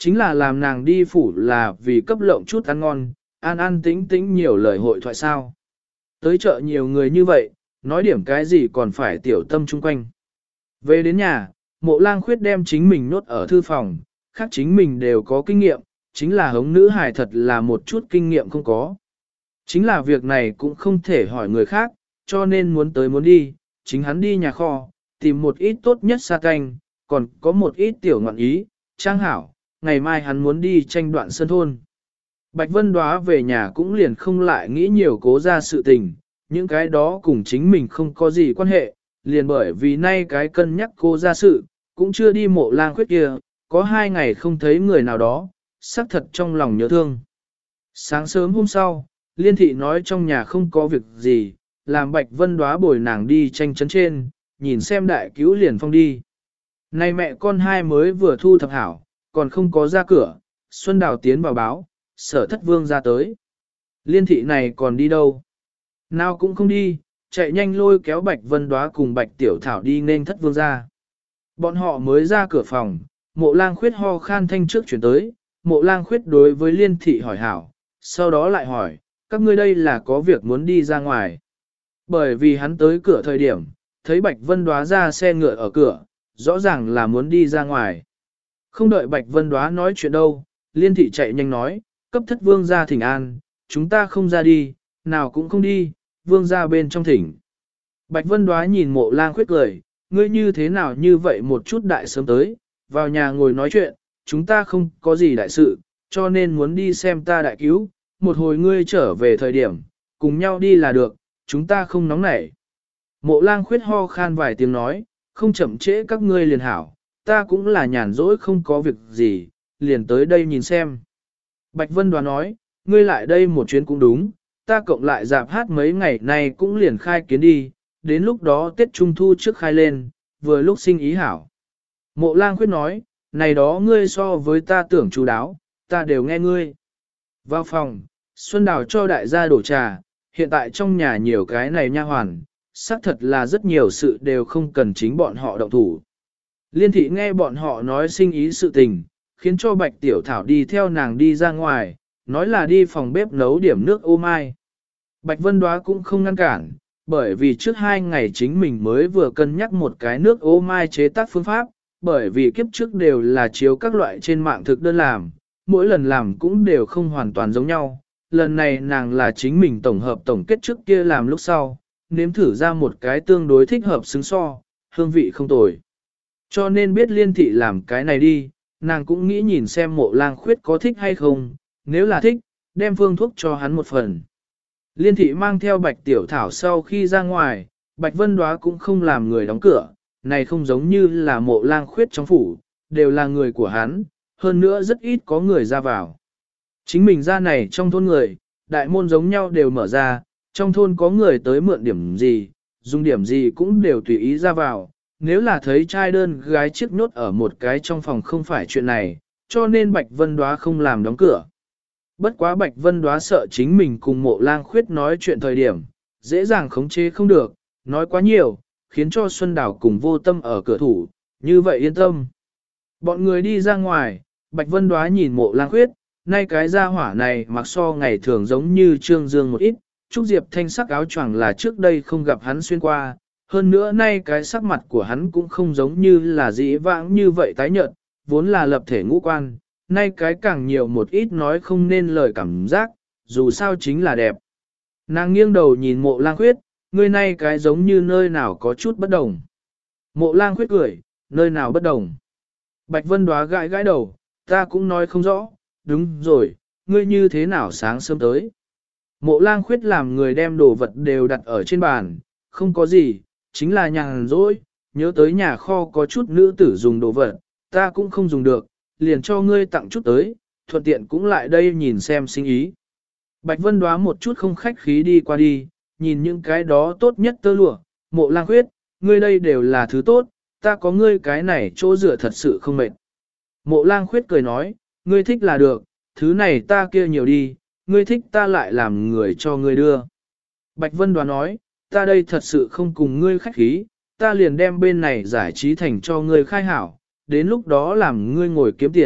Chính là làm nàng đi phủ là vì cấp lộng chút ăn ngon, an an tĩnh tĩnh nhiều lời hội thoại sao. Tới chợ nhiều người như vậy, nói điểm cái gì còn phải tiểu tâm chung quanh. Về đến nhà, Mộ Lang Khuyết đem chính mình nốt ở thư phòng, khác chính mình đều có kinh nghiệm, chính là hống nữ hài thật là một chút kinh nghiệm không có. Chính là việc này cũng không thể hỏi người khác, cho nên muốn tới muốn đi, chính hắn đi nhà kho, tìm một ít tốt nhất sa canh, còn có một ít tiểu ngọn ý, trang hảo, ngày mai hắn muốn đi tranh đoạn sơn thôn. Bạch Vân Đóa về nhà cũng liền không lại nghĩ nhiều cố ra sự tình, những cái đó cùng chính mình không có gì quan hệ, liền bởi vì nay cái cân nhắc cô ra sự, cũng chưa đi Mộ Lang Khuyết kia, có 2 ngày không thấy người nào đó, xác thật trong lòng nhớ thương. Sáng sớm hôm sau, Liên Thị nói trong nhà không có việc gì, làm Bạch Vân Đóa bồi nàng đi tranh chấn trên, nhìn xem đại cứu liền phong đi. Nay mẹ con hai mới vừa thu thập hảo, còn không có ra cửa, Xuân Đào tiến vào báo, Sở Thất Vương ra tới. Liên Thị này còn đi đâu? Nào cũng không đi, chạy nhanh lôi kéo Bạch Vân Đóa cùng Bạch Tiểu Thảo đi nên Thất Vương ra. Bọn họ mới ra cửa phòng, Mộ Lang Khuyết ho khan thanh trước chuyển tới, Mộ Lang Khuyết đối với Liên Thị hỏi hảo, sau đó lại hỏi, các ngươi đây là có việc muốn đi ra ngoài. Bởi vì hắn tới cửa thời điểm, thấy Bạch Vân Đóa ra xe ngựa ở cửa, rõ ràng là muốn đi ra ngoài. Không đợi Bạch Vân Đóa nói chuyện đâu, Liên Thị chạy nhanh nói, cấp Thất Vương ra thỉnh an, chúng ta không ra đi, nào cũng không đi, Vương ra bên trong thỉnh. Bạch Vân Đóa nhìn Mộ Lang Khuyết cười, ngươi như thế nào như vậy một chút đại sớm tới, vào nhà ngồi nói chuyện, chúng ta không có gì đại sự, cho nên muốn đi xem ta đại cứu, một hồi ngươi trở về thời điểm, cùng nhau đi là được, chúng ta không nóng nảy. Mộ Lang Khuyết ho khan vài tiếng nói, không chậm trễ các ngươi liền hảo, ta cũng là nhàn rỗi không có việc gì, liền tới đây nhìn xem. Bạch Vân Đoán nói, ngươi lại đây một chuyến cũng đúng, ta cộng lại dạp hát mấy ngày nay cũng liền khai kiến đi, đến lúc đó Tết Trung Thu trước khai lên, vừa lúc sinh ý hảo. Mộ Lang Khuyết nói, này đó ngươi so với ta tưởng chú đáo, ta đều nghe ngươi. Vào phòng, Xuân Đào cho đại gia đổ trà, hiện tại trong nhà nhiều cái này nha hoàn, xác thật là rất nhiều sự đều không cần chính bọn họ động thủ. Liên Thị nghe bọn họ nói sinh ý sự tình, khiến cho Bạch Tiểu Thảo đi theo nàng đi ra ngoài, nói là đi phòng bếp nấu điểm nước ô mai. Bạch Vân Đóa cũng không ngăn cản, bởi vì trước 2 ngày chính mình mới vừa cân nhắc một cái nước ô mai chế tác phương pháp, bởi vì kiếp trước đều là chiếu các loại trên mạng thực đơn làm, mỗi lần làm cũng đều không hoàn toàn giống nhau. Lần này nàng là chính mình tổng hợp tổng kết trước kia làm lúc sau, nếm thử ra một cái tương đối thích hợp xứng so, hương vị không tồi. Cho nên biết Liên Thị làm cái này đi, nàng cũng nghĩ nhìn xem Mộ Lang Khuyết có thích hay không, nếu là thích, đem phương thuốc cho hắn một phần. Liên Thị mang theo Bạch Tiểu Thảo sau khi ra ngoài, Bạch Vân Đóa cũng không làm người đóng cửa, này không giống như là Mộ Lang Khuyết trong phủ, đều là người của hắn, hơn nữa rất ít có người ra vào. Chính mình ra này trong thôn người, đại môn giống nhau đều mở ra, trong thôn có người tới mượn điểm gì, dùng điểm gì cũng đều tùy ý ra vào, nếu là thấy trai đơn gái chiếc nhốt ở một cái trong phòng không phải chuyện này, cho nên Bạch Vân Đóa không làm đóng cửa. Bất quá Bạch Vân Đóa sợ chính mình cùng Mộ Lang Khuyết nói chuyện thời điểm, dễ dàng khống chế không được, nói quá nhiều, khiến cho Xuân Đào cùng Vô Tâm ở cửa thủ, như vậy yên tâm. Bọn người đi ra ngoài, Bạch Vân Đóa nhìn Mộ Lang Khuyết, nay cái gia hỏa này mặc so ngày thường giống như Trương Dương một ít, Trúc Diệp thanh sắc áo choàng là trước đây không gặp hắn xuyên qua, hơn nữa nay cái sắc mặt của hắn cũng không giống như là dĩ vãng như vậy tái nhợt, vốn là lập thể ngũ quan, nay cái càng nhiều một ít nói không nên lời cảm giác, dù sao chính là đẹp. Nàng nghiêng đầu nhìn Mộ Lang Khuyết, người nay cái giống như nơi nào có chút bất đồng. Mộ Lang Khuyết cười, nơi nào bất đồng. Bạch Vân Đóa gãi gãi đầu, ta cũng nói không rõ, đúng rồi, ngươi như thế nào sáng sớm tới. Mộ Lang Khuyết làm người đem đồ vật đều đặt ở trên bàn, không có gì, chính là nhàn rỗi, nhớ tới nhà kho có chút nữ tử dùng đồ vật, ta cũng không dùng được, liền cho ngươi tặng chút tới, thuận tiện cũng lại đây nhìn xem sinh ý. Bạch Vân Đóa một chút không khách khí đi qua đi, nhìn những cái đó tốt nhất tơ lụa, Mộ Lang Khuyết, ngươi đây đều là thứ tốt, ta có ngươi cái này chỗ dựa thật sự không mệt. Mộ Lang Khuyết cười nói, ngươi thích là được, thứ này ta kia nhiều đi, ngươi thích ta lại làm người cho ngươi đưa. Bạch Vân Đóa nói, ta đây thật sự không cùng ngươi khách khí, ta liền đem bên này giải trí thành cho ngươi khai hảo, đến lúc đó làm ngươi ngồi kiếm tiền,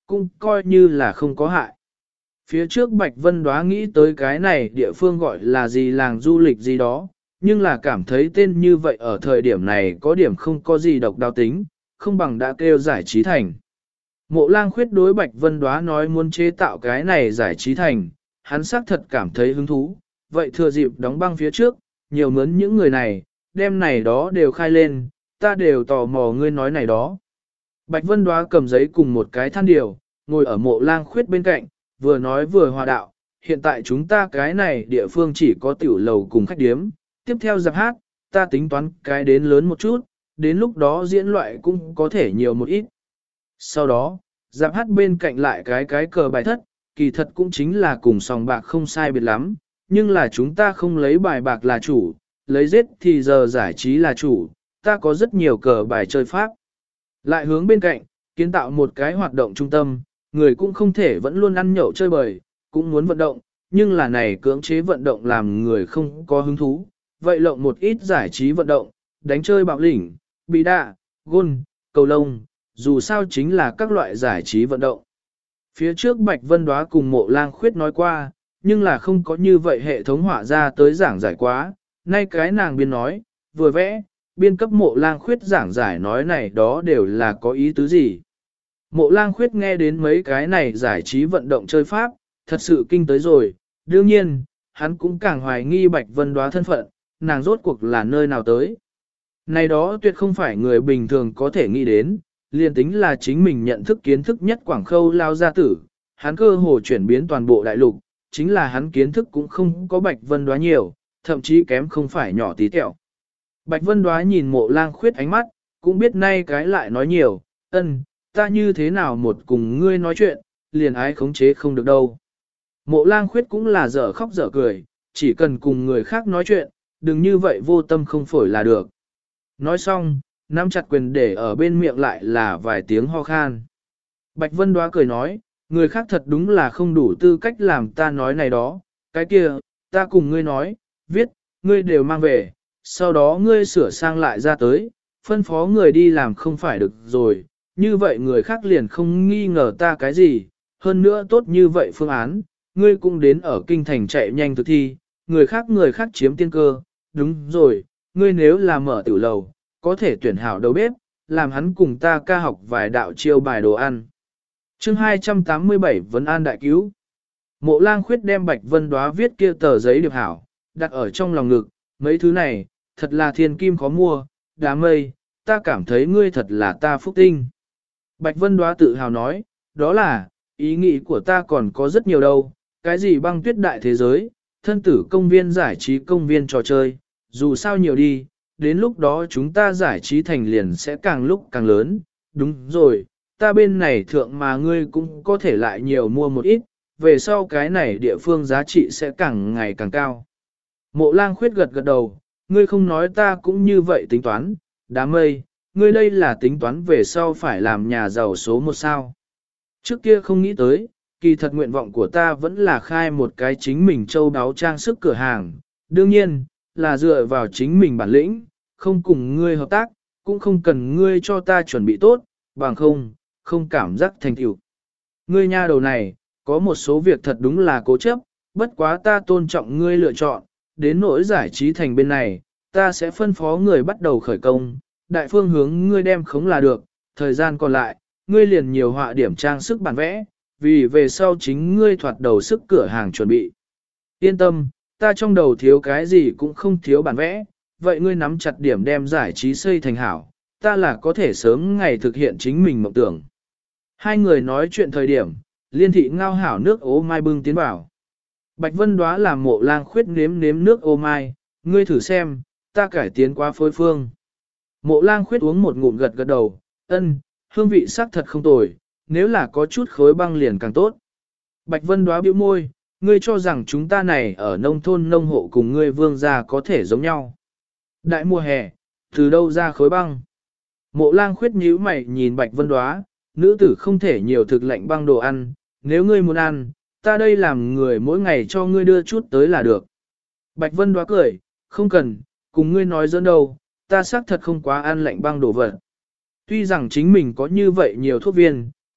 cũng coi như là không có hại. Phía trước Bạch Vân Đóa nghĩ tới cái này địa phương gọi là gì làng du lịch gì đó, nhưng là cảm thấy tên như vậy ở thời điểm này có điểm không có gì độc đáo tính, không bằng đã kêu giải trí thành. Mộ Lang Khuyết đối Bạch Vân Đóa nói muốn chế tạo cái này giải trí thành, hắn xác thật cảm thấy hứng thú, vậy thừa dịp đóng băng phía trước, nhiều mướn những người này, đem này đó đều khai lên, ta đều tò mò ngươi nói này đó. Bạch Vân Đóa cầm giấy cùng một cái than điều, ngồi ở Mộ Lang Khuyết bên cạnh, vừa nói vừa hòa đạo, hiện tại chúng ta cái này địa phương chỉ có tiểu lầu cùng khách điếm, tiếp theo dạp hát, ta tính toán cái đến lớn một chút, đến lúc đó diễn loại cũng có thể nhiều một ít. Sau đó, dạp hát bên cạnh lại cái cờ bài thất, kỳ thật cũng chính là cùng sòng bạc không sai biệt lắm, nhưng là chúng ta không lấy bài bạc là chủ, lấy giết thì giờ giải trí là chủ, ta có rất nhiều cờ bài chơi pháp. Lại hướng bên cạnh, kiến tạo một cái hoạt động trung tâm, người cũng không thể vẫn luôn ăn nhậu chơi bời, cũng muốn vận động, nhưng là này cưỡng chế vận động làm người không có hứng thú, vậy lộng một ít giải trí vận động, đánh chơi bạo lĩnh, bị đạ, gôn, cầu lông, dù sao chính là các loại giải trí vận động. Phía trước Bạch Vân Đóa cùng Mộ Lang Khuyết nói qua, nhưng là không có như vậy hệ thống họa ra tới giảng giải quá, nay cái nàng biên nói, vừa vẽ, biên cấp Mộ Lang Khuyết giảng giải nói này đó đều là có ý tứ gì. Mộ Lang Khuyết nghe đến mấy cái này giải trí vận động chơi pháp, thật sự kinh tới rồi, đương nhiên, hắn cũng càng hoài nghi Bạch Vân Đóa thân phận, nàng rốt cuộc là nơi nào tới. Này đó tuyệt không phải người bình thường có thể nghĩ đến, liền tính là chính mình nhận thức kiến thức nhất Quảng Khâu lao gia tử, hắn cơ hồ chuyển biến toàn bộ đại lục, chính là hắn kiến thức cũng không có Bạch Vân Đóa nhiều, thậm chí kém không phải nhỏ tí tẹo. Bạch Vân Đóa nhìn Mộ Lang Khuyết ánh mắt, cũng biết nay cái lại nói nhiều, ta như thế nào một cùng ngươi nói chuyện, liền ái khống chế không được đâu. Mộ Lang Khuyết cũng là dở khóc dở cười, chỉ cần cùng người khác nói chuyện, đừng như vậy vô tâm không phổi là được. Nói xong, nắm chặt quyền để ở bên miệng lại là vài tiếng ho khan. Bạch Vân Đóa cười nói, người khác thật đúng là không đủ tư cách làm ta nói này đó, cái kia, ta cùng ngươi nói, viết, ngươi đều mang về, sau đó ngươi sửa sang lại ra tới, phân phó người đi làm không phải được rồi, như vậy người khác liền không nghi ngờ ta cái gì, hơn nữa tốt như vậy phương án, ngươi cũng đến ở kinh thành chạy nhanh thực thi, người khác chiếm tiên cơ, đúng rồi, ngươi nếu là mở tiểu lầu, có thể tuyển hảo đầu bếp, làm hắn cùng ta ca học vài đạo chiêu bài đồ ăn. Chương 287 Vấn An Đại Cứu. Mộ Lang Khuyết đem Bạch Vân Đóa viết kia tờ giấy điệp hảo, đặt ở trong lòng ngực, mấy thứ này, thật là thiên kim khó mua, đám mây, ta cảm thấy ngươi thật là ta phúc tinh. Bạch Vân Đóa tự hào nói, đó là, ý nghĩ của ta còn có rất nhiều đâu, cái gì băng tuyết đại thế giới, thân tử công viên giải trí công viên trò chơi, dù sao nhiều đi, đến lúc đó chúng ta giải trí thành liền sẽ càng lúc càng lớn, đúng rồi, ta bên này thượng mà ngươi cũng có thể lại nhiều mua một ít, về sau cái này địa phương giá trị sẽ càng ngày càng cao. Mộ Lang Khuyết gật gật đầu, ngươi không nói ta cũng như vậy tính toán, đám mây, ngươi đây là tính toán về sau phải làm nhà giàu số một sao. Trước kia không nghĩ tới, kỳ thật nguyện vọng của ta vẫn là khai một cái chính mình châu đáo trang sức cửa hàng, đương nhiên, là dựa vào chính mình bản lĩnh, không cùng ngươi hợp tác, cũng không cần ngươi cho ta chuẩn bị tốt, bằng không cảm giác thành tựu. Ngươi nha đầu này, có một số việc thật đúng là cố chấp, bất quá ta tôn trọng ngươi lựa chọn, đến nỗi giải trí thành bên này, ta sẽ phân phó người bắt đầu khởi công, đại phương hướng ngươi đem khống là được, thời gian còn lại, ngươi liền nhiều họa điểm trang sức bản vẽ, vì về sau chính ngươi thoạt đầu sức cửa hàng chuẩn bị. Yên tâm, ta trong đầu thiếu cái gì cũng không thiếu bản vẽ, vậy ngươi nắm chặt điểm đem giải trí xây thành hảo, ta là có thể sớm ngày thực hiện chính mình mộng tưởng. Hai người nói chuyện thời điểm, Liên thị ngao hảo nước ô mai bưng tiến vào. Bạch Vân Đóa làm Mộ Lang Khuyết nếm nước ô mai, ngươi thử xem, ta cải tiến qua phối phương. Mộ Lang Khuyết uống một ngụm gật đầu, hương vị sắc thật không tồi, nếu là có chút khối băng liền càng tốt. Bạch Vân Đóa bĩu môi, ngươi cho rằng chúng ta này ở nông thôn nông hộ cùng ngươi vương gia có thể giống nhau. Đại mùa hè, từ đâu ra khối băng? Mộ Lang Khuyết nhíu mày nhìn Bạch Vân Đóa, nữ tử không thể nhiều thực lệnh băng đồ ăn, nếu ngươi muốn ăn, ta đây làm người mỗi ngày cho ngươi đưa chút tới là được. Bạch Vân Đóa cười, không cần, cùng ngươi nói dẫn đâu, ta xác thật không quá ăn lạnh băng đồ vật. Tuy rằng chính mình có như vậy nhiều thuốc viên,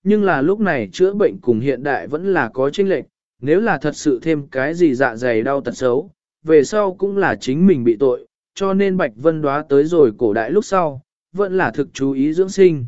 nhưng là lúc này chữa bệnh cùng hiện đại vẫn là có chênh lệch, nếu là thật sự thêm cái gì dạ dày đau tật xấu, về sau cũng là chính mình bị tội, cho nên Bạch Vân Đóa tới rồi cổ đại lúc sau, vẫn là thực chú ý dưỡng sinh.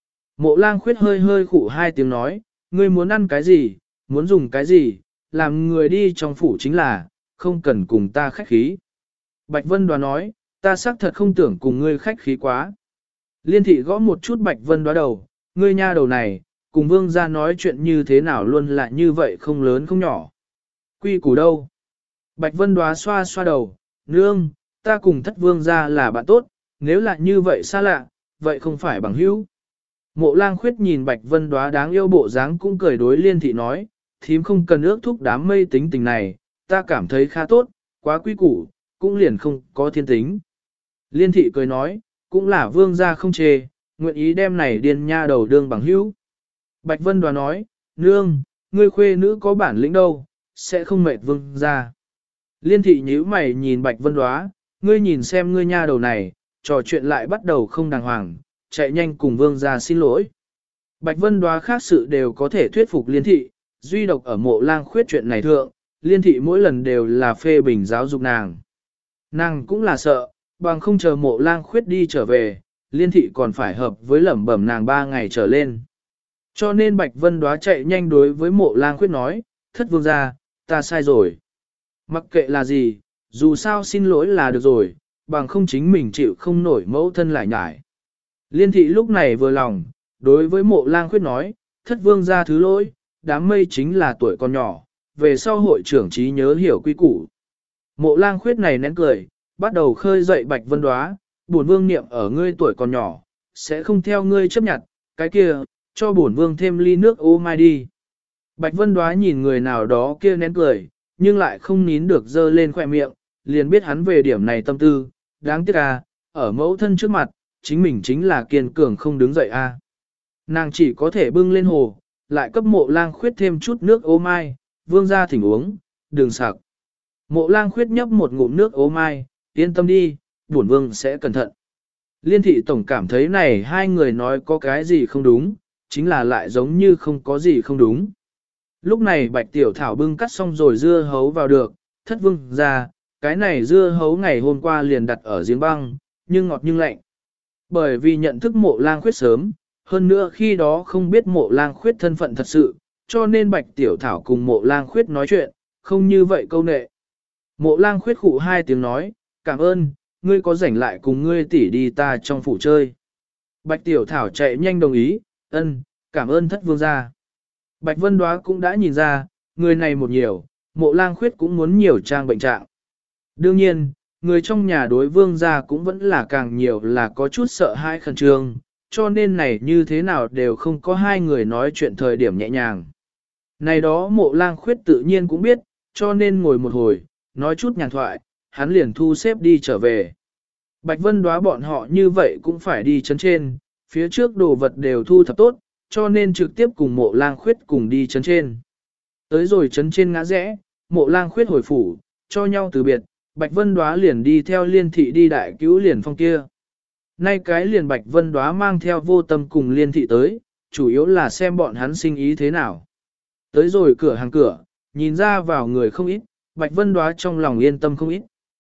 Mộ Lang Khuyết hơi hơi khụ hai tiếng nói, ngươi muốn ăn cái gì, muốn dùng cái gì, làm người đi trong phủ chính là, không cần cùng ta khách khí. Bạch Vân Đóa nói, ta xác thật không tưởng cùng ngươi khách khí quá. Liên thị gõ một chút Bạch Vân Đóa đầu, ngươi nha đầu này, cùng vương gia nói chuyện như thế nào luôn là như vậy không lớn không nhỏ. Quy củ đâu? Bạch Vân Đóa xoa xoa đầu, nương, ta cùng thất vương gia là bạn tốt, nếu là như vậy xa lạ, vậy không phải bằng hữu. Mộ Lang Khuyết nhìn Bạch Vân Đóa đáng yêu bộ dáng cũng cười đối Liên thị nói, thím không cần ước thúc đám mây tính tình này, ta cảm thấy khá tốt, quá quy củ, cũng liền không có thiên tính. Liên thị cười nói, cũng là vương gia không chê, nguyện ý đem này điên nha đầu đương bằng hữu. Bạch Vân Đóa nói, nương, ngươi khuê nữ có bản lĩnh đâu, sẽ không mệt vương gia. Liên thị nhíu mày nhìn Bạch Vân Đóa, ngươi nhìn xem ngươi nha đầu này, trò chuyện lại bắt đầu không đàng hoàng, chạy nhanh cùng vương gia xin lỗi. Bạch Vân Đóa khác sự đều có thể thuyết phục Liên thị, duy độc ở Mộ Lang Khuyết chuyện này thượng, Liên thị mỗi lần đều là phê bình giáo dục nàng. Nàng cũng là sợ, bằng không chờ Mộ Lang Khuyết đi trở về, Liên thị còn phải hợp với lẩm bẩm nàng 3 ngày trở lên. Cho nên Bạch Vân Đóa chạy nhanh đối với Mộ Lang Khuyết nói, thất vương gia, ta sai rồi. Mặc kệ là gì, dù sao xin lỗi là được rồi, bằng không chính mình chịu không nổi mẫu thân lại nhải. Liên thị lúc này vừa lòng, đối với Mộ Lang Khuyết nói, thất vương gia thứ lỗi, đám mây chính là tuổi còn nhỏ, về sau hội trưởng trí nhớ hiểu quy củ. Mộ Lang Khuyết này nén cười, bắt đầu khơi dậy Bạch Vân Đóa, bổn vương niệm ở ngươi tuổi còn nhỏ, sẽ không theo ngươi chấp nhận, cái kia, cho bổn vương thêm ly nước ô mai đi. Bạch Vân Đóa nhìn người nào đó kia nén cười, nhưng lại không nín được dơ lên khỏe miệng, liền biết hắn về điểm này tâm tư, đáng tiếc à, ở mẫu thân trước mặt, chính mình chính là kiên cường không đứng dậy a. Nàng chỉ có thể bưng lên hồ, lại cấp Mộ Lang Khuyết thêm chút nước ô mai, vương ra thỉnh uống, đừng sặc. Mộ Lang Khuyết nhấp một ngụm nước ô mai, yên tâm đi, bổn vương sẽ cẩn thận. Liên thị tổng cảm thấy này hai người nói có cái gì không đúng, chính là lại giống như không có gì không đúng. Lúc này Bạch Tiểu Thảo bưng cắt xong rồi dưa hấu vào được, thất vương ra, cái này dưa hấu ngày hôm qua liền đặt ở giếng băng, nhưng ngọt nhưng lạnh. Bởi vì nhận thức Mộ Lang Khuyết sớm, hơn nữa khi đó không biết Mộ Lang Khuyết thân phận thật sự, cho nên Bạch Tiểu Thảo cùng Mộ Lang Khuyết nói chuyện, không như vậy câu nệ. Mộ Lang Khuyết khụ hai tiếng nói, cảm ơn, ngươi có rảnh lại cùng ngươi tỷ đi ta trong phủ chơi. Bạch Tiểu Thảo chạy nhanh đồng ý, ân, cảm ơn thất vương gia. Bạch Vân Đóa cũng đã nhìn ra, người này một nhiều, Mộ Lang Khuyết cũng muốn nhiều trang bệnh trạng. Đương nhiên, người trong nhà đối vương gia cũng vẫn là càng nhiều là có chút sợ hãi khẩn trương, cho nên này như thế nào đều không có hai người nói chuyện thời điểm nhẹ nhàng. Này đó Mộ Lang Khuyết tự nhiên cũng biết, cho nên ngồi một hồi, nói chút nhàn thoại, hắn liền thu xếp đi trở về. Bạch Vân Đóa bọn họ như vậy cũng phải đi chấn trên, phía trước đồ vật đều thu thập tốt, cho nên trực tiếp cùng Mộ Lang Khuyết cùng đi chấn trên. Tới rồi chấn trên ngã rẽ, Mộ Lang Khuyết hồi phủ, cho nhau từ biệt, Bạch Vân Đóa liền đi theo Liên thị đi đại cứu Liền Phong kia. Nay cái liền Bạch Vân Đóa mang theo Vô Tâm cùng Liên thị tới, chủ yếu là xem bọn hắn sinh ý thế nào. Tới rồi cửa hàng cửa, nhìn ra vào người không ít, Bạch Vân Đóa trong lòng yên tâm không ít.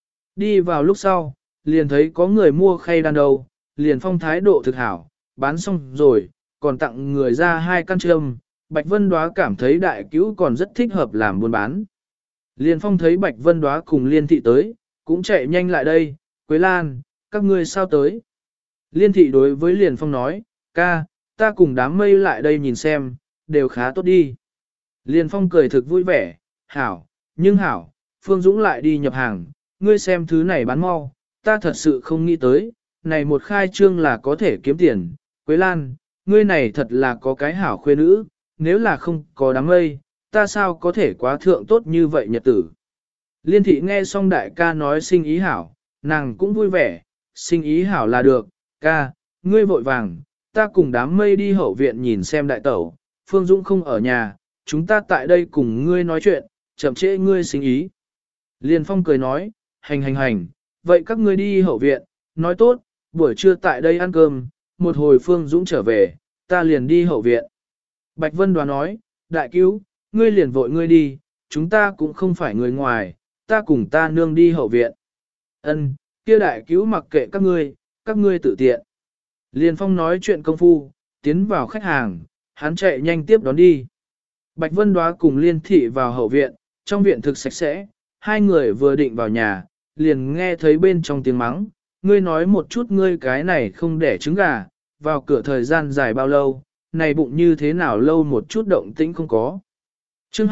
Đi vào lúc sau, liền thấy có người mua khay đan đầu, Liền Phong thái độ thực hảo, bán xong rồi, còn tặng người ra 2 căn trâm. Bạch Vân Đóa cảm thấy đại cứu còn rất thích hợp làm buôn bán. Liền Phong thấy Bạch Vân Đóa cùng Liên thị tới, cũng chạy nhanh lại đây, Quế Lan, các ngươi sao tới? Liên thị đối với Liền Phong nói, ca, ta cùng đám mây lại đây nhìn xem, đều khá tốt đi. Liền Phong cười thực vui vẻ, hảo, nhưng hảo, Phương Dũng lại đi nhập hàng, ngươi xem thứ này bán mau, ta thật sự không nghĩ tới, này một khai trương là có thể kiếm tiền, Quế Lan, ngươi này thật là có cái hảo khuê nữ, nếu là không có đám mây, ta sao có thể quá thượng tốt như vậy nhật tử. Liên thị nghe xong đại ca nói sinh ý hảo, nàng cũng vui vẻ, sinh ý hảo là được, ca, ngươi vội vàng, ta cùng đám mây đi hậu viện nhìn xem đại tẩu, Phương Dũng không ở nhà, chúng ta tại đây cùng ngươi nói chuyện, chậm trễ ngươi sinh ý. Liên Phong cười nói, hành, vậy các ngươi đi hậu viện, nói tốt, buổi trưa tại đây ăn cơm, một hồi Phương Dũng trở về, ta liền đi hậu viện. Bạch Vân Đoá nói, đại cứu, ngươi liền vội ngươi đi, chúng ta cũng không phải người ngoài, ta cùng ta nương đi hậu viện. Ân, kia đại cứu mặc kệ các ngươi tự tiện. Liên Phong nói chuyện công phu, tiến vào khách hàng, hắn chạy nhanh tiếp đón đi. Bạch Vân Đoá cùng Liên Thị vào hậu viện, trong viện thực sạch sẽ, hai người vừa định vào nhà, liền nghe thấy bên trong tiếng mắng, ngươi nói một chút ngươi cái này không đẻ trứng gà, vào cửa thời gian dài bao lâu, này bụng như thế nào lâu một chút động tĩnh không có. Chương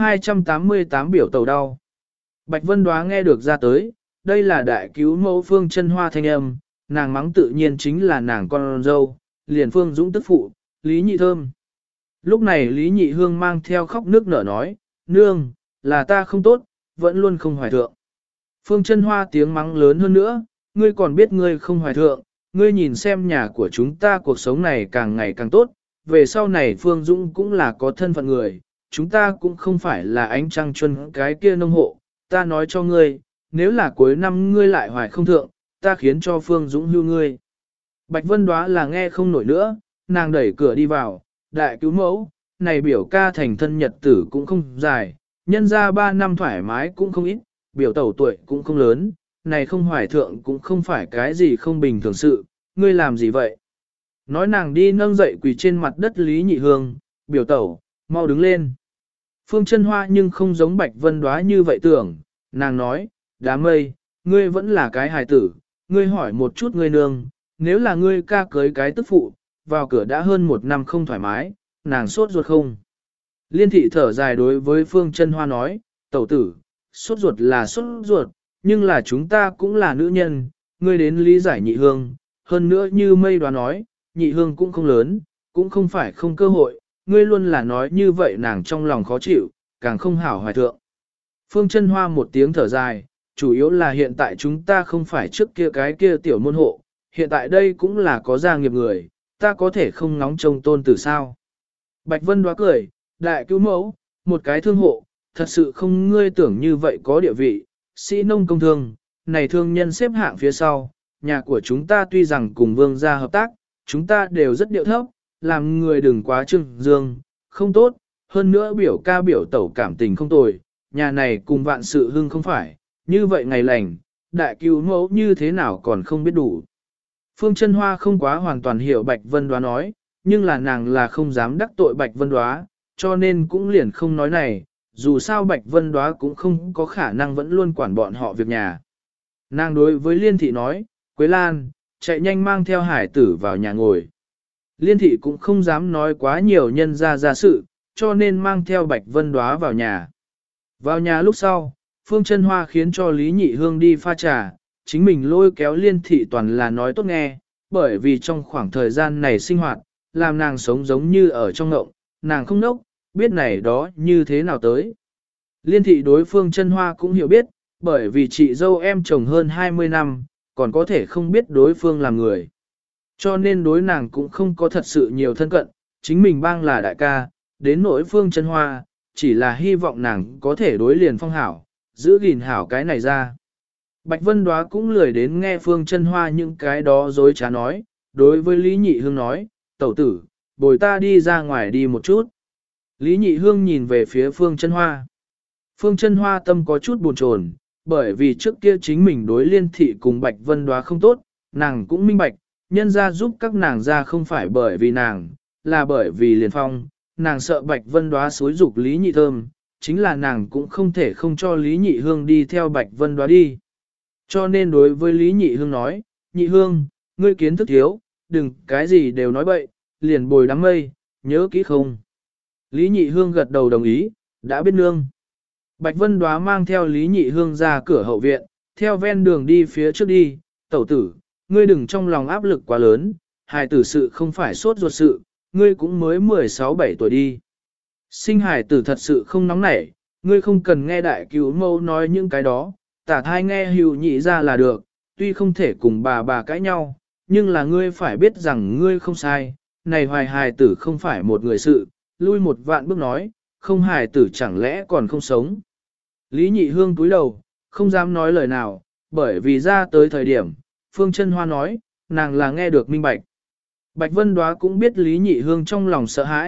288 biểu tàu đau. Bạch Vân Đoá nghe được ra tới, đây là đại cứu mẫu Phương Chân Hoa thanh âm, nàng mắng tự nhiên chính là nàng con dâu, liền Phương Dũng tức phụ, Lý Nhị Thơm. Lúc này Lý Nhị Hương mang theo khóc nước nở nói, nương, là ta không tốt, vẫn luôn không hoài thượng. Phương Chân Hoa tiếng mắng lớn hơn nữa, ngươi còn biết ngươi không hoài thượng, ngươi nhìn xem nhà của chúng ta cuộc sống này càng ngày càng tốt, về sau này Phương Dũng cũng là có thân phận người, chúng ta cũng không phải là ánh trăng chuân cái kia nông hộ, ta nói cho ngươi, nếu là cuối năm ngươi lại hoài không thượng, ta khiến cho Phương Dũng hưu ngươi. Bạch Vân Đoá là nghe không nổi nữa, nàng đẩy cửa đi vào, đại cứu mẫu, này biểu ca thành thân nhật tử cũng không dài, nhân ra 3 năm thoải mái cũng không ít, biểu tẩu tuổi cũng không lớn, này không hoài thượng cũng không phải cái gì không bình thường sự, ngươi làm gì vậy? Nói nàng đi nâng dậy quỳ trên mặt đất Lý Nhị Hương, biểu tẩu, mau đứng lên. Phương Chân Hoa nhưng không giống Bạch Vân Đoá như vậy tưởng, nàng nói, đám mây, ngươi vẫn là cái hài tử, ngươi hỏi một chút ngươi nương, nếu là ngươi ca cưới cái tức phụ, vào cửa đã hơn 1 năm không thoải mái, nàng sốt ruột không? Liên Thị thở dài đối với Phương Chân Hoa nói, tẩu tử, sốt ruột là sốt ruột, nhưng là chúng ta cũng là nữ nhân, ngươi đến lý giải Nhị Hương, hơn nữa như Mây Đoá nói, Nhị Hương cũng không lớn, cũng không phải không cơ hội, ngươi luôn là nói như vậy nàng trong lòng khó chịu, càng không hảo hoài thượng. Phương Chân Hoa một tiếng thở dài, chủ yếu là hiện tại chúng ta không phải trước kia cái kia tiểu môn hộ, hiện tại đây cũng là có gia nghiệp người, ta có thể không ngóng trông tôn tử sao. Bạch Vân Đoá cười, đại cứu mẫu, một cái thương hộ, thật sự không ngươi tưởng như vậy có địa vị, sĩ nông công thương, này thương nhân xếp hạng phía sau, nhà của chúng ta tuy rằng cùng vương gia hợp tác, chúng ta đều rất điệu thấp, làm người đừng quá trưng dương, không tốt, hơn nữa biểu ca biểu tẩu cảm tình không tồi, nhà này cùng vạn sự hưng không phải, như vậy ngày lành, đại cứu mẫu như thế nào còn không biết đủ. Phương Chân Hoa không quá hoàn toàn hiểu Bạch Vân Đoá nói, nhưng là nàng là không dám đắc tội Bạch Vân Đoá, cho nên cũng liền không nói này, dù sao Bạch Vân Đoá cũng không có khả năng vẫn luôn quản bọn họ việc nhà. Nàng đối với Liên Thị nói, Quế Lan, chạy nhanh mang theo hải tử vào nhà ngồi. Liên Thị cũng không dám nói quá nhiều nhân ra sự, cho nên mang theo Bạch Vân Đoá vào nhà. Vào nhà lúc sau, Phương Chân Hoa khiến cho Lý Nhị Hương đi pha trà, chính mình lôi kéo Liên Thị toàn là nói tốt nghe, bởi vì trong khoảng thời gian này sinh hoạt, làm nàng sống giống như ở trong ngộng, nàng không nốc, biết này đó như thế nào tới. Liên Thị đối Phương Chân Hoa cũng hiểu biết, bởi vì chị dâu em chồng hơn 20 năm, còn có thể không biết đối phương là người. Cho nên đối nàng cũng không có thật sự nhiều thân cận, chính mình bang là đại ca, đến nỗi Phương Chân Hoa, chỉ là hy vọng nàng có thể đối liền Phong hảo, giữ gìn hảo cái này ra. Bạch Vân Đoá cũng lười đến nghe Phương Chân Hoa những cái đó dối trá nói, đối với Lý Nhị Hương nói, tẩu tử, bồi ta đi ra ngoài đi một chút. Lý Nhị Hương nhìn về phía Phương Chân Hoa. Phương Chân Hoa tâm có chút buồn chồn, bởi vì trước kia chính mình đối Liên Thị cùng Bạch Vân Đoá không tốt, nàng cũng minh bạch, nhân ra giúp các nàng ra không phải bởi vì nàng, là bởi vì Liên Phong, nàng sợ Bạch Vân Đoá xúi dục Lý Nhị Thơm, chính là nàng cũng không thể không cho Lý Nhị Hương đi theo Bạch Vân Đoá đi. Cho nên đối với Lý Nhị Hương nói, Nhị Hương, ngươi kiến thức thiếu, đừng cái gì đều nói bậy, liền bồi đám mây, nhớ kỹ không. Lý Nhị Hương gật đầu đồng ý, đã biết nương. Bạch Vân Đoá mang theo Lý Nhị Hương ra cửa hậu viện, theo ven đường đi phía trước đi, tẩu tử, ngươi đừng trong lòng áp lực quá lớn, hài tử sự không phải sốt ruột sự, ngươi cũng mới 16-17 tuổi đi. Sinh hài tử thật sự không nóng nảy, ngươi không cần nghe đại cứu mẫu nói những cái đó, tả thai nghe hữu nhị ra là được, tuy không thể cùng bà cãi nhau, nhưng là ngươi phải biết rằng ngươi không sai, này hoài hài tử không phải một người sự, lui một vạn bước nói, không hài tử chẳng lẽ còn không sống. Lý Nhị Hương cúi đầu, không dám nói lời nào, bởi vì ra tới thời điểm, Phương Chân Hoa nói, nàng là nghe được minh bạch. Bạch Vân Đoá cũng biết Lý Nhị Hương trong lòng sợ hãi,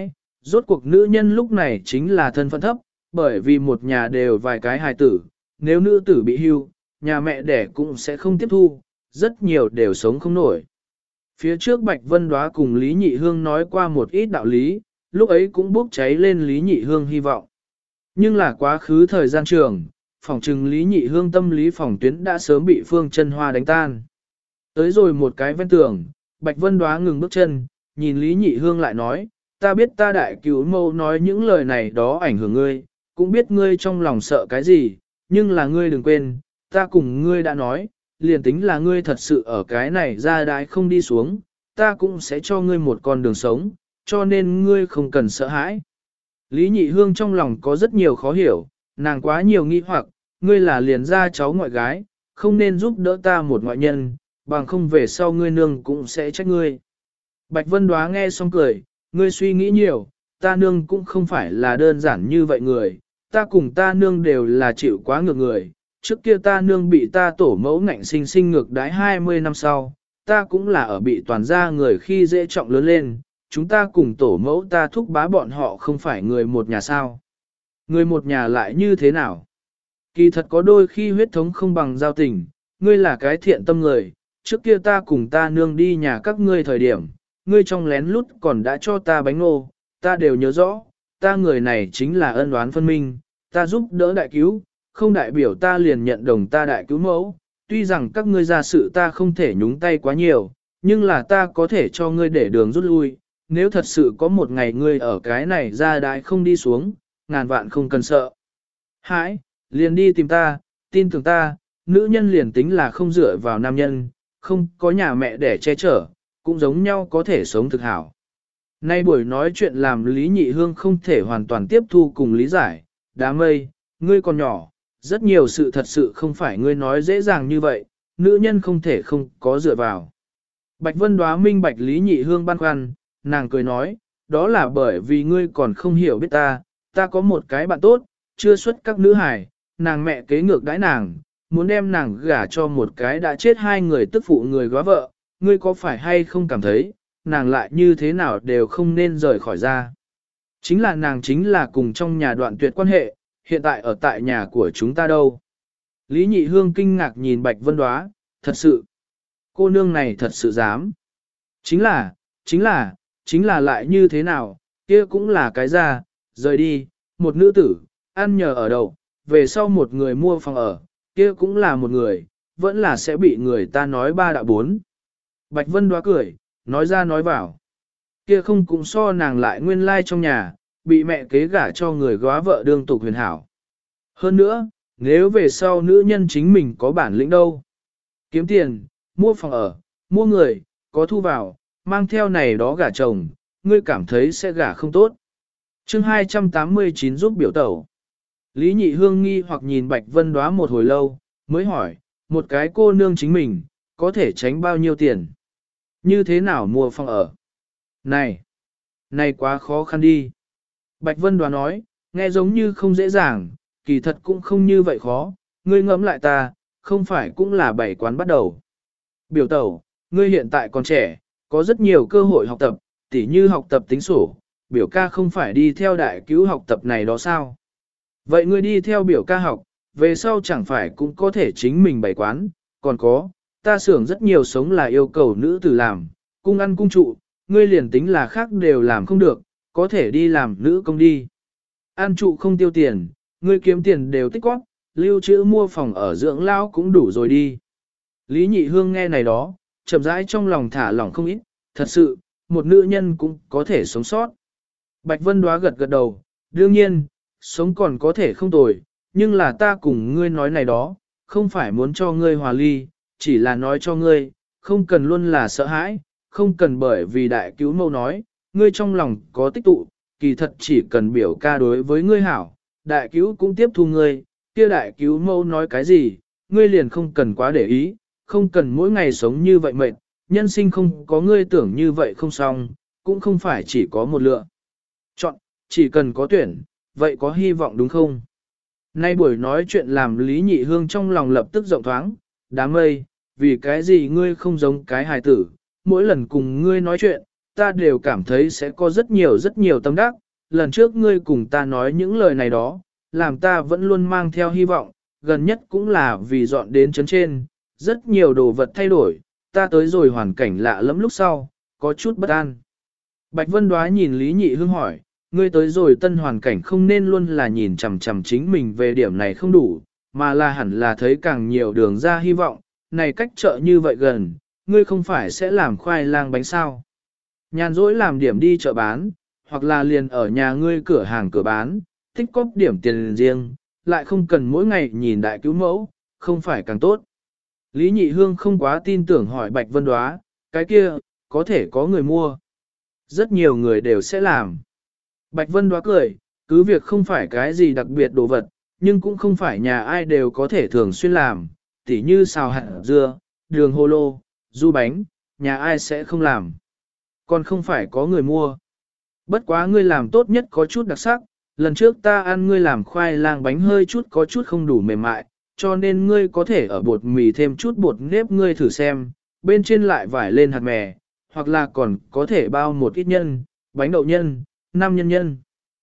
Rốt cuộc nữ nhân lúc này chính là thân phận thấp, bởi vì một nhà đều vài cái hài tử, nếu nữ tử bị hưu, nhà mẹ đẻ cũng sẽ không tiếp thu, rất nhiều đều sống không nổi. Phía trước Bạch Vân Đóa cùng Lý Nhị Hương nói qua một ít đạo lý, lúc ấy cũng bốc cháy lên Lý Nhị Hương hy vọng. Nhưng là quá khứ thời gian trường, phòng trừng Lý Nhị Hương tâm lý phòng tuyến đã sớm bị Phương Chân Hoa đánh tan. Tới rồi một cái ven tường, Bạch Vân Đóa ngừng bước chân, nhìn Lý Nhị Hương lại nói, ta biết ta đại cứu mâu nói những lời này đó ảnh hưởng ngươi, cũng biết ngươi trong lòng sợ cái gì, nhưng là ngươi đừng quên, ta cùng ngươi đã nói, liền tính là ngươi thật sự ở cái này ra đái không đi xuống, ta cũng sẽ cho ngươi một con đường sống, cho nên ngươi không cần sợ hãi. Lý Nhị Hương trong lòng có rất nhiều khó hiểu, nàng quá nhiều nghi hoặc, ngươi là liền ra cháu ngoại gái, không nên giúp đỡ ta một ngoại nhân, bằng không về sau ngươi nương cũng sẽ trách ngươi. Bạch Vân Đóa nghe xong cười, ngươi suy nghĩ nhiều, ta nương cũng không phải là đơn giản như vậy người, ta cùng ta nương đều là chịu quá ngược người, trước kia ta nương bị ta tổ mẫu ngạnh sinh sinh ngược đái 20 năm sau, ta cũng là ở bị toàn gia người khi dễ trọng lớn lên, chúng ta cùng tổ mẫu ta thúc bá bọn họ không phải người một nhà sao. Người một nhà lại như thế nào? Kỳ thật có đôi khi huyết thống không bằng giao tình, ngươi là cái thiện tâm người, trước kia ta cùng ta nương đi nhà các ngươi thời điểm, ngươi trong lén lút còn đã cho ta bánh ngô, ta đều nhớ rõ, ta người này chính là ân oán phân minh, ta giúp đỡ đại cứu, không đại biểu ta liền nhận đồng ta đại cứu mẫu, tuy rằng các ngươi ra sự ta không thể nhúng tay quá nhiều, nhưng là ta có thể cho ngươi để đường rút lui, nếu thật sự có một ngày ngươi ở cái này ra đại không đi xuống, ngàn vạn không cần sợ. Hãi, liền đi tìm ta, tin tưởng ta, nữ nhân liền tính là không dựa vào nam nhân, không có nhà mẹ để che chở, cũng giống nhau có thể sống thực hảo. Nay buổi nói chuyện làm Lý Nhị Hương không thể hoàn toàn tiếp thu cùng lý giải, đám mây, ngươi còn nhỏ, rất nhiều sự thật sự không phải ngươi nói dễ dàng như vậy, nữ nhân không thể không có dựa vào. Bạch Vân Đóa minh bạch Lý Nhị Hương băn khoăn, nàng cười nói, đó là bởi vì ngươi còn không hiểu biết ta có một cái bạn tốt, chưa xuất các nữ hài, nàng mẹ kế ngược đãi nàng, muốn đem nàng gả cho một cái đã chết hai người tức phụ người góa vợ, ngươi có phải hay không cảm thấy, nàng lại như thế nào đều không nên rời khỏi ra. Chính là cùng trong nhà đoạn tuyệt quan hệ, hiện tại ở tại nhà của chúng ta đâu. Lý Nhị Hương kinh ngạc nhìn Bạch Vân Đóa, thật sự, cô nương này thật sự dám. Chính là lại như thế nào, kia cũng là cái ra, rời đi, một nữ tử, ăn nhờ ở đậu, về sau một người mua phòng ở, kia cũng là một người, vẫn là sẽ bị người ta nói ba đạo bốn. Bạch Vân Đóa cười, nói ra nói vào. Kia không cũng so nàng lại nguyên lai trong nhà, bị mẹ kế gả cho người góa vợ đương tục huyền hảo. Hơn nữa, nếu về sau nữ nhân chính mình có bản lĩnh đâu. Kiếm tiền, mua phòng ở, mua người, có thu vào, mang theo này đó gả chồng, ngươi cảm thấy sẽ gả không tốt. Chương 289 giúp biểu tẩu. Lý Nhị Hương nghi hoặc nhìn Bạch Vân Đóa một hồi lâu, mới hỏi, một cái cô nương chính mình, có thể tránh bao nhiêu tiền? Như thế nào mua phòng ở? Này quá khó khăn đi. Bạch Vân Đóa nói, nghe giống như không dễ dàng, kỳ thật cũng không như vậy khó, ngươi ngẫm lại ta, không phải cũng là bảy quán bắt đầu. Biểu tẩu, ngươi hiện tại còn trẻ, có rất nhiều cơ hội học tập, tỉ như học tập tính sổ, biểu ca không phải đi theo đại cứu học tập này đó sao? Vậy ngươi đi theo biểu ca học, về sau chẳng phải cũng có thể chính mình bày quán, còn có, ta xưởng rất nhiều sống là yêu cầu nữ tử làm, cung ăn cung trụ, ngươi liền tính là khác đều làm không được, có thể đi làm nữ công đi. Ăn trụ không tiêu tiền, ngươi kiếm tiền đều tích góp, lưu trữ mua phòng ở dưỡng lão cũng đủ rồi đi. Lý Nhị Hương nghe này đó, chậm rãi trong lòng thả lỏng không ít, thật sự, một nữ nhân cũng có thể sống sót. Bạch Vân Đóa gật gật đầu, đương nhiên, sống còn có thể không tồi, nhưng là ta cùng ngươi nói này đó, không phải muốn cho ngươi hòa ly, chỉ là nói cho ngươi, không cần luôn là sợ hãi, không cần bởi vì đại cứu mâu nói, ngươi trong lòng có tích tụ, kỳ thật chỉ cần biểu ca đối với ngươi hảo, đại cứu cũng tiếp thu ngươi, kia đại cứu mâu nói cái gì, ngươi liền không cần quá để ý, không cần mỗi ngày sống như vậy mệt, nhân sinh không có ngươi tưởng như vậy không xong, cũng không phải chỉ có một lựa. Chọn, chỉ cần có tuyển, vậy có hy vọng đúng không? Nay buổi nói chuyện làm Lý Nhị Hương trong lòng lập tức rộng thoáng, đám mây, vì cái gì ngươi không giống cái hài tử, mỗi lần cùng ngươi nói chuyện, ta đều cảm thấy sẽ có rất nhiều tâm đắc, lần trước ngươi cùng ta nói những lời này đó, làm ta vẫn luôn mang theo hy vọng, gần nhất cũng là vì dọn đến trấn trên, rất nhiều đồ vật thay đổi, ta tới rồi hoàn cảnh lạ lẫm lúc sau, có chút bất an. Bạch Vân Đoá nhìn Lý Nhị Hương hỏi, ngươi tới rồi tân hoàn cảnh không nên luôn là nhìn chằm chằm chính mình về điểm này không đủ, mà là hẳn là thấy càng nhiều đường ra hy vọng, này cách chợ như vậy gần, ngươi không phải sẽ làm khoai lang bánh sao. Nhàn rỗi làm điểm đi chợ bán, hoặc là liền ở nhà ngươi cửa hàng cửa bán, tích cóp điểm tiền riêng, lại không cần mỗi ngày nhìn đại cứu mẫu, không phải càng tốt. Lý Nhị Hương không quá tin tưởng hỏi Bạch Vân Đoá, cái kia, có thể có người mua. Rất nhiều người đều sẽ làm. Bạch Vân Đoá cười, cứ việc không phải cái gì đặc biệt đồ vật, nhưng cũng không phải nhà ai đều có thể thường xuyên làm, tỉ như xào hạt dưa, đường hồ lô, du bánh, nhà ai sẽ không làm. Còn không phải có người mua. Bất quá ngươi làm tốt nhất có chút đặc sắc, lần trước ta ăn ngươi làm khoai lang bánh hơi chút có chút không đủ mềm mại, cho nên ngươi có thể ở bột mì thêm chút bột nếp ngươi thử xem, bên trên lại vải lên hạt mè, hoặc là còn có thể bao một ít nhân, bánh đậu nhân, 5 nhân nhân.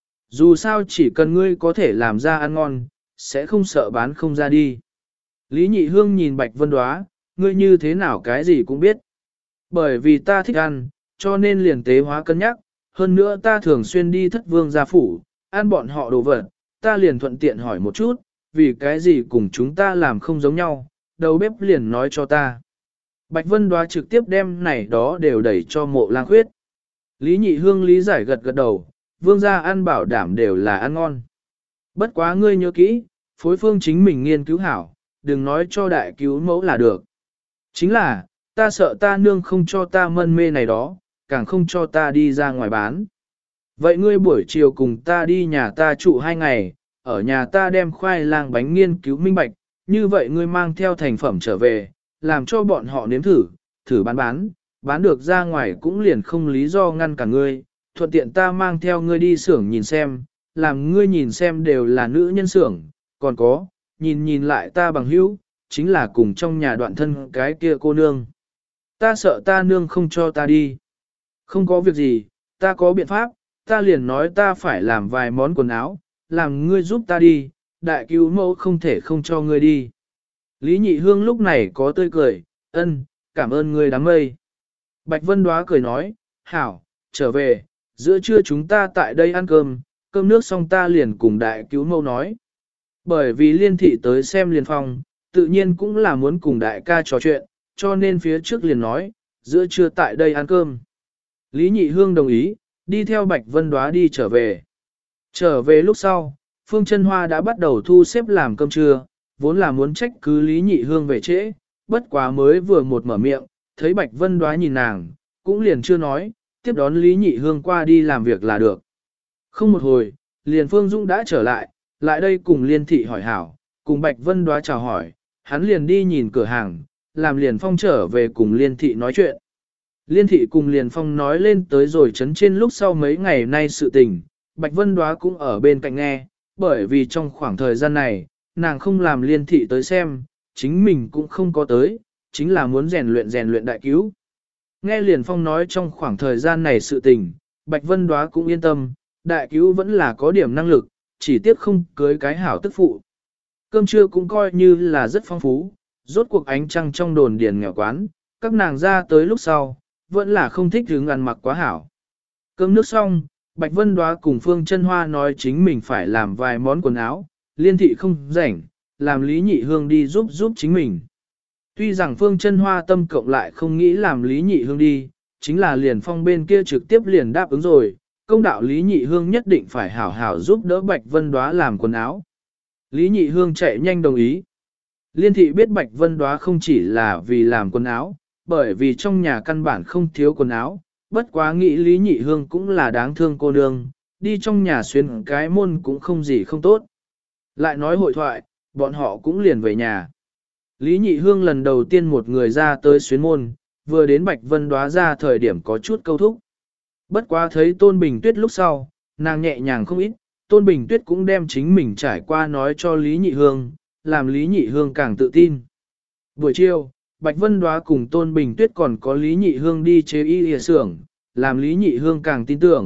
Dù sao chỉ cần ngươi có thể làm ra ăn ngon, sẽ không sợ bán không ra đi. Lý Nhị Hương nhìn Bạch Vân Đoá, ngươi như thế nào cái gì cũng biết. Bởi vì ta thích ăn, cho nên liền tế hóa cân nhắc, hơn nữa ta thường xuyên đi Thất Vương gia phủ, ăn bọn họ đồ vật, ta liền thuận tiện hỏi một chút, vì cái gì cùng chúng ta làm không giống nhau, đầu bếp liền nói cho ta. Bạch Vân Đoá trực tiếp đem này đó đều đẩy cho Mộ Lang Khuyết. Lý Nhị Hương lý giải gật gật đầu, Vương gia ăn bảo đảm đều là ăn ngon. Bất quá ngươi nhớ kỹ, phối phương chính mình nghiên cứu hảo, đừng nói cho đại cứu mẫu là được. Chính là, ta sợ ta nương không cho ta mân mê này đó, càng không cho ta đi ra ngoài bán. Vậy ngươi buổi chiều cùng ta đi nhà ta trụ 2 ngày, ở nhà ta đem khoai lang bánh nghiên cứu minh bạch, như vậy ngươi mang theo thành phẩm trở về, làm cho bọn họ nếm thử, thử bán được ra ngoài cũng liền không lý do ngăn cả ngươi, thuận tiện ta mang theo ngươi đi xưởng nhìn xem, làm ngươi nhìn xem đều là nữ nhân xưởng, còn có, nhìn lại ta bằng hữu, chính là cùng trong nhà đoạn thân cái kia cô nương. Ta sợ ta nương không cho ta đi. Không có việc gì, ta có biện pháp, ta liền nói ta phải làm vài món quần áo, làm ngươi giúp ta đi, đại cứu mẫu không thể không cho ngươi đi. Lý Nhị Hương lúc này có tươi cười, cảm ơn ngươi đám mây. Bạch Vân Đoá cười nói, hảo, trở về, giữa trưa chúng ta tại đây ăn cơm, cơm nước xong ta liền cùng đại cứu mẫu nói. Bởi vì Liên thị tới xem Liên Phong, tự nhiên cũng là muốn cùng đại ca trò chuyện, cho nên phía trước liền nói, giữa trưa tại đây ăn cơm. Lý Nhị Hương đồng ý, đi theo Bạch Vân Đoá đi trở về. Trở về lúc sau, Phương Chân Hoa đã bắt đầu thu xếp làm cơm trưa, vốn là muốn trách cứ Lý Nhị Hương về trễ, bất quá mới vừa một mở miệng, thấy Bạch Vân Đoá nhìn nàng, cũng liền chưa nói, tiếp đón Lý Nhị Hương qua đi làm việc là được. Không một hồi, liền Phương Dũng đã trở lại đây cùng Liên Thị hỏi hảo, cùng Bạch Vân Đoá chào hỏi, hắn liền đi nhìn cửa hàng, làm Liền Phong trở về cùng Liên Thị nói chuyện. Liên Thị cùng Liền Phong nói lên tới rồi chấn trên lúc sau mấy ngày nay sự tình, Bạch Vân Đoá cũng ở bên cạnh nghe, bởi vì trong khoảng thời gian này, nàng không làm Liên Thị tới xem, chính mình cũng không có tới, chính là muốn rèn luyện đại cứu. Nghe Liền Phong nói trong khoảng thời gian này sự tình, Bạch Vân Đoá cũng yên tâm, đại cứu vẫn là có điểm năng lực, chỉ tiếc không cưới cái hảo tức phụ. Cơm trưa cũng coi như là rất phong phú, rốt cuộc ánh trăng trong đồn điền nghèo quán, các nàng ra tới lúc sau, vẫn là không thích hứng ăn mặc quá hảo. Cơm nước xong, Bạch Vân Đoá cùng Phương Chân Hoa nói chính mình phải làm vài món quần áo, Liên Thị không rảnh, làm Lý Nhị Hương đi giúp chính mình. Tuy rằng Phương Chân Hoa tâm cộng lại không nghĩ làm Lý Nhị Hương đi, chính là Liền Phong bên kia trực tiếp liền đáp ứng rồi, công đạo Lý Nhị Hương nhất định phải hảo hảo giúp đỡ Bạch Vân Đoá làm quần áo. Lý Nhị Hương chạy nhanh đồng ý. Liên Thị biết Bạch Vân Đoá không chỉ là vì làm quần áo, bởi vì trong nhà căn bản không thiếu quần áo, bất quá nghĩ Lý Nhị Hương cũng là đáng thương cô nương, đi trong nhà xuyên cái môn cũng không gì không tốt. Lại nói hội thoại, bọn họ cũng liền về nhà. Lý Nhị Hương lần đầu tiên một người ra tới xuyến môn, vừa đến Bạch Vân Đoá ra thời điểm có chút câu thúc. Bất quá thấy Tôn Bình Tuyết lúc sau, nàng nhẹ nhàng không ít, Tôn Bình Tuyết cũng đem chính mình trải qua nói cho Lý Nhị Hương, làm Lý Nhị Hương càng tự tin. Buổi chiều, Bạch Vân Đoá cùng Tôn Bình Tuyết còn có Lý Nhị Hương đi chế y y xưởng, làm Lý Nhị Hương càng tin tưởng,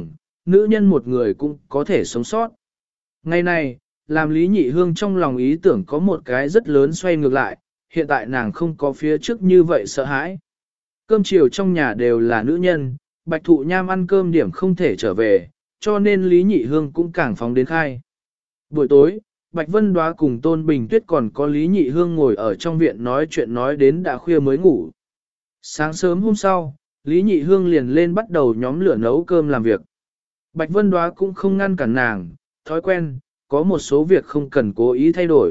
nữ nhân một người cũng có thể sống sót. Ngày này, làm Lý Nhị Hương trong lòng ý tưởng có một cái rất lớn xoay ngược lại, hiện tại nàng không có phía trước như vậy sợ hãi. Cơm chiều trong nhà đều là nữ nhân, Bạch Thụ Nham ăn cơm điểm không thể trở về, cho nên Lý Nhị Hương cũng càng phóng đến khai. Buổi tối, Bạch Vân Đoá cùng Tôn Bình Tuyết còn có Lý Nhị Hương ngồi ở trong viện nói chuyện nói đến đã khuya mới ngủ. Sáng sớm hôm sau, Lý Nhị Hương liền lên bắt đầu nhóm lửa nấu cơm làm việc. Bạch Vân Đoá cũng không ngăn cản nàng, thói quen, có một số việc không cần cố ý thay đổi.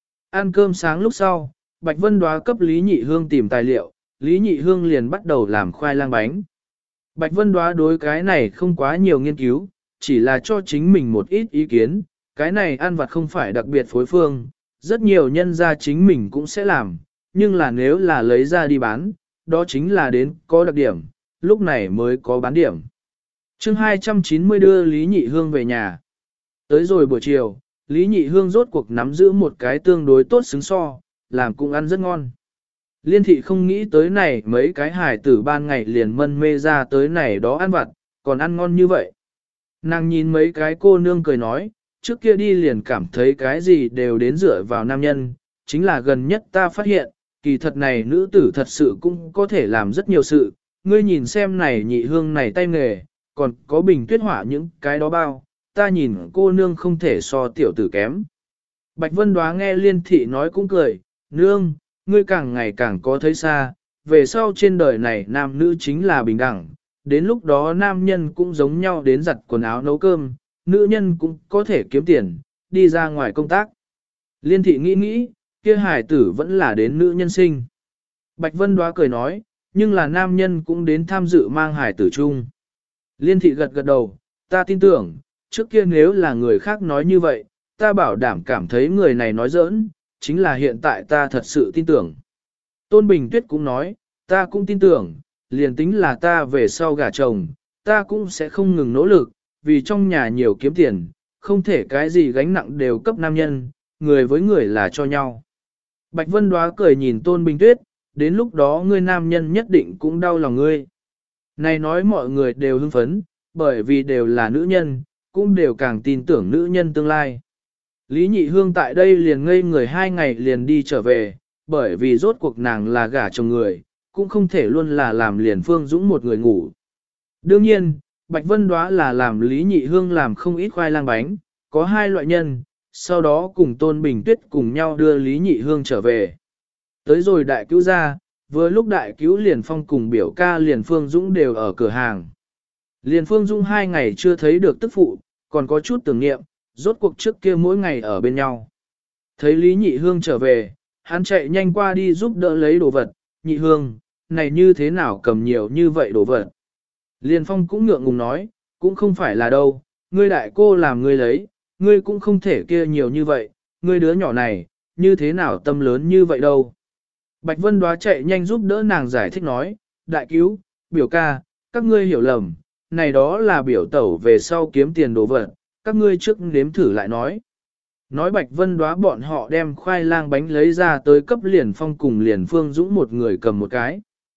Ăn cơm sáng lúc sau, Bạch Vân Đoá cấp Lý Nhị Hương tìm tài liệu, Lý Nhị Hương liền bắt đầu làm khoai lang bánh. Bạch Vân Đoá đối cái này không quá nhiều nghiên cứu, chỉ là cho chính mình một ít ý kiến, cái này ăn vặt không phải đặc biệt phối phương, rất nhiều nhân gia chính mình cũng sẽ làm, nhưng là nếu là lấy ra đi bán, đó chính là đến có đặc điểm, lúc này mới có bán điểm. chương 290 đưa Lý Nhị Hương về nhà. Tới rồi buổi chiều, Lý Nhị Hương rốt cuộc nắm giữ một cái tương đối tốt xứng so, làm cũng ăn rất ngon. Liên thị không nghĩ tới này mấy cái hài tử ban ngày liền mân mê ra tới này đó ăn vặt, còn ăn ngon như vậy. Nàng nhìn mấy cái cô nương cười nói, trước kia đi liền cảm thấy cái gì đều đến dựa vào nam nhân, chính là gần nhất ta phát hiện, kỳ thật này nữ tử thật sự cũng có thể làm rất nhiều sự, ngươi nhìn xem này Nhị Hương này tay nghề, còn có Bình Tuyết hỏa những cái đó bao, ta nhìn cô nương không thể so tiểu tử kém. Bạch Vân Đoá nghe Liên thị nói cũng cười, nương, ngươi càng ngày càng có thấy xa, về sau trên đời này nam nữ chính là bình đẳng, đến lúc đó nam nhân cũng giống nhau đến giặt quần áo nấu cơm, nữ nhân cũng có thể kiếm tiền, đi ra ngoài công tác. Liên thị nghĩ nghĩ, kia hải tử vẫn là đến nữ nhân sinh. Bạch Vân Đoá cười nói, nhưng là nam nhân cũng đến tham dự mang hải tử chung. Liên thị gật gật đầu, ta tin tưởng, trước kia nếu là người khác nói như vậy, ta bảo đảm cảm thấy người này nói giỡn, chính là hiện tại ta thật sự tin tưởng. Tôn Bình Tuyết cũng nói, ta cũng tin tưởng, liền tính là ta về sau gả chồng, ta cũng sẽ không ngừng nỗ lực, vì trong nhà nhiều kiếm tiền, không thể cái gì gánh nặng đều cấp nam nhân, người với người là cho nhau. Bạch Vân Đoá cười nhìn Tôn Bình Tuyết, đến lúc đó ngươi nam nhân nhất định cũng đau lòng ngươi. Này nói mọi người đều hưng phấn, bởi vì đều là nữ nhân, cũng đều càng tin tưởng nữ nhân tương lai. Lý Nhị Hương tại đây liền ngây người 2 ngày liền đi trở về, bởi vì rốt cuộc nàng là gả chồng người, cũng không thể luôn là làm liền Phương Dũng một người ngủ. Đương nhiên, Bạch Vân Đoá là làm Lý Nhị Hương làm không ít khoai lang bánh, có 2 loại nhân, sau đó cùng Tôn Bình Tuyết cùng nhau đưa Lý Nhị Hương trở về. Tới rồi đại cứu ra, vừa lúc đại cứu liền Phong cùng biểu ca liền Phương Dũng đều ở cửa hàng. Liền Phương Dũng 2 ngày chưa thấy được tức phụ, còn có chút tưởng niệm, rốt cuộc trước kia mỗi ngày ở bên nhau. Thấy Lý Nhị Hương trở về, hắn chạy nhanh qua đi giúp đỡ lấy đồ vật, Nhị Hương, này như thế nào cầm nhiều như vậy đồ vật. Liên Phong cũng ngượng ngùng nói, cũng không phải là đâu, ngươi đại cô làm ngươi lấy, ngươi cũng không thể kia nhiều như vậy, ngươi đứa nhỏ này, như thế nào tâm lớn như vậy đâu. Bạch Vân Đoá chạy nhanh giúp đỡ nàng giải thích nói, đại cứu, biểu ca, các ngươi hiểu lầm, này đó là biểu tẩu về sau kiếm tiền đồ vật, các ngươi trước nếm thử lại nói. Nói Bạch Vân Đoá bọn họ đem khoai lang bánh lấy ra tới cấp Liền Phong cùng Liền Phương Dũng một người cầm một cái.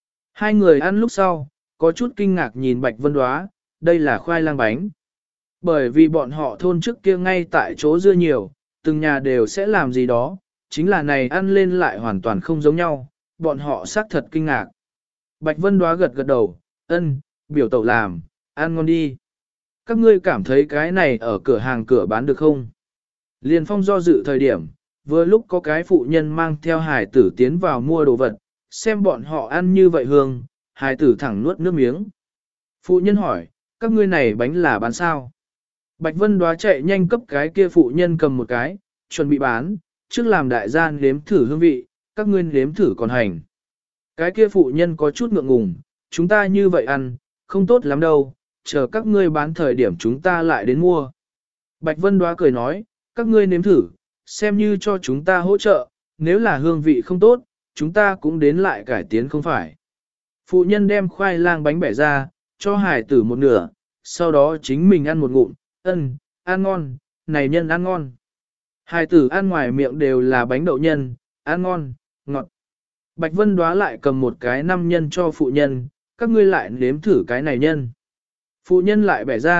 2 người ăn lúc sau, có chút kinh ngạc nhìn Bạch Vân Đoá, đây là khoai lang bánh. Bởi vì bọn họ thôn trước kia ngay tại chỗ dưa nhiều, từng nhà đều sẽ làm gì đó, chính là này ăn lên lại hoàn toàn không giống nhau, bọn họ xác thật kinh ngạc. Bạch Vân Đoá gật gật đầu, ân, biểu tẩu làm, ăn ngon đi. Các ngươi cảm thấy cái này ở cửa hàng cửa bán được không? Liên Phong do dự thời điểm, vừa lúc có cái phụ nhân mang theo hài tử tiến vào mua đồ vật, xem bọn họ ăn như vậy hương, hài tử thẳng nuốt nước miếng. Phụ nhân hỏi, các ngươi này bánh là bán sao? Bạch Vân Đoá chạy nhanh cấp cái kia phụ nhân cầm một cái, chuẩn bị bán, trước làm đại gia nếm thử hương vị, các ngươi nếm thử còn hành. Cái kia phụ nhân có chút ngượng ngùng, chúng ta như vậy ăn, không tốt lắm đâu, chờ các ngươi bán thời điểm chúng ta lại đến mua. Bạch Vân Đoá cười nói, các ngươi nếm thử, xem như cho chúng ta hỗ trợ, nếu là hương vị không tốt, chúng ta cũng đến lại cải tiến không phải. Phụ nhân đem khoai lang bánh bẻ ra, cho hải tử một nửa, sau đó chính mình ăn một ngụm, ân, ăn ngon, này nhân ăn ngon. Hải tử ăn ngoài miệng đều là bánh đậu nhân, ăn ngon, ngọt. Bạch Vân Đoá lại cầm một cái 5 nhân cho phụ nhân, các ngươi lại nếm thử cái này nhân. Phụ nhân lại bẻ ra,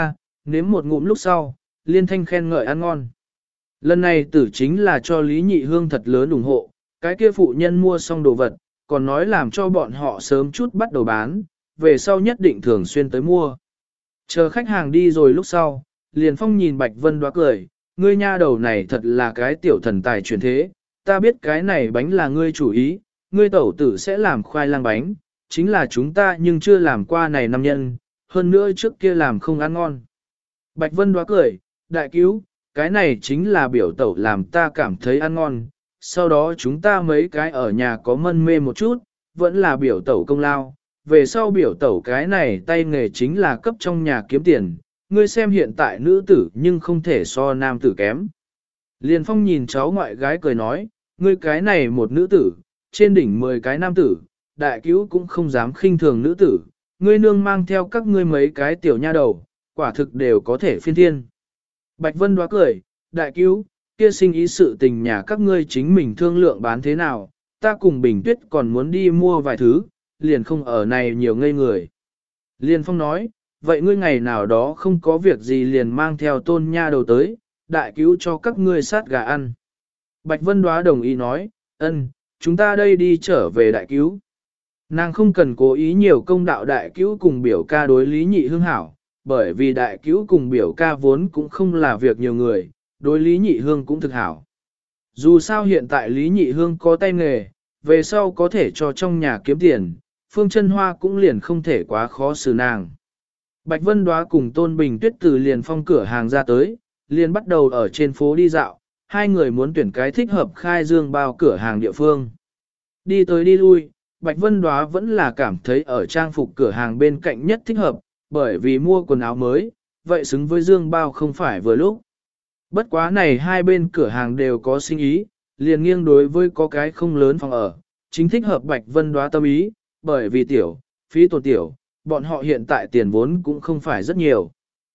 Nếm một ngụm lúc sau, liên thanh khen ngợi ăn ngon. Lần này tử chính là cho Lý Nhị Hương thật lớn ủng hộ, cái kia phụ nhân mua xong đồ vật, còn nói làm cho bọn họ sớm chút bắt đầu bán, về sau nhất định thường xuyên tới mua. Chờ khách hàng đi rồi lúc sau, liền phong nhìn Bạch Vân Đoá cười, ngươi nha đầu này thật là cái tiểu thần tài truyền thế, ta biết cái này bánh là ngươi chủ ý, ngươi tẩu tử sẽ làm khoai lang bánh, chính là chúng ta nhưng chưa làm qua này năm nhân, hơn nữa trước kia làm không ăn ngon. Bạch Vân Đoá cười, đại cứu, cái này chính là biểu tẩu làm ta cảm thấy ăn ngon, sau đó chúng ta mấy cái ở nhà có mân mê một chút, vẫn là biểu tẩu công lao, về sau biểu tẩu cái này tay nghề chính là cấp trong nhà kiếm tiền, ngươi xem hiện tại nữ tử nhưng không thể so nam tử kém. Liền phong nhìn cháu ngoại gái cười nói, ngươi cái này một nữ tử, trên đỉnh 10 cái nam tử, đại cứu cũng không dám khinh thường nữ tử, ngươi nương mang theo các ngươi mấy cái tiểu nha đầu, quả thực đều có thể phiên thiên. Bạch Vân Đoá cười, đại cứu, kia sinh ý sự tình nhà các ngươi chính mình thương lượng bán thế nào, ta cùng Bình Tuyết còn muốn đi mua vài thứ, liền không ở này nhiều ngây người. Liền phong nói, vậy ngươi ngày nào đó không có việc gì liền mang theo tôn nha đầu tới, đại cứu cho các ngươi sát gà ăn. Bạch Vân Đoá đồng ý nói, ân, chúng ta đây đi trở về đại cứu. Nàng không cần cố ý nhiều công đạo đại cứu cùng biểu ca đối Lý Nhị Hương hảo, bởi vì đại cứu cùng biểu ca vốn cũng không là việc nhiều người, đối Lý Nhị Hương cũng thực hảo. Dù sao hiện tại Lý Nhị Hương có tay nghề, về sau có thể cho trong nhà kiếm tiền, Phương Chân Hoa cũng liền không thể quá khó xử nàng. Bạch Vân Đoá cùng Tôn Bình Tuyết từ liền phong cửa hàng ra tới, liền bắt đầu ở trên phố đi dạo, hai người muốn tuyển cái thích hợp khai dương bao cửa hàng địa phương. Đi tới đi lui, Bạch Vân Đoá vẫn là cảm thấy ở trang phục cửa hàng bên cạnh nhất thích hợp, bởi vì mua quần áo mới, vậy xứng với dương bao không phải vừa lúc. Bất quá này hai bên cửa hàng đều có sinh ý, liền nghiêng đối với có cái không lớn phòng ở, chính thích hợp Bạch Vân Đoá tâm ý, bởi vì tiểu, phí tổn tiểu, bọn họ hiện tại tiền vốn cũng không phải rất nhiều.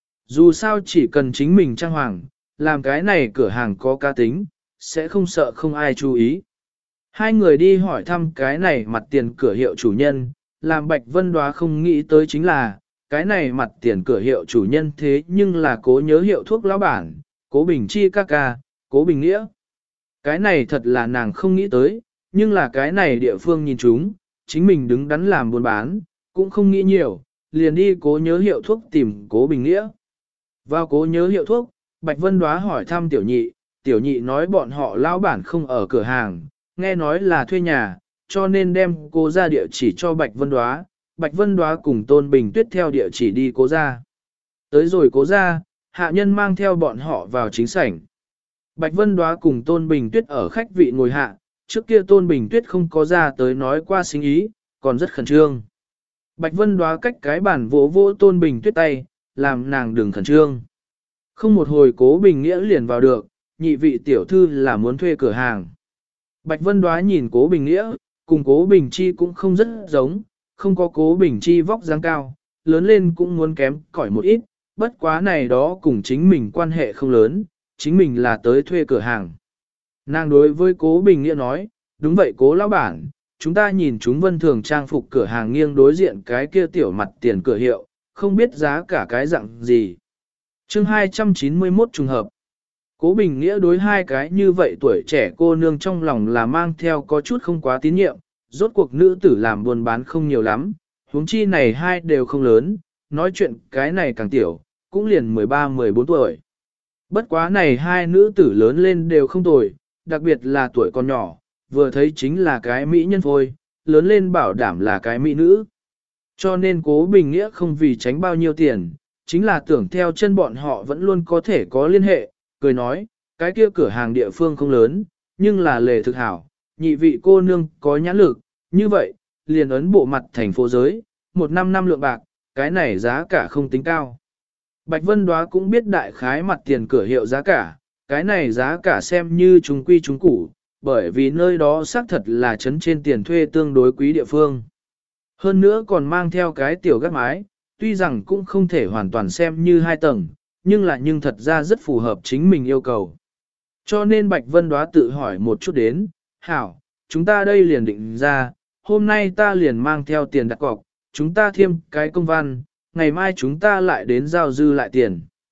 Dù sao chỉ cần chính mình trang hoàng, làm cái này cửa hàng có cá tính, sẽ không sợ không ai chú ý. Hai người đi hỏi thăm cái này mặt tiền cửa hiệu chủ nhân, làm Bạch Vân Đoá không nghĩ tới chính là, cái này mặt tiền cửa hiệu chủ nhân thế nhưng là Cố Nhớ hiệu thuốc lão bản, Cố Bình Chi ca ca, Cố Bình Nghĩa. Cái này thật là nàng không nghĩ tới, nhưng là cái này địa phương nhìn chúng, chính mình đứng đắn làm buôn bán, cũng không nghĩ nhiều, liền đi Cố Nhớ hiệu thuốc tìm Cố Bình Nghĩa. Vào Cố Nhớ hiệu thuốc, Bạch Vân Đoá hỏi thăm tiểu nhị nói bọn họ lão bản không ở cửa hàng, nghe nói là thuê nhà, cho nên đem cô ra địa chỉ cho Bạch Vân Đoá. Bạch Vân Đoá cùng Tôn Bình Tuyết theo địa chỉ đi cố ra. Tới rồi cố ra, hạ nhân mang theo bọn họ vào chính sảnh. Bạch Vân Đoá cùng Tôn Bình Tuyết ở khách vị ngồi hạ, trước kia Tôn Bình Tuyết không có ra tới nói qua sinh ý, còn rất khẩn trương. Bạch Vân Đoá cách cái bàn vỗ vỗ Tôn Bình Tuyết tay, làm nàng đừng khẩn trương. Không một hồi Cố Bình Nghĩa liền vào được, nhị vị tiểu thư là muốn thuê cửa hàng. Bạch Vân Đoá nhìn Cố Bình Nghĩa, cùng Cố Bình Chi cũng không rất giống, không có Cố Bình Chi vóc dáng cao, lớn lên cũng muốn kém cỏi một ít, bất quá này đó cùng chính mình quan hệ không lớn, chính mình là tới thuê cửa hàng. Nàng đối với Cố Bình Nghĩa nói, đúng vậy Cố lão bản, chúng ta nhìn chúng Vân Thường trang phục cửa hàng nghiêng đối diện cái kia tiểu mặt tiền cửa hiệu, không biết giá cả cái dạng gì. Chương 291 trùng hợp. Cố Bình Nghĩa đối hai cái như vậy tuổi trẻ cô nương trong lòng là mang theo có chút không quá tín nhiệm, rốt cuộc nữ tử làm buôn bán không nhiều lắm, huống chi này hai đều không lớn, nói chuyện cái này càng tiểu, cũng liền 13-14 tuổi. Bất quá này hai nữ tử lớn lên đều không tuổi, đặc biệt là tuổi còn nhỏ, vừa thấy chính là cái mỹ nhân phôi, lớn lên bảo đảm là cái mỹ nữ. Cho nên Cố Bình Nghĩa không vì tránh bao nhiêu tiền, chính là tưởng theo chân bọn họ vẫn luôn có thể có liên hệ, cười nói, cái kia cửa hàng địa phương không lớn, nhưng là lề thực hảo, nhị vị cô nương có nhãn lực, như vậy, liền ấn bộ mặt thành phố giới, 1 năm lượng bạc, cái này giá cả không tính cao. Bạch Vân Đoá cũng biết đại khái mặt tiền cửa hiệu giá cả, cái này giá cả xem như chúng quy chúng củ, bởi vì nơi đó xác thật là trấn trên tiền thuê tương đối quý địa phương. Hơn nữa còn mang theo cái tiểu gác mái, tuy rằng cũng không thể hoàn toàn xem như 2 tầng, nhưng thật ra rất phù hợp chính mình yêu cầu. Cho nên Bạch Vân Đoá tự hỏi một chút đến, hảo, chúng ta đây liền định ra, hôm nay ta liền mang theo tiền đặt cọc, chúng ta thêm cái công văn, ngày mai chúng ta lại đến giao dư lại tiền.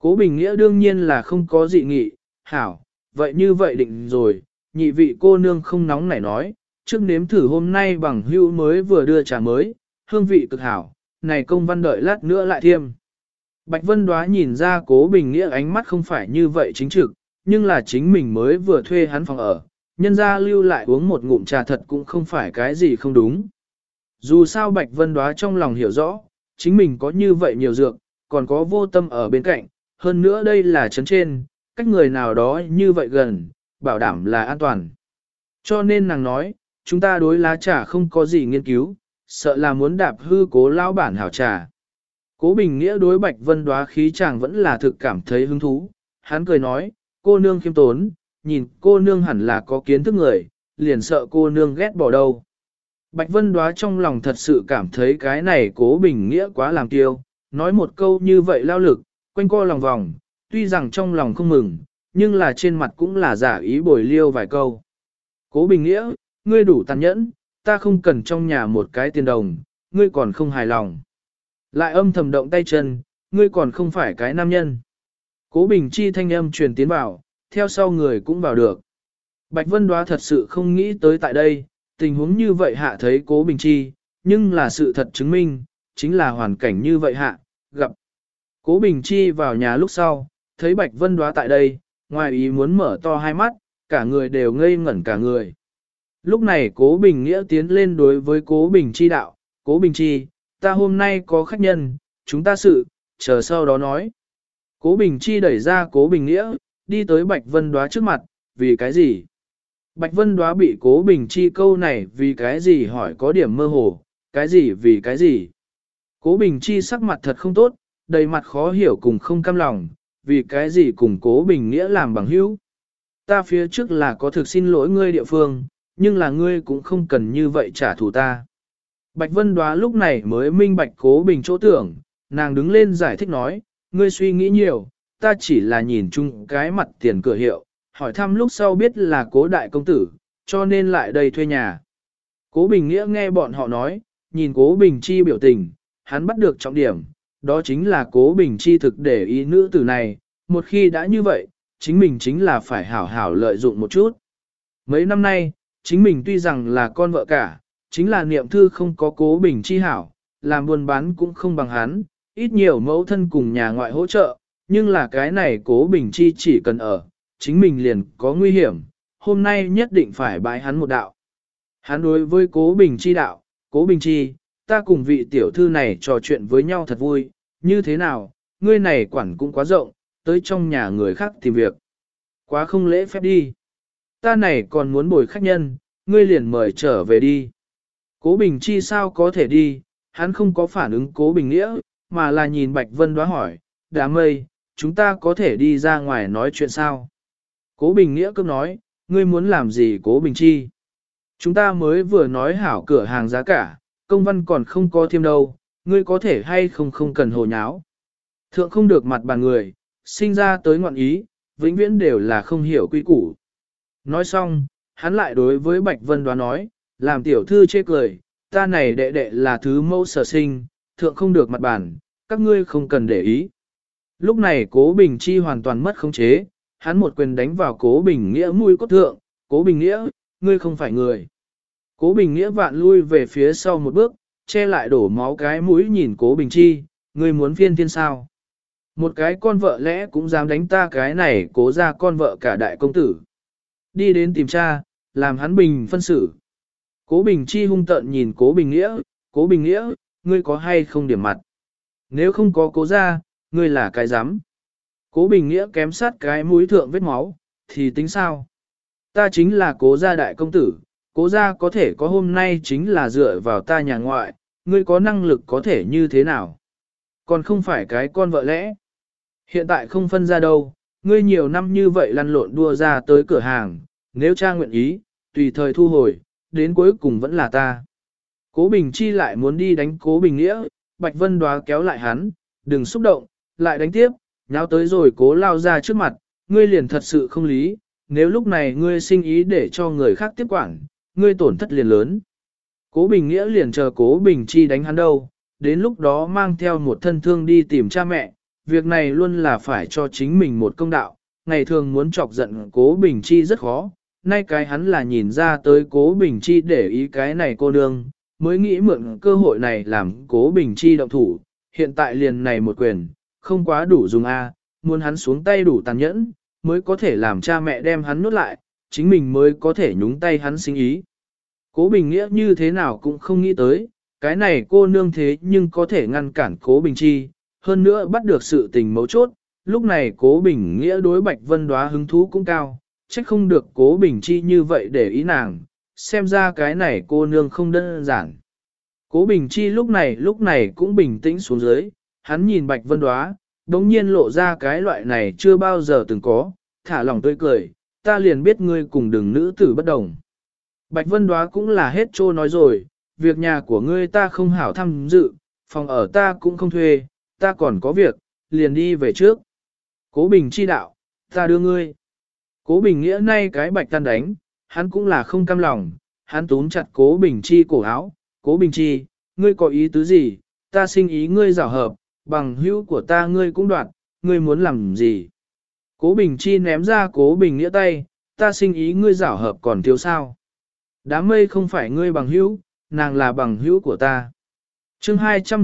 Cố Bình Nghĩa đương nhiên là không có dị nghị, hảo, vậy như vậy định rồi, nhị vị cô nương không nóng nảy nói, trước nếm thử hôm nay bằng hữu mới vừa đưa trà mới, hương vị cực hảo, này công văn đợi lát nữa lại thiêm. Bạch Vân Đoá nhìn ra Cố Bình Nghĩa ánh mắt không phải như vậy chính trực, nhưng là chính mình mới vừa thuê hắn phòng ở, nhân ra lưu lại uống một ngụm trà thật cũng không phải cái gì không đúng. Dù sao Bạch Vân Đoá trong lòng hiểu rõ, chính mình có như vậy nhiều dược, còn có vô tâm ở bên cạnh, hơn nữa đây là trấn trên, cách người nào đó như vậy gần, bảo đảm là an toàn. Cho nên nàng nói, chúng ta đối lá trà không có gì nghiên cứu, sợ là muốn đạp hư Cố lão bản hảo trà. Cố Bình Nghĩa đối Bạch Vân Đoá khí chàng vẫn là thực cảm thấy hứng thú, hắn cười nói, cô nương khiêm tốn, nhìn cô nương hẳn là có kiến thức người, liền sợ cô nương ghét bỏ đâu. Bạch Vân Đoá trong lòng thật sự cảm thấy cái này Cố Bình Nghĩa quá làm kiêu, nói một câu như vậy lao lực, quanh co lòng vòng, tuy rằng trong lòng không mừng, nhưng là trên mặt cũng là giả ý bồi liêu vài câu. Cố Bình Nghĩa, ngươi đủ tàn nhẫn, ta không cần trong nhà một cái tiền đồng, ngươi còn không hài lòng. Lại âm thầm động tay chân, ngươi còn không phải cái nam nhân. Cố Bình Chi thanh âm truyền tiến vào, theo sau người cũng vào được. Bạch Vân Đoá thật sự không nghĩ tới tại đây, tình huống như vậy hạ thấy Cố Bình Chi, nhưng là sự thật chứng minh, chính là hoàn cảnh như vậy hạ, gặp. Cố Bình Chi vào nhà lúc sau, thấy Bạch Vân Đoá tại đây, ngoài ý muốn mở to hai mắt, cả người đều ngây ngẩn cả người. Lúc này Cố Bình Nghĩa tiến lên đối với Cố Bình Chi đạo, Cố Bình Chi, ta hôm nay có khách nhân, chúng ta sự, chờ sau đó nói. Cố Bình Chi đẩy ra Cố Bình Nghĩa, đi tới Bạch Vân Đoá trước mặt, vì cái gì? Bạch Vân Đoá bị Cố Bình Chi câu này vì cái gì hỏi có điểm mơ hồ, cái gì vì cái gì? Cố Bình Chi sắc mặt thật không tốt, đầy mặt khó hiểu cùng không cam lòng, vì cái gì cùng Cố Bình Nghĩa làm bằng hữu. Ta phía trước là có thực xin lỗi ngươi địa phương, nhưng là ngươi cũng không cần như vậy trả thù ta. Bạch Vân Đoá lúc này mới minh bạch Cố Bình chỗ tưởng, nàng đứng lên giải thích nói, ngươi suy nghĩ nhiều, ta chỉ là nhìn chung cái mặt tiền cửa hiệu, hỏi thăm lúc sau biết là Cố đại công tử, cho nên lại đây thuê nhà. Cố Bình Nghĩa nghe bọn họ nói, nhìn Cố Bình Chi biểu tình, hắn bắt được trọng điểm, đó chính là Cố Bình Chi thực để ý nữ tử này, một khi đã như vậy, chính mình chính là phải hảo hảo lợi dụng một chút. Mấy năm nay, chính mình tuy rằng là con vợ cả, chính là niệm thư không có Cố Bình Chi hảo, làm buôn bán cũng không bằng hắn, ít nhiều mẫu thân cùng nhà ngoại hỗ trợ, nhưng là cái này Cố Bình Chi chỉ cần ở, chính mình liền có nguy hiểm, hôm nay nhất định phải bái hắn một đạo. Hắn đối với Cố Bình Chi đạo, Cố Bình Chi, ta cùng vị tiểu thư này trò chuyện với nhau thật vui, như thế nào, ngươi này quản cũng quá rộng, tới trong nhà người khác tìm việc. Quá không lễ phép đi. Ta này còn muốn bồi khách nhân, ngươi liền mời trở về đi. Cố Bình Chi sao có thể đi, hắn không có phản ứng Cố Bình Nghĩa, mà là nhìn Bạch Vân Đoá hỏi, Đám Mây, chúng ta có thể đi ra ngoài nói chuyện sao? Cố Bình Nghĩa cứ nói, ngươi muốn làm gì Cố Bình Chi? Chúng ta mới vừa nói hảo cửa hàng giá cả, công văn còn không có thêm đâu, ngươi có thể hay không cần hồ nháo. Thượng không được mặt bàn người, sinh ra tới ngọn ý, vĩnh viễn đều là không hiểu quy củ. Nói xong, hắn lại đối với Bạch Vân Đoá nói, làm tiểu thư chê cười, ta này đệ đệ là thứ mẫu sở sinh, thượng không được mặt bàn, các ngươi không cần để ý. Lúc này Cố Bình Chi hoàn toàn mất khống chế, hắn một quyền đánh vào Cố Bình Nghĩa mũi cốt thượng, Cố Bình Nghĩa, ngươi không phải người. Cố Bình Nghĩa vạn lui về phía sau một bước, che lại đổ máu cái mũi nhìn Cố Bình Chi, ngươi muốn phiên thiên sao. Một cái con vợ lẽ cũng dám đánh ta cái này Cố ra con vợ cả đại công tử. Đi đến tìm cha, làm hắn bình phân xử. Cố Bình Chi hung tợn nhìn Cố Bình Nghĩa, ngươi có hay không điểm mặt? Nếu không có Cố ra, ngươi là cái dám. Cố Bình Nghĩa kém sát cái mũi thượng vết máu, thì tính sao? Ta chính là Cố gia đại công tử, Cố gia có thể có hôm nay chính là dựa vào ta nhà ngoại, ngươi có năng lực có thể như thế nào? Còn không phải cái con vợ lẽ. Hiện tại không phân ra đâu, ngươi nhiều năm như vậy lăn lộn đua ra tới cửa hàng, nếu cha nguyện ý, tùy thời thu hồi, đến cuối cùng vẫn là ta. Cố Bình Chi lại muốn đi đánh Cố Bình Nghĩa, Bạch Vân Đoá kéo lại hắn, đừng xúc động, lại đánh tiếp, nháo tới rồi Cố lao ra trước mặt, ngươi liền thật sự không lý, nếu lúc này ngươi sinh ý để cho người khác tiếp quản, ngươi tổn thất liền lớn. Cố Bình Nghĩa liền chờ Cố Bình Chi đánh hắn đâu, đến lúc đó mang theo một thân thương đi tìm cha mẹ, việc này luôn là phải cho chính mình một công đạo, ngày thường muốn chọc giận Cố Bình Chi rất khó, nay cái hắn là nhìn ra tới Cố Bình Chi để ý cái này cô nương, mới nghĩ mượn cơ hội này làm Cố Bình Chi động thủ, hiện tại liền này một quyền, không quá đủ dùng a, muốn hắn xuống tay đủ tàn nhẫn, mới có thể làm cha mẹ đem hắn nuốt lại, chính mình mới có thể nhúng tay hắn sinh ý. Cố Bình Nghĩa như thế nào cũng không nghĩ tới, cái này cô nương thế nhưng có thể ngăn cản Cố Bình Chi, hơn nữa bắt được sự tình mấu chốt, lúc này Cố Bình Nghĩa đối Bạch Vân Đóa hứng thú cũng cao, trách không được Cố Bình Chi như vậy để ý nàng, xem ra cái này cô nương không đơn giản. Cố Bình Chi lúc này cũng bình tĩnh xuống dưới, hắn nhìn Bạch Vân Đóa, đống nhiên lộ ra cái loại này chưa bao giờ từng có, thả lòng tươi cười, ta liền biết ngươi cùng đừng nữ tử bất đồng. Bạch Vân Đóa cũng là hết trô nói rồi, việc nhà của ngươi ta không hảo tham dự, phòng ở ta cũng không thuê, ta còn có việc, liền đi về trước. Cố Bình Chi đạo, ta đưa ngươi. Cố Bình Nghĩa nay cái bạch tan đánh, hắn cũng là không cam lòng, hắn túm chặt Cố Bình Chi cổ áo, Cố Bình Chi, ngươi có ý tứ gì, ta sinh ý ngươi giảo hợp, bằng hữu của ta ngươi cũng đoạt, ngươi muốn làm gì. Cố Bình Chi ném ra Cố Bình Nghĩa tay, ta sinh ý ngươi giảo hợp còn thiếu sao. Đám mây không phải ngươi bằng hữu, nàng là bằng hữu của ta. Chương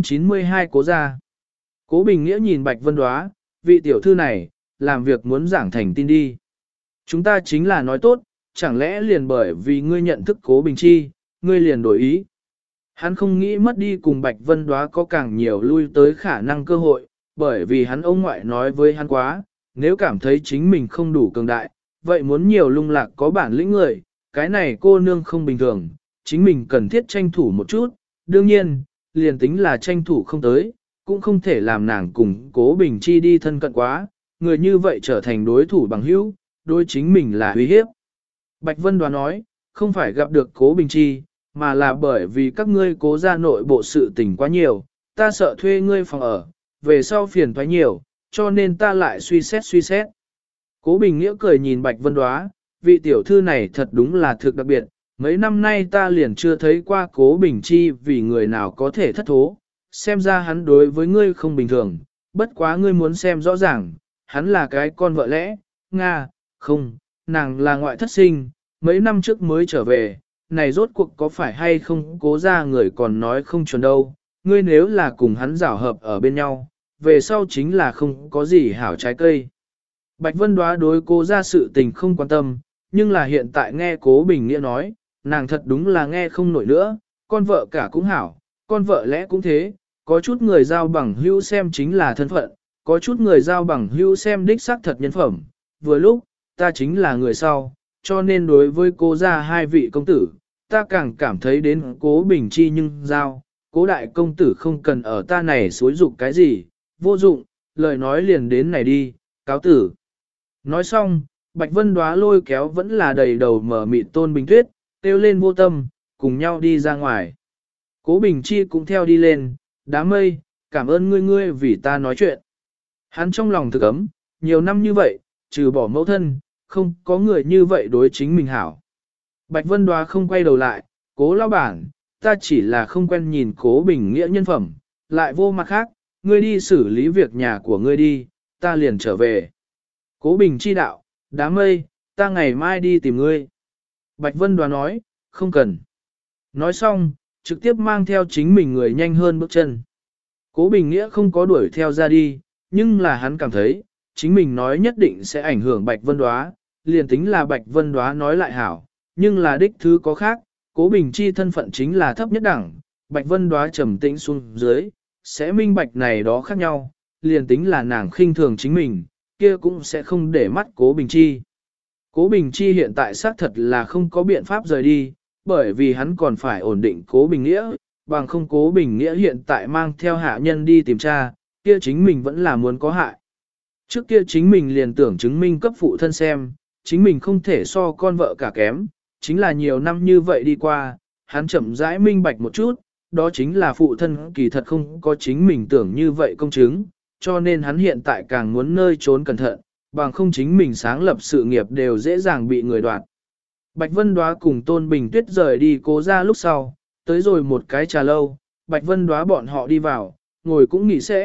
292 Cố gia. Cố Bình Nghĩa nhìn Bạch Vân Đóa, vị tiểu thư này, làm việc muốn giảng thành tin đi. Chúng ta chính là nói tốt, chẳng lẽ liền bởi vì ngươi nhận thức Cố Bình Chi, ngươi liền đổi ý. Hắn không nghĩ mất đi cùng Bạch Vân Đóa có càng nhiều lui tới khả năng cơ hội, bởi vì hắn ông ngoại nói với hắn quá, nếu cảm thấy chính mình không đủ cường đại, vậy muốn nhiều lung lạc có bản lĩnh người, cái này cô nương không bình thường, chính mình cần thiết tranh thủ một chút, đương nhiên, liền tính là tranh thủ không tới, cũng không thể làm nàng cùng Cố Bình Chi đi thân cận quá, người như vậy trở thành đối thủ bằng hữu, đối chính mình là uy hiếp. Bạch Vân Đoán nói, không phải gặp được Cố Bình Chi, mà là bởi vì các ngươi Cố gia nội bộ sự tình quá nhiều, ta sợ thuê ngươi phòng ở, về sau phiền toái nhiều, cho nên ta lại suy xét. Cố Bình Nghĩa cười nhìn Bạch Vân Đoá, vị tiểu thư này thật đúng là thực đặc biệt, mấy năm nay ta liền chưa thấy qua Cố Bình Chi vì người nào có thể thất thố, xem ra hắn đối với ngươi không bình thường, bất quá ngươi muốn xem rõ ràng, hắn là cái con vợ lẽ, Nga, không, nàng là ngoại thất sinh, mấy năm trước mới trở về, này rốt cuộc có phải hay không Cố ra người còn nói không chuẩn đâu, ngươi nếu là cùng hắn giảo hợp ở bên nhau, về sau chính là không có gì hảo trái cây. Bạch Vân Đoá đối Cố ra sự tình không quan tâm, nhưng là hiện tại nghe Cố Bình Nghĩa nói, nàng thật đúng là nghe không nổi nữa, con vợ cả cũng hảo, con vợ lẽ cũng thế, có chút người giao bằng hữu xem chính là thân phận, có chút người giao bằng hữu xem đích xác thật nhân phẩm, vừa lúc, ta chính là người sau, cho nên đối với Cố gia hai vị công tử, ta càng cảm thấy đến Cố Bình Chi nhưng giao, Cố đại công tử không cần ở ta này xối dục cái gì, vô dụng, lời nói liền đến này đi, cáo tử. Nói xong, Bạch Vân Đoá lôi kéo vẫn là đầy đầu mở mịt Tôn Bình Tuyết, kêu lên vô tâm, cùng nhau đi ra ngoài. Cố Bình Chi cũng theo đi lên, đám mây, cảm ơn ngươi vì ta nói chuyện. Hắn trong lòng thực ấm, nhiều năm như vậy, trừ bỏ mẫu thân, không có người như vậy đối chính mình hảo. Bạch Vân Đoá không quay đầu lại, Cố lão bản, ta chỉ là không quen nhìn Cố Bình Nghĩa nhân phẩm, lại vô mặt khác, ngươi đi xử lý việc nhà của ngươi đi, ta liền trở về. Cố Bình Chi đạo, đám mây, ta ngày mai đi tìm ngươi. Bạch Vân Đoá nói, không cần. Nói xong, trực tiếp mang theo chính mình người nhanh hơn bước chân. Cố Bình Nghĩa không có đuổi theo ra đi, nhưng là hắn cảm thấy, chính mình nói nhất định sẽ ảnh hưởng Bạch Vân Đoá, liền tính là Bạch Vân Đoá nói lại hảo, nhưng là đích thứ có khác, Cố Bình Chi thân phận chính là thấp nhất đẳng, Bạch Vân Đoá trầm tĩnh xuống dưới, sẽ minh bạch này đó khác nhau, liền tính là nàng khinh thường chính mình, kia cũng sẽ không để mắt Cố Bình Chi. Cố Bình Chi hiện tại xác thật là không có biện pháp rời đi, bởi vì hắn còn phải ổn định Cố Bình Nghĩa, bằng không Cố Bình Nghĩa hiện tại mang theo hạ nhân đi tìm tra, kia chính mình vẫn là muốn có hại. Trước kia chính mình liền tưởng chứng minh cấp phụ thân xem, chính mình không thể so con vợ cả kém, chính là nhiều năm như vậy đi qua, hắn chậm rãi minh bạch một chút, đó chính là phụ thân kỳ thật không có chính mình tưởng như vậy công chứng, cho nên hắn hiện tại càng muốn nơi trốn cẩn thận, bằng không chính mình sáng lập sự nghiệp đều dễ dàng bị người đoạt. Bạch Vân Đoá cùng Tôn Bình Tuyết rời đi Cố ra lúc sau, tới rồi một cái trà lâu, Bạch Vân Đoá bọn họ đi vào, ngồi cũng nghỉ sẽ,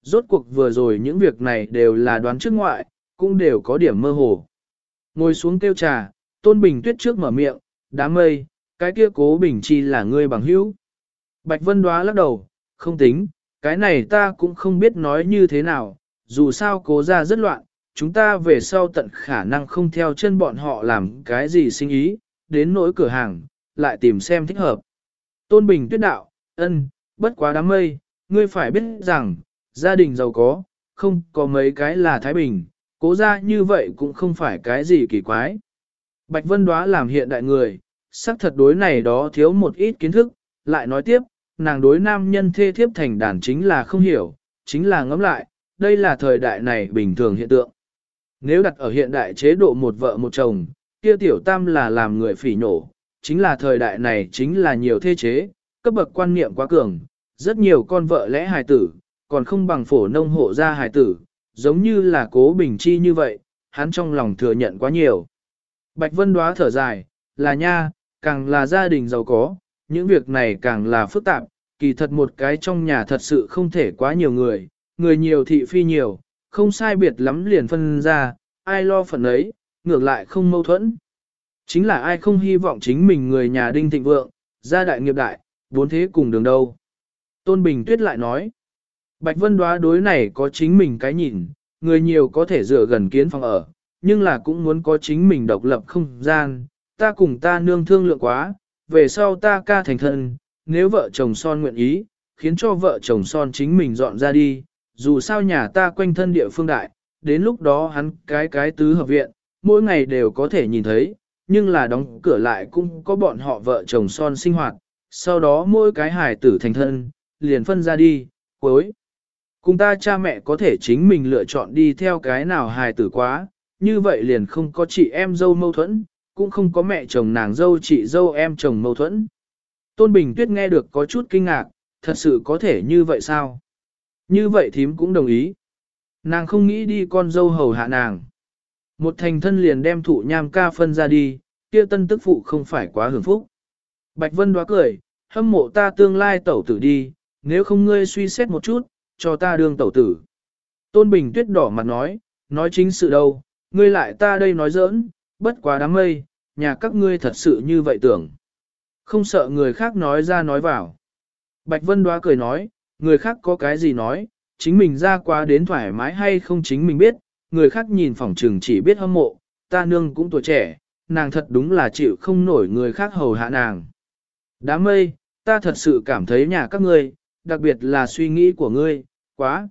rốt cuộc vừa rồi những việc này đều là đoán trước ngoại, cũng đều có điểm mơ hồ. Ngồi xuống tiêu trà, Tôn Bình Tuyết trước mở miệng, đám mây, cái kia Cố Bình Chi là ngươi bằng hữu. Bạch Vân Đoá lắc đầu, không tính, cái này ta cũng không biết nói như thế nào, dù sao Cố gia rất loạn, chúng ta về sau tận khả năng không theo chân bọn họ làm cái gì sinh ý, đến nỗi cửa hàng, lại tìm xem thích hợp. Tôn Bình Tuyết đạo, ân, bất quá đám mây, ngươi phải biết rằng, gia đình giàu có, không có mấy cái là Thái Bình, Cố gia như vậy cũng không phải cái gì kỳ quái. Bạch Vân Đoá làm hiện đại người, xác thật đối này đó thiếu một ít kiến thức, lại nói tiếp, nàng đối nam nhân thê thiếp thành đàn chính là không hiểu, chính là ngẫm lại, đây là thời đại này bình thường hiện tượng. Nếu đặt ở hiện đại chế độ một vợ một chồng, kia tiểu tam là làm người phỉ nổ, chính là thời đại này chính là nhiều thê chế, cấp bậc quan niệm quá cường, rất nhiều con vợ lẽ hài tử, còn không bằng phổ nông hộ gia hài tử, giống như là Cố Bình Chi như vậy, hắn trong lòng thừa nhận quá nhiều. Bạch Vân Đoá thở dài, là nha, càng là gia đình giàu có, những việc này càng là phức tạp, kỳ thật một cái trong nhà thật sự không thể quá nhiều người, người nhiều thị phi nhiều, không sai biệt lắm liền phân ra, ai lo phần ấy, ngược lại không mâu thuẫn. Chính là ai không hy vọng chính mình người nhà đinh thịnh vượng, gia đại nghiệp đại, bốn thế cùng đường đâu. Tôn Bình Tuyết lại nói, Bạch Vân Đoá đối này có chính mình cái nhìn, người nhiều có thể dựa gần kiến phòng ở, nhưng là cũng muốn có chính mình độc lập không gian, ta cùng ta nương thương lượng quá, về sau ta ca thành thân, nếu vợ chồng son nguyện ý, khiến cho vợ chồng son chính mình dọn ra đi, dù sao nhà ta quanh thân địa phương đại, đến lúc đó hắn cái tứ hợp viện, mỗi ngày đều có thể nhìn thấy, nhưng là đóng cửa lại cũng có bọn họ vợ chồng son sinh hoạt, sau đó mỗi cái hài tử thành thân, liền phân ra đi, cuối. Cùng ta cha mẹ có thể chính mình lựa chọn đi theo cái nào hài tử quá, như vậy liền không có chị em dâu mâu thuẫn, cũng không có mẹ chồng nàng dâu chị dâu em chồng mâu thuẫn. Tôn Bình Tuyết nghe được có chút kinh ngạc, thật sự có thể như vậy sao? Như vậy thím cũng đồng ý. Nàng không nghĩ đi con dâu hầu hạ nàng. Một thành thân liền đem thụ nham ca phân ra đi, kia tân tức phụ không phải quá hưởng phúc. Bạch Vân Đoá cười, hâm mộ ta tương lai tẩu tử đi, nếu không ngươi suy xét một chút, cho ta đương tẩu tử. Tôn Bình Tuyết đỏ mặt nói chính sự đâu, ngươi lại ta đây nói giỡn, bất quá đám mây, nhà các ngươi thật sự như vậy tưởng. Không sợ người khác nói ra nói vào. Bạch Vân Đoá cười nói, người khác có cái gì nói, chính mình ra qua đến thoải mái hay không chính mình biết, người khác nhìn phỏng trừng chỉ biết hâm mộ, ta nương cũng tuổi trẻ, nàng thật đúng là chịu không nổi người khác hầu hạ nàng. Đám mây, ta thật sự cảm thấy nhà các ngươi, đặc biệt là suy nghĩ của ngươi, quá.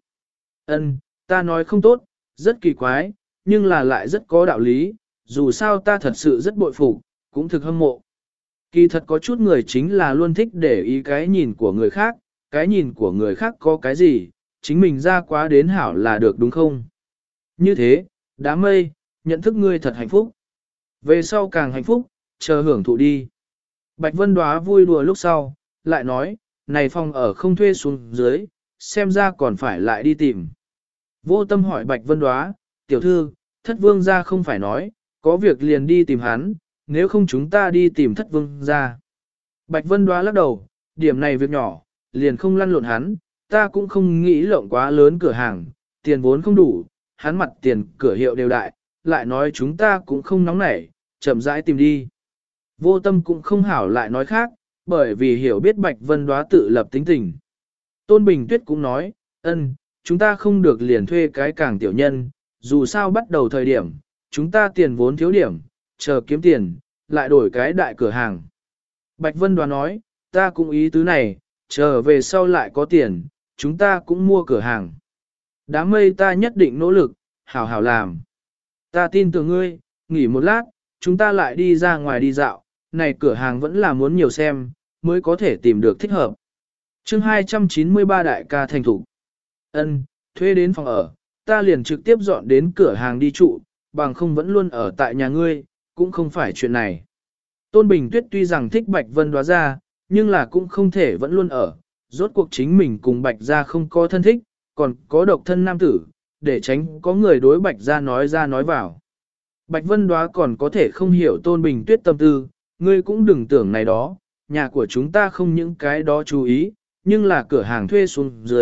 Ta nói không tốt, rất kỳ quái, nhưng là lại rất có đạo lý, dù sao ta thật sự rất bội phục, cũng thực hâm mộ. Kỳ thật có chút người chính là luôn thích để ý cái nhìn của người khác, cái nhìn của người khác có cái gì, chính mình ra quá đến hảo là được đúng không? Như thế, đám mây, nhận thức ngươi thật hạnh phúc. Về sau càng hạnh phúc, chờ hưởng thụ đi. Bạch Vân Đoá vui đùa lúc sau, lại nói, này phòng ở không thuê xuống dưới, xem ra còn phải lại đi tìm. Vô Tâm hỏi Bạch Vân Đoá, tiểu thư, thất vương gia không phải nói, có việc liền đi tìm hắn, nếu không chúng ta đi tìm thất vương gia. Bạch Vân Đoá lắc đầu, điểm này việc nhỏ, liền không lăn lộn hắn, ta cũng không nghĩ lộng quá lớn cửa hàng, tiền vốn không đủ, hắn mặt tiền cửa hiệu đều đại, lại nói chúng ta cũng không nóng nảy, chậm rãi tìm đi. Vô Tâm cũng không hảo lại nói khác, bởi vì hiểu biết Bạch Vân Đoá tự lập tính tình. Tôn Bình Tuyết cũng nói, chúng ta không được liền thuê cái càng tiểu nhân, dù sao bắt đầu thời điểm, chúng ta tiền vốn thiếu điểm, chờ kiếm tiền, lại đổi cái đại cửa hàng. Bạch Vân Đoá nói, ta cũng ý tứ này, chờ về sau lại có tiền, chúng ta cũng mua cửa hàng. Đám mây ta nhất định nỗ lực, hảo hảo làm. Ta tin tưởng ngươi, nghỉ một lát, chúng ta lại đi ra ngoài đi dạo, này cửa hàng vẫn là muốn nhiều xem, mới có thể tìm được thích hợp. Chương 293 đại ca thành thủ. Thuê đến phòng ở, ta liền trực tiếp dọn đến cửa hàng đi trụ, bằng không vẫn luôn ở tại nhà ngươi, cũng không phải chuyện này. Tôn Bình Tuyết tuy rằng thích Bạch Vân Đoá ra, nhưng là cũng không thể vẫn luôn ở, rốt cuộc chính mình cùng Bạch gia không có thân thích, còn có độc thân nam tử, để tránh có người đối Bạch gia nói ra nói vào. Bạch Vân Đoá còn có thể không hiểu Tôn Bình Tuyết tâm tư, ngươi cũng đừng tưởng này đó, nhà của chúng ta không những cái đó chú ý, nhưng là cửa hàng thuê xuống dưới,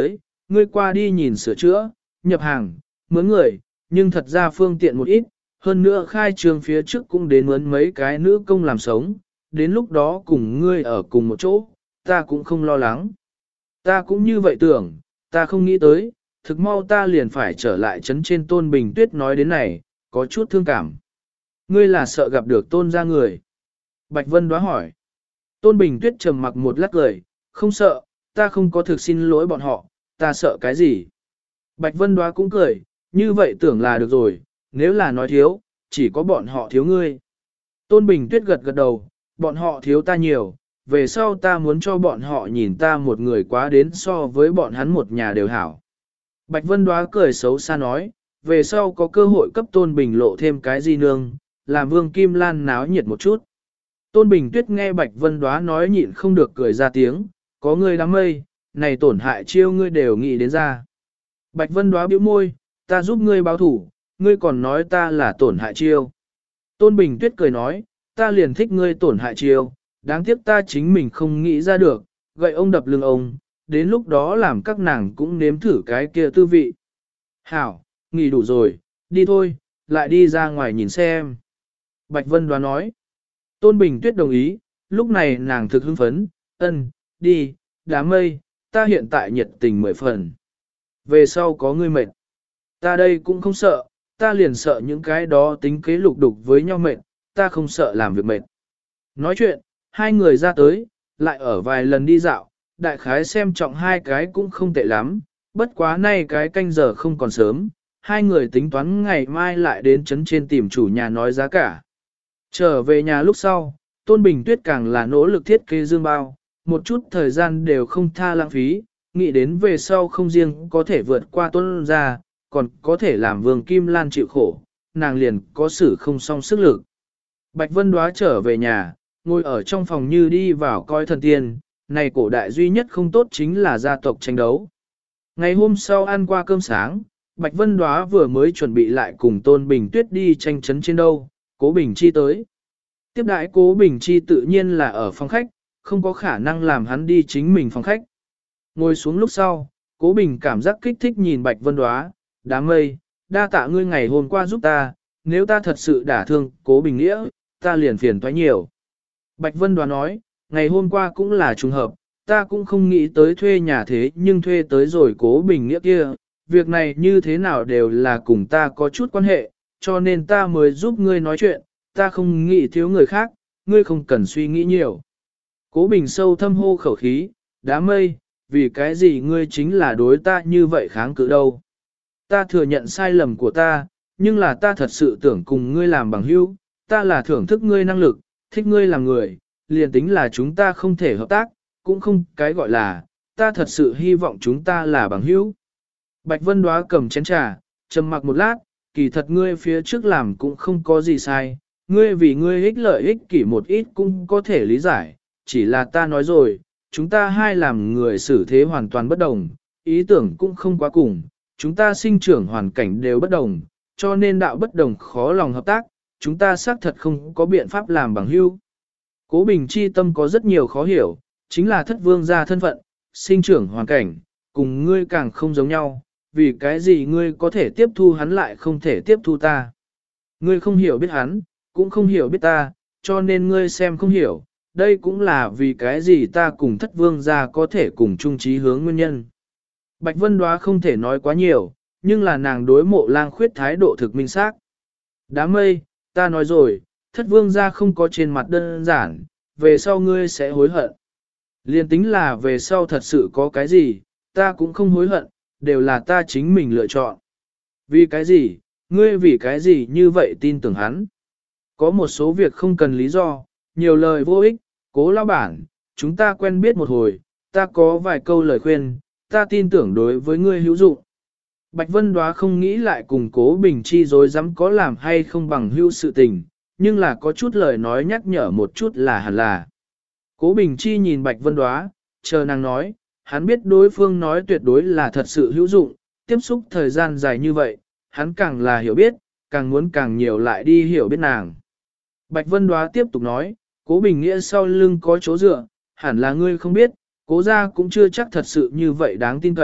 ngươi qua đi nhìn sửa chữa, nhập hàng, mướn người, nhưng thật ra phương tiện một ít, hơn nữa khai trường phía trước cũng đến mướn mấy cái nữ công làm sống, đến lúc đó cùng ngươi ở cùng một chỗ, ta cũng không lo lắng. Ta cũng như vậy tưởng, ta không nghĩ tới, thực mau ta liền phải trở lại trấn trên Tôn Bình Tuyết nói đến này, có chút thương cảm. Ngươi là sợ gặp được Tôn gia người. Bạch Vân đoá hỏi. Tôn Bình Tuyết trầm mặc một lát cười, không sợ, ta không có thực xin lỗi bọn họ, ta sợ cái gì. Bạch Vân đoá cũng cười, như vậy tưởng là được rồi, nếu là nói thiếu, chỉ có bọn họ thiếu ngươi. Tôn Bình Tuyết gật gật đầu, bọn họ thiếu ta nhiều, về sau ta muốn cho bọn họ nhìn ta một người quá đến so với bọn hắn một nhà đều hảo. Bạch Vân đoá cười xấu xa nói, về sau có cơ hội cấp Tôn Bình lộ thêm cái gì nương, làm Vương Kim Lan náo nhiệt một chút. Tôn Bình Tuyết nghe Bạch Vân đoá nói nhịn không được cười ra tiếng, có ngươi đám mây, này tổn hại chiêu ngươi đều nghĩ đến ra. Bạch Vân đoá bĩu môi, ta giúp ngươi báo thủ, ngươi còn nói ta là tổn hại chiêu. Tôn Bình Tuyết cười nói, ta liền thích ngươi tổn hại chiêu, đáng tiếc ta chính mình không nghĩ ra được, gậy ông đập lưng ông, đến lúc đó làm các nàng cũng nếm thử cái kia tư vị. Hảo, nghỉ đủ rồi, đi thôi, lại đi ra ngoài nhìn xem. Bạch Vân đoán nói. Tôn Bình Tuyết đồng ý, lúc này nàng thực hưng phấn, đi, đám mây, ta hiện tại nhiệt tình 10 phần. Về sau có ngươi mệt. Ta đây cũng không sợ, ta liền sợ những cái đó tính kế lục đục với nhau mệt, ta không sợ làm việc mệt. Nói chuyện, hai người ra tới, lại ở vài lần đi dạo, đại khái xem trọng hai cái cũng không tệ lắm, bất quá nay cái canh giờ không còn sớm, hai người tính toán ngày mai lại đến trấn trên tìm chủ nhà nói giá cả. Trở về nhà lúc sau, Tôn Bình Tuyết càng là nỗ lực thiết kế dương bao, một chút thời gian đều không tha lãng phí, nghĩ đến về sau không riêng có thể vượt qua Tôn gia, còn có thể làm Vương Kim Lan chịu khổ, nàng liền có sử không song sức lực. Bạch Vân đoá trở về nhà, ngồi ở trong phòng như đi vào coi thần tiên, này cổ đại duy nhất không tốt chính là gia tộc tranh đấu. Ngày hôm sau ăn qua cơm sáng, Bạch Vân đoá vừa mới chuẩn bị lại cùng Tôn Bình Tuyết đi tranh chấn trên đâu, Cố Bình Chi tới. Tiếp đãi Cố Bình Chi tự nhiên là ở phòng khách, không có khả năng làm hắn đi chính mình phòng khách. Ngồi xuống lúc sau, Cố Bình cảm giác kích thích nhìn Bạch Vân đoá, đám mây, đa tạ ngươi ngày hôm qua giúp ta, nếu ta thật sự đả thương Cố Bình Nghĩa, ta liền phiền toái nhiều. Bạch Vân đoá nói, ngày hôm qua cũng là trùng hợp, ta cũng không nghĩ tới thuê nhà thế nhưng thuê tới rồi Cố Bình Nghĩa kia, việc này như thế nào đều là cùng ta có chút quan hệ, cho nên ta mới giúp ngươi nói chuyện, ta không nghĩ thiếu người khác, ngươi không cần suy nghĩ nhiều. Cố Bình sâu thâm hô khẩu khí, đám mây, vì cái gì ngươi chính là đối ta như vậy kháng cự đâu. Ta thừa nhận sai lầm của ta, nhưng là ta thật sự tưởng cùng ngươi làm bằng hữu, ta là thưởng thức ngươi năng lực, thích ngươi làm người, liền tính là chúng ta không thể hợp tác, cũng không cái gọi là, ta thật sự hy vọng chúng ta là bằng hữu. Bạch Vân đoá cầm chén trà, trầm mặc một lát, kỳ thật ngươi phía trước làm cũng không có gì sai, ngươi vì ngươi ích lợi ích kỷ một ít cũng có thể lý giải, chỉ là ta nói rồi, chúng ta hai làm người xử thế hoàn toàn bất đồng, ý tưởng cũng không quá cùng, chúng ta sinh trưởng hoàn cảnh đều bất đồng, cho nên đạo bất đồng khó lòng hợp tác, chúng ta xác thật không có biện pháp làm bằng hữu. Cố Bình chi tâm có rất nhiều khó hiểu, chính là thất vương gia thân phận, sinh trưởng hoàn cảnh, cùng ngươi càng không giống nhau, vì cái gì ngươi có thể tiếp thu hắn lại không thể tiếp thu ta. Ngươi không hiểu biết hắn, cũng không hiểu biết ta, cho nên ngươi xem không hiểu, đây cũng là vì cái gì ta cùng thất vương gia có thể cùng chung chí hướng nguyên nhân. Bạch Vân đoá không thể nói quá nhiều, nhưng là nàng đối Mộ Lang Khuyết thái độ thực minh xác. Đám mây, ta nói rồi, thất vương gia không có trên mặt đơn giản, về sau ngươi sẽ hối hận. Liên tính là về sau thật sự có cái gì, ta cũng không hối hận, đều là ta chính mình lựa chọn. Vì cái gì, ngươi vì cái gì như vậy tin tưởng hắn. Có một số việc không cần lý do, nhiều lời vô ích, Cố lão bản, chúng ta quen biết một hồi, ta có vài câu lời khuyên, ta tin tưởng đối với ngươi hữu dụng. Bạch Vân đoá không nghĩ lại cùng Cố Bình Chi dối dám có làm hay không bằng hữu sự tình, nhưng là có chút lời nói nhắc nhở một chút là hẳn là. Cố Bình Chi nhìn Bạch Vân đoá, chờ nàng nói, hắn biết đối phương nói tuyệt đối là thật sự hữu dụng, tiếp xúc thời gian dài như vậy, hắn càng là hiểu biết, càng muốn càng nhiều lại đi hiểu biết nàng. Bạch Vân đoá tiếp tục nói, Cố Bình Nghĩa sau lưng có chỗ dựa, hẳn là ngươi không biết, Cố gia cũng chưa chắc thật sự như vậy đáng tin cậy,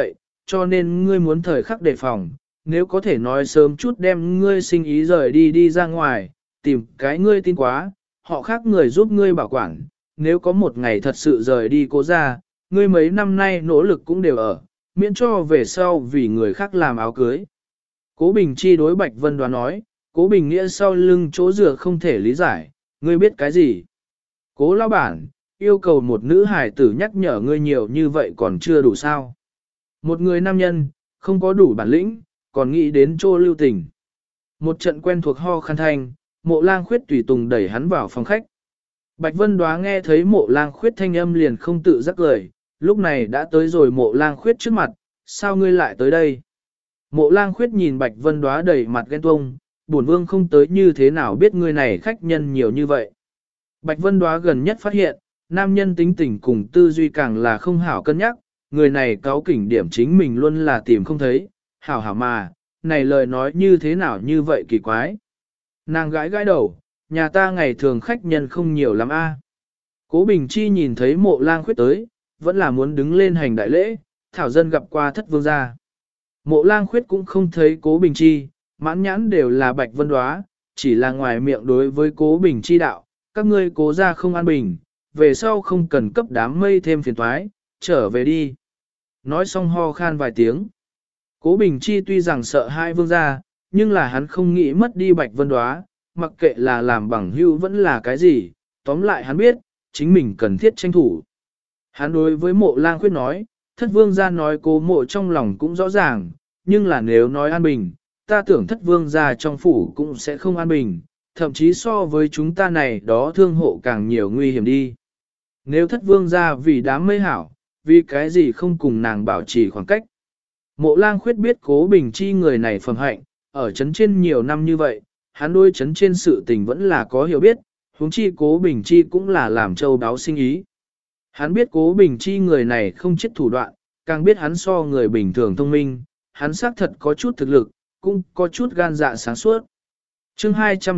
cho nên ngươi muốn thời khắc đề phòng, nếu có thể nói sớm chút đem ngươi sinh ý rời đi ra ngoài, tìm cái ngươi tin quá, họ khác người giúp ngươi bảo quản, nếu có một ngày thật sự rời đi Cố ra, ngươi mấy năm nay nỗ lực cũng đều ở, miễn cho về sau vì người khác làm áo cưới. Cố Bình Chi đối Bạch Vân Đoá nói, Cố Bình Nghĩa sau lưng chỗ dựa không thể lý giải, ngươi biết cái gì? Cố lão bản, yêu cầu một nữ hài tử nhắc nhở ngươi nhiều như vậy còn chưa đủ sao? Một người nam nhân, không có đủ bản lĩnh, còn nghĩ đến chỗ lưu tình. Một trận quen thuộc ho khăn thanh, Mộ Lang Khuyết tùy tùng đẩy hắn vào phòng khách. Bạch Vân Đoá nghe thấy Mộ Lang Khuyết thanh âm liền không tự giác cười, lúc này đã tới rồi Mộ Lang Khuyết trước mặt, sao ngươi lại tới đây? Mộ Lang Khuyết nhìn Bạch Vân Đoá đầy mặt ghen tuông, bổn vương không tới như thế nào biết ngươi này khách nhân nhiều như vậy. Bạch Vân Đoá gần nhất phát hiện, nam nhân tính tình cùng tư duy càng là không hảo cân nhắc, người này cáo kỉnh điểm chính mình luôn là tìm không thấy, hảo hảo mà, này lời nói như thế nào như vậy kỳ quái. Nàng gãi gãi đầu, nhà ta ngày thường khách nhân không nhiều lắm a. Cố Bình Chi nhìn thấy Mộ Lang Khuyết tới, vẫn là muốn đứng lên hành đại lễ, thảo dân gặp qua thất vương gia. Mộ Lang Khuyết cũng không thấy Cố Bình Chi, mãn nhãn đều là Bạch Vân Đoá, chỉ là ngoài miệng đối với Cố Bình Chi đạo, các ngươi cố ra không an bình, về sau không cần cấp đám mây thêm phiền toái, trở về đi. Nói xong ho khan vài tiếng. Cố Bình Chi tuy rằng sợ hai vương gia, nhưng là hắn không nghĩ mất đi Bạch Vân Đoá, mặc kệ là làm bằng hữu vẫn là cái gì, tóm lại hắn biết, chính mình cần thiết tranh thủ. Hắn đối với Mộ Lang Khuyết nói, thất vương gia nói Cố mộ trong lòng cũng rõ ràng, nhưng là nếu nói an bình, ta tưởng thất vương gia trong phủ cũng sẽ không an bình, thậm chí so với chúng ta này đó thương hộ càng nhiều nguy hiểm đi. Nếu thất vương gia vì đám mây hảo, vì cái gì không cùng nàng bảo trì khoảng cách. Mộ Lang Khuyết biết Cố Bình Chi người này phẩm hạnh, ở chấn trên nhiều năm như vậy, hắn đôi chấn trên sự tình vẫn là có hiểu biết, huống chi Cố Bình Chi cũng là làm châu đáo sinh ý. Hắn biết Cố Bình Chi người này không chết thủ đoạn, càng biết hắn so người bình thường thông minh, hắn xác thật có chút thực lực, cũng có chút gan dạ sáng suốt. Chương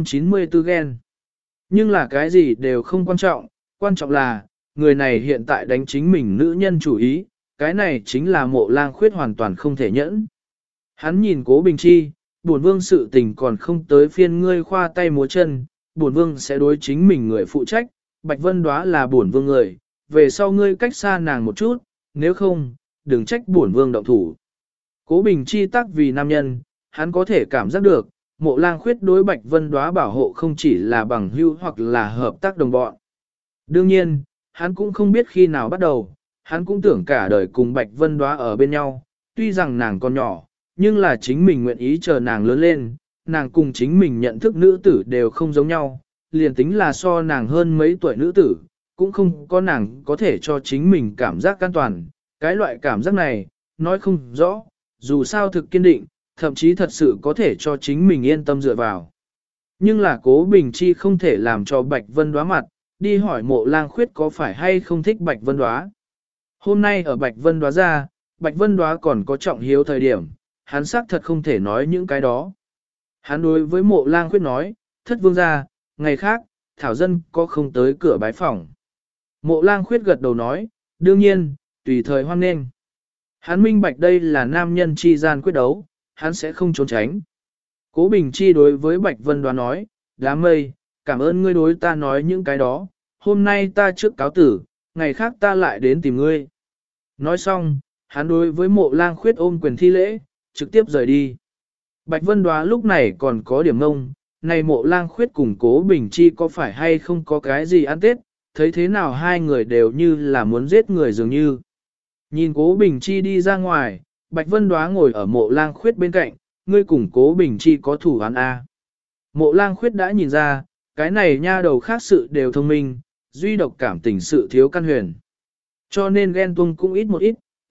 294 ghen. Nhưng là cái gì đều không quan trọng là, người này hiện tại đánh chính mình nữ nhân chủ ý, cái này chính là Mộ Lang Khuyết hoàn toàn không thể nhẫn. Hắn nhìn Cố Bình Chi, bổn vương sự tình còn không tới phiên ngươi khoa tay múa chân, bổn vương sẽ đối chính mình người phụ trách, Bạch Vân Đoá là bổn vương người, về sau ngươi cách xa nàng một chút, nếu không, đừng trách bổn vương động thủ. Cố Bình Chi tác vì nam nhân, hắn có thể cảm giác được, Mộ Lang Khuyết đối Bạch Vân Đoá bảo hộ không chỉ là bằng hữu hoặc là hợp tác đồng bọn. Đương nhiên, hắn cũng không biết khi nào bắt đầu, hắn cũng tưởng cả đời cùng Bạch Vân Đoá ở bên nhau, tuy rằng nàng còn nhỏ, nhưng là chính mình nguyện ý chờ nàng lớn lên, nàng cùng chính mình nhận thức nữ tử đều không giống nhau, liền tính là so nàng hơn mấy tuổi nữ tử, cũng không có nàng có thể cho chính mình cảm giác an toàn, cái loại cảm giác này, nói không rõ, dù sao thực kiên định, thậm chí thật sự có thể cho chính mình yên tâm dựa vào. Nhưng là Cố Bình Chi không thể làm cho Bạch Vân Đoá mặt, đi hỏi Mộ Lang Khuyết có phải hay không thích Bạch Vân Đoá. Hôm nay ở Bạch Vân Đoá ra, Bạch Vân Đoá còn có trọng hiếu thời điểm, hắn xác thật không thể nói những cái đó. Hắn đối với Mộ Lang Khuyết nói, thất vương gia, ngày khác, thảo dân có không tới cửa bái phỏng. Mộ Lang Khuyết gật đầu nói, đương nhiên, tùy thời hoan nghênh. Hắn minh bạch đây là nam nhân chi gian quyết đấu, hắn sẽ không trốn tránh. Cố Bình Chi đối với Bạch Vân Đoá nói, đám mây, cảm ơn ngươi đối ta nói những cái đó, hôm nay ta trước cáo tử, ngày khác ta lại đến tìm ngươi. Nói xong, hắn đối với Mộ Lang Khuyết ôm quyền thi lễ, trực tiếp rời đi. Bạch Vân Đoá lúc này còn có điểm ngông, này Mộ Lang Khuyết cùng Cố Bình Chi có phải hay không có cái gì ăn tết, thấy thế nào hai người đều như là muốn giết người dường như. Nhìn Cố Bình Chi đi ra ngoài, Bạch Vân Đoá ngồi ở Mộ Lang Khuyết bên cạnh, ngươi cùng Cố Bình Chi có thủ án A. Mộ Lang Khuyết đã nhìn ra, cái này nha đầu khác sự đều thông minh, duy độc cảm tình sự thiếu căn huyền. Cho nên ghen tuông cũng ít một ít,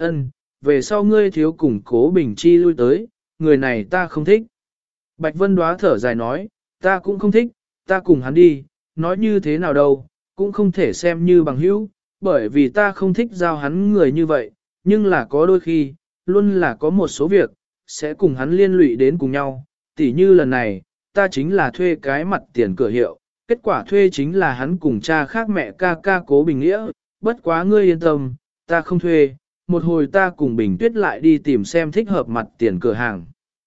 về sau ngươi thiếu cùng Cố Bình Chi lui tới, người này ta không thích. Bạch Vân Đoá thở dài nói, ta cũng không thích, ta cùng hắn đi, nói như thế nào đâu, cũng không thể xem như bằng hữu, bởi vì ta không thích giao hắn người như vậy, nhưng là có đôi khi, luôn là có một số việc, sẽ cùng hắn liên lụy đến cùng nhau, tỉ như lần này, ta chính là thuê cái mặt tiền cửa hiệu, kết quả thuê chính là hắn cùng cha khác mẹ ca ca Cố Bình Nghĩa, bất quá ngươi yên tâm, ta không thuê, một hồi ta cùng Bình Tuyết lại đi tìm xem thích hợp mặt tiền cửa hàng.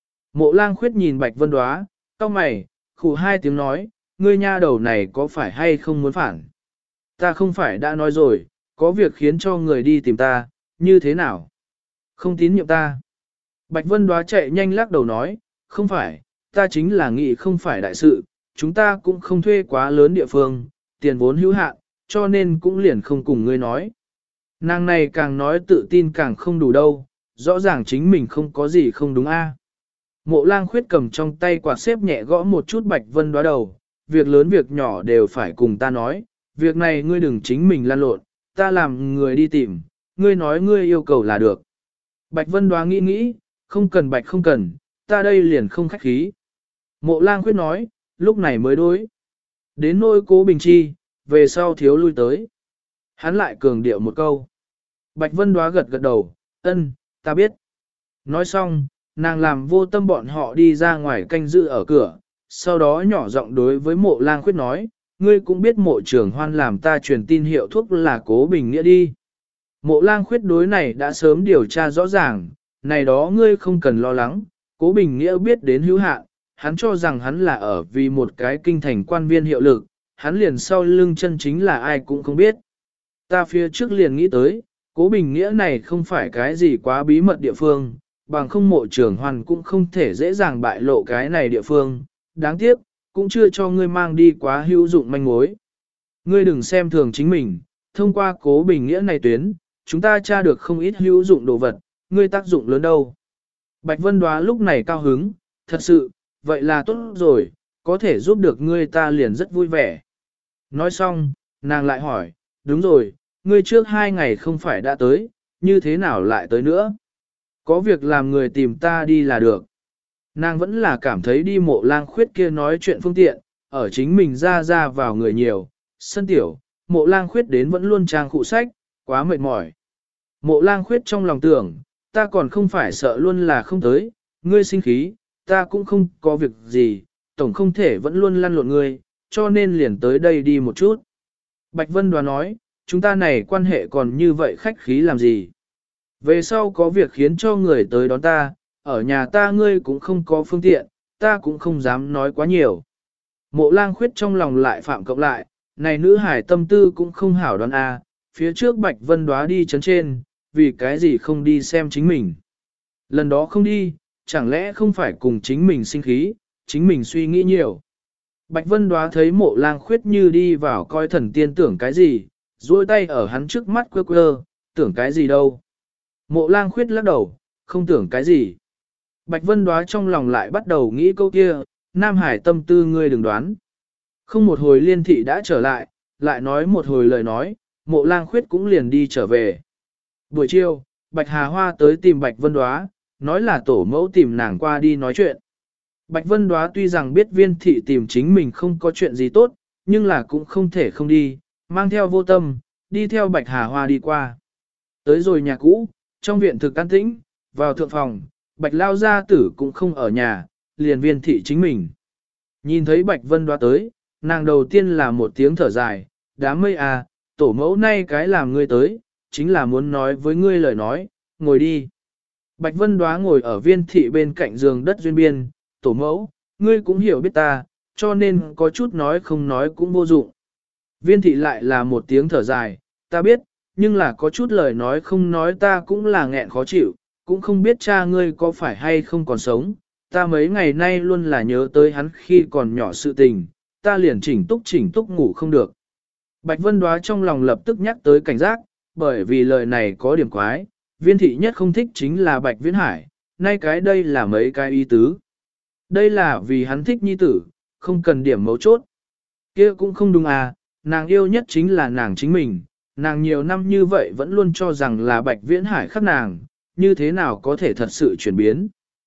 Mộ Lang Khuyết nhìn Bạch Vân Đóa, cau mày, khụ hai tiếng nói, ngươi nha đầu này có phải hay không muốn phản? Ta không phải đã nói rồi, có việc khiến cho người đi tìm ta, như thế nào? Không tín nhiệm ta. Bạch Vân Đóa chạy nhanh lắc đầu nói, không phải, ta chính là nghĩ không phải đại sự, chúng ta cũng không thuê quá lớn địa phương, tiền vốn hữu hạn, cho nên cũng liền không cùng ngươi nói. Nàng này càng nói tự tin càng không đủ đâu, rõ ràng chính mình không có gì không đúng a. Mộ Lang Khuyết cầm trong tay quạt xếp nhẹ gõ một chút Bạch Vân Đóa đầu, việc lớn việc nhỏ đều phải cùng ta nói, việc này ngươi đừng chính mình lan lộn, ta làm người đi tìm, ngươi nói ngươi yêu cầu là được. Bạch Vân Đóa nghĩ nghĩ, không cần Bạch không cần, ta đây liền không khách khí. Mộ Lang Khuyết nói, lúc này mới đối. Đến nỗi Cố Bình Chi, về sau thiếu lui tới. Hắn lại cường điệu một câu. Bạch Vân Đóa gật gật đầu, ân, ta biết. Nói xong, nàng làm Vô Tâm bọn họ đi ra ngoài canh giữ ở cửa, sau đó nhỏ giọng đối với Mộ Lang Khuyết nói, ngươi cũng biết Mộ Trường Hoan làm ta truyền tin hiệu thuốc là Cố Bình Nghĩa đi. Mộ Lang Khuyết đối này đã sớm điều tra rõ ràng, này đó ngươi không cần lo lắng, Cố Bình Nghĩa biết đến hữu hạn, hắn cho rằng hắn là ở vì một cái kinh thành quan viên hiệu lực, hắn liền sau lưng chân chính là ai cũng không biết. Ta phía trước liền nghĩ tới, Cố Bình Nghĩa này không phải cái gì quá bí mật địa phương, bằng không Mộ Trường Hoan cũng không thể dễ dàng bại lộ cái này địa phương, đáng tiếc, cũng chưa cho ngươi mang đi quá hữu dụng manh mối. Ngươi đừng xem thường chính mình, thông qua Cố Bình Nghĩa này tuyến, chúng ta tra được không ít hữu dụng đồ vật, ngươi tác dụng lớn đâu. Bạch Vân Đóa lúc này cao hứng, thật sự, vậy là tốt rồi, có thể giúp được ngươi ta liền rất vui vẻ. Nói xong, nàng lại hỏi, đúng rồi, ngươi trước 2 ngày không phải đã tới, như thế nào lại tới nữa? Có việc làm người tìm ta đi là được. Nàng vẫn là cảm thấy đi Mộ Lang Khuyết kia nói chuyện phương tiện, ở chính mình ra vào người nhiều, sân tiểu, Mộ Lang Khuyết đến vẫn luôn trang khụ sách, quá mệt mỏi. Mộ Lang Khuyết trong lòng tưởng, ta còn không phải sợ luôn là không tới, ngươi sinh khí, ta cũng không có việc gì, tổng không thể vẫn luôn lăn lộn ngươi, cho nên liền tới đây đi một chút. Bạch Vân Đoá nói, chúng ta này quan hệ còn như vậy khách khí làm gì? Về sau có việc khiến cho người tới đón ta, ở nhà ta ngươi cũng không có phương tiện, ta cũng không dám nói quá nhiều. Mộ Lang Khuyết trong lòng lại phạm cộng lại, này nữ hải tâm tư cũng không hảo đoán a. Phía trước Bạch Vân Đoá đi chấn trên, vì cái gì không đi xem chính mình. Lần đó không đi, chẳng lẽ không phải cùng chính mình sinh khí, chính mình suy nghĩ nhiều. Bạch Vân Đoá thấy Mộ Lang Khuyết như đi vào coi thần tiên tưởng cái gì, duỗi tay ở hắn trước mắt quơ quơ, tưởng cái gì đâu. Mộ Lang Khuyết lắc đầu, không tưởng cái gì. Bạch Vân Đoá trong lòng lại bắt đầu nghĩ câu kia, Nam Hải tâm tư ngươi đừng đoán. Không một hồi Liên Thị đã trở lại nói một hồi lời nói, Mộ Lang Khuyết cũng liền đi trở về. Buổi chiều, Bạch Hà Hoa tới tìm Bạch Vân Đoá, nói là tổ mẫu tìm nàng qua đi nói chuyện. Bạch Vân Đoá tuy rằng biết Viên Thị tìm chính mình không có chuyện gì tốt, nhưng là cũng không thể không đi, mang theo Vô Tâm, đi theo Bạch Hà Hoa đi qua. Tới rồi nhà cũ, trong viện thực an tĩnh, vào thượng phòng, Bạch Lao gia tử cũng không ở nhà, liền Viên Thị chính mình. Nhìn thấy Bạch Vân Đoá tới, nàng đầu tiên là một tiếng thở dài, đám mây à, tổ mẫu nay cái làm ngươi tới, chính là muốn nói với ngươi lời nói, ngồi đi. Bạch Vân Đoá ngồi ở Viên Thị bên cạnh giường đất duyên biên, tổ mẫu, ngươi cũng hiểu biết ta, cho nên có chút nói không nói cũng vô dụng. Viên Thị lại là một tiếng thở dài, ta biết, nhưng là có chút lời nói không nói ta cũng là nghẹn khó chịu, cũng không biết cha ngươi có phải hay không còn sống, ta mấy ngày nay luôn là nhớ tới hắn khi còn nhỏ sự tình, ta liền chỉnh túc ngủ không được. Bạch Vân Đoá trong lòng lập tức nhắc tới cảnh giác, bởi vì lời này có điểm quái, Viên Thị nhất không thích chính là Bạch Viễn Hải, nay cái đây là mấy cái ý tứ. Đây là vì hắn thích nhi tử, không cần điểm mấu chốt. Kia cũng không đúng à, nàng yêu nhất chính là nàng chính mình, nàng nhiều năm như vậy vẫn luôn cho rằng là Bạch Viễn Hải khắc nàng, như thế nào có thể thật sự chuyển biến.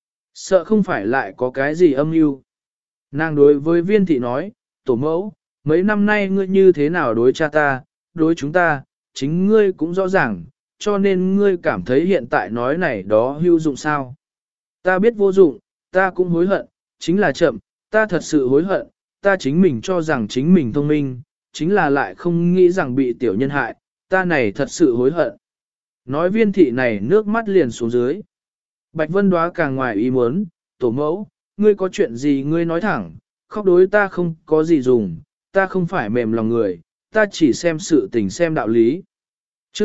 Sợ không phải lại có cái gì âm mưu. Nàng đối với Viên Thị nói, tổ mẫu, mấy năm nay ngươi như thế nào đối cha ta, đối chúng ta, chính ngươi cũng rõ ràng, cho nên ngươi cảm thấy hiện tại nói này đó hữu dụng sao. Ta biết vô dụng, ta cũng hối hận, chính là chậm, ta thật sự hối hận, ta chính mình cho rằng chính mình thông minh, chính là lại không nghĩ rằng bị tiểu nhân hại, ta này thật sự hối hận. Nói viên thị này nước mắt liền xuống dưới. Bạch Vân Đóa càng ngoài ý muốn, tổ mẫu, ngươi có chuyện gì ngươi nói thẳng, khóc đối ta không có gì dùng, ta không phải mềm lòng người, ta chỉ xem sự tình xem đạo lý. Chương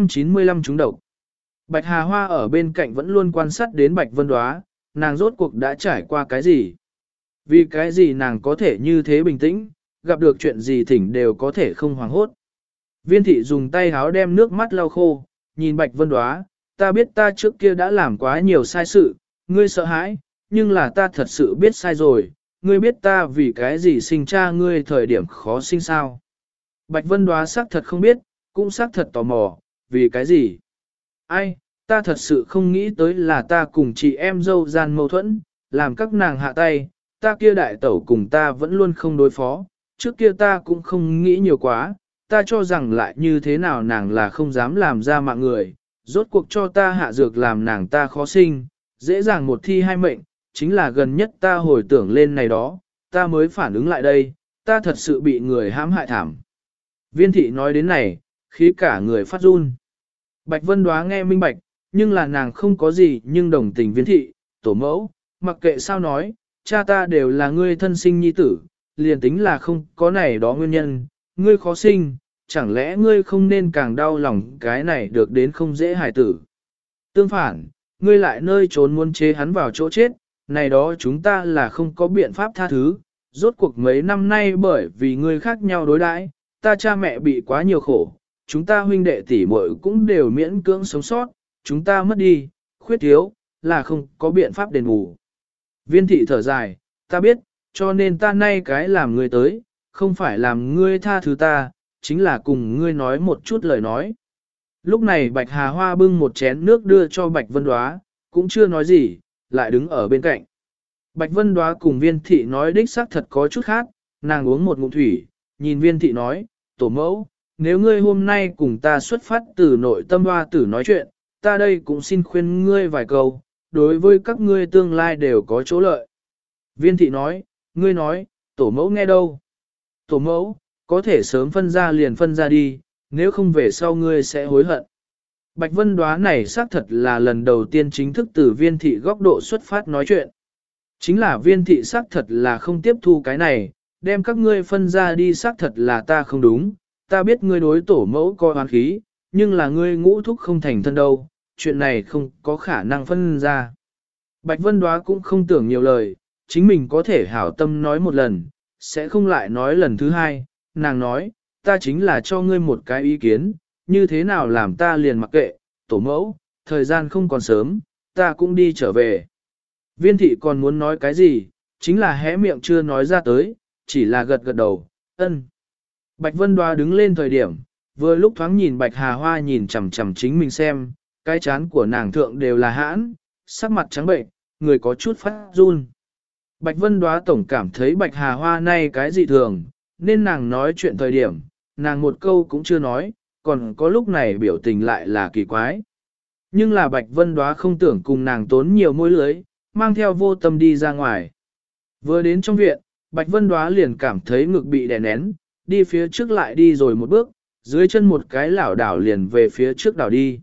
295 trúng độc. Bạch Hà Hoa ở bên cạnh vẫn luôn quan sát đến Bạch Vân Đóa, nàng rốt cuộc đã trải qua cái gì? Vì cái gì nàng có thể như thế bình tĩnh, gặp được chuyện gì thỉnh đều có thể không hoảng hốt. Viên thị dùng tay háo đem nước mắt lau khô, nhìn Bạch Vân Đóa, ta biết ta trước kia đã làm quá nhiều sai sự, ngươi sợ hãi, nhưng là ta thật sự biết sai rồi, ngươi biết ta vì cái gì sinh cha ngươi thời điểm khó sinh sao. Bạch Vân Đóa xác thật không biết, cũng xác thật tò mò, vì cái gì? Ai, ta thật sự không nghĩ tới là ta cùng chị em dâu gian mâu thuẫn, làm các nàng hạ tay, ta kia đại tẩu cùng ta vẫn luôn không đối phó, trước kia ta cũng không nghĩ nhiều quá, ta cho rằng lại như thế nào nàng là không dám làm ra mạng người, rốt cuộc cho ta hạ dược làm nàng ta khó sinh, dễ dàng một thi hai mệnh, chính là gần nhất ta hồi tưởng lên này đó, ta mới phản ứng lại đây, ta thật sự bị người hãm hại thảm. Viên thị nói đến này, khí cả người phát run. Bạch Vân Đóa nghe minh bạch, nhưng là nàng không có gì nhưng đồng tình viên thị, tổ mẫu, mặc kệ sao nói, cha ta đều là ngươi thân sinh nhi tử, liền tính là không có này đó nguyên nhân, ngươi khó sinh, chẳng lẽ ngươi không nên càng đau lòng cái này được đến không dễ hài tử. Tương phản, ngươi lại nơi trốn muốn chế hắn vào chỗ chết, này đó chúng ta là không có biện pháp tha thứ, rốt cuộc mấy năm nay bởi vì ngươi khác nhau đối đãi, ta cha mẹ bị quá nhiều khổ, chúng ta huynh đệ tỷ muội cũng đều miễn cưỡng sống sót, chúng ta mất đi, khuyết thiếu, là không có biện pháp đền bù. Viên thị thở dài, ta biết, cho nên ta nay cái làm ngươi tới, không phải làm ngươi tha thứ ta, chính là cùng ngươi nói một chút lời nói. Lúc này Bạch Hà Hoa bưng một chén nước đưa cho Bạch Vân Đóa, cũng chưa nói gì, lại đứng ở bên cạnh. Bạch Vân Đóa cùng viên thị nói đích xác thật có chút khác, nàng uống một ngụm thủy, nhìn viên thị nói, tổ mẫu, nếu ngươi hôm nay cùng ta xuất phát từ nội tâm hoa tử nói chuyện, ta đây cũng xin khuyên ngươi vài câu, đối với các ngươi tương lai đều có chỗ lợi. Viên thị nói, ngươi nói, tổ mẫu nghe đâu? Tổ mẫu, có thể sớm phân ra liền phân ra đi, nếu không về sau ngươi sẽ hối hận. Bạch Vân Đóa này xác thật là lần đầu tiên chính thức từ viên thị góc độ xuất phát nói chuyện. Chính là viên thị xác thật là không tiếp thu cái này, đem các ngươi phân ra đi xác thật là ta không đúng, ta biết ngươi đối tổ mẫu coi oán khí, nhưng là ngươi ngũ thúc không thành thân đâu, chuyện này không có khả năng phân ra. Bạch Vân Đóa cũng không tưởng nhiều lời, chính mình có thể hảo tâm nói một lần, sẽ không lại nói lần thứ hai, nàng nói, ta chính là cho ngươi một cái ý kiến, như thế nào làm ta liền mặc kệ, tổ mẫu, thời gian không còn sớm, ta cũng đi trở về. Viên thị còn muốn nói cái gì, chính là hé miệng chưa nói ra tới, chỉ là gật gật đầu, ân. Bạch Vân Đóa đứng lên thời điểm, vừa lúc thoáng nhìn Bạch Hà Hoa nhìn chằm chằm chính mình xem, cái chán của nàng thượng đều là hãn, sắc mặt trắng bệnh, người có chút phát run. Bạch Vân Đóa tổng cảm thấy Bạch Hà Hoa này cái gì thường, nên nàng nói chuyện thời điểm, nàng một câu cũng chưa nói, còn có lúc này biểu tình lại là kỳ quái. Nhưng là Bạch Vân Đóa không tưởng cùng nàng tốn nhiều môi lưới, mang theo vô tâm đi ra ngoài. Vừa đến trong viện, Bạch Vân Đóa liền cảm thấy ngực bị đè nén, đi phía trước lại đi rồi một bước, dưới chân một cái lảo đảo liền về phía trước đảo đi.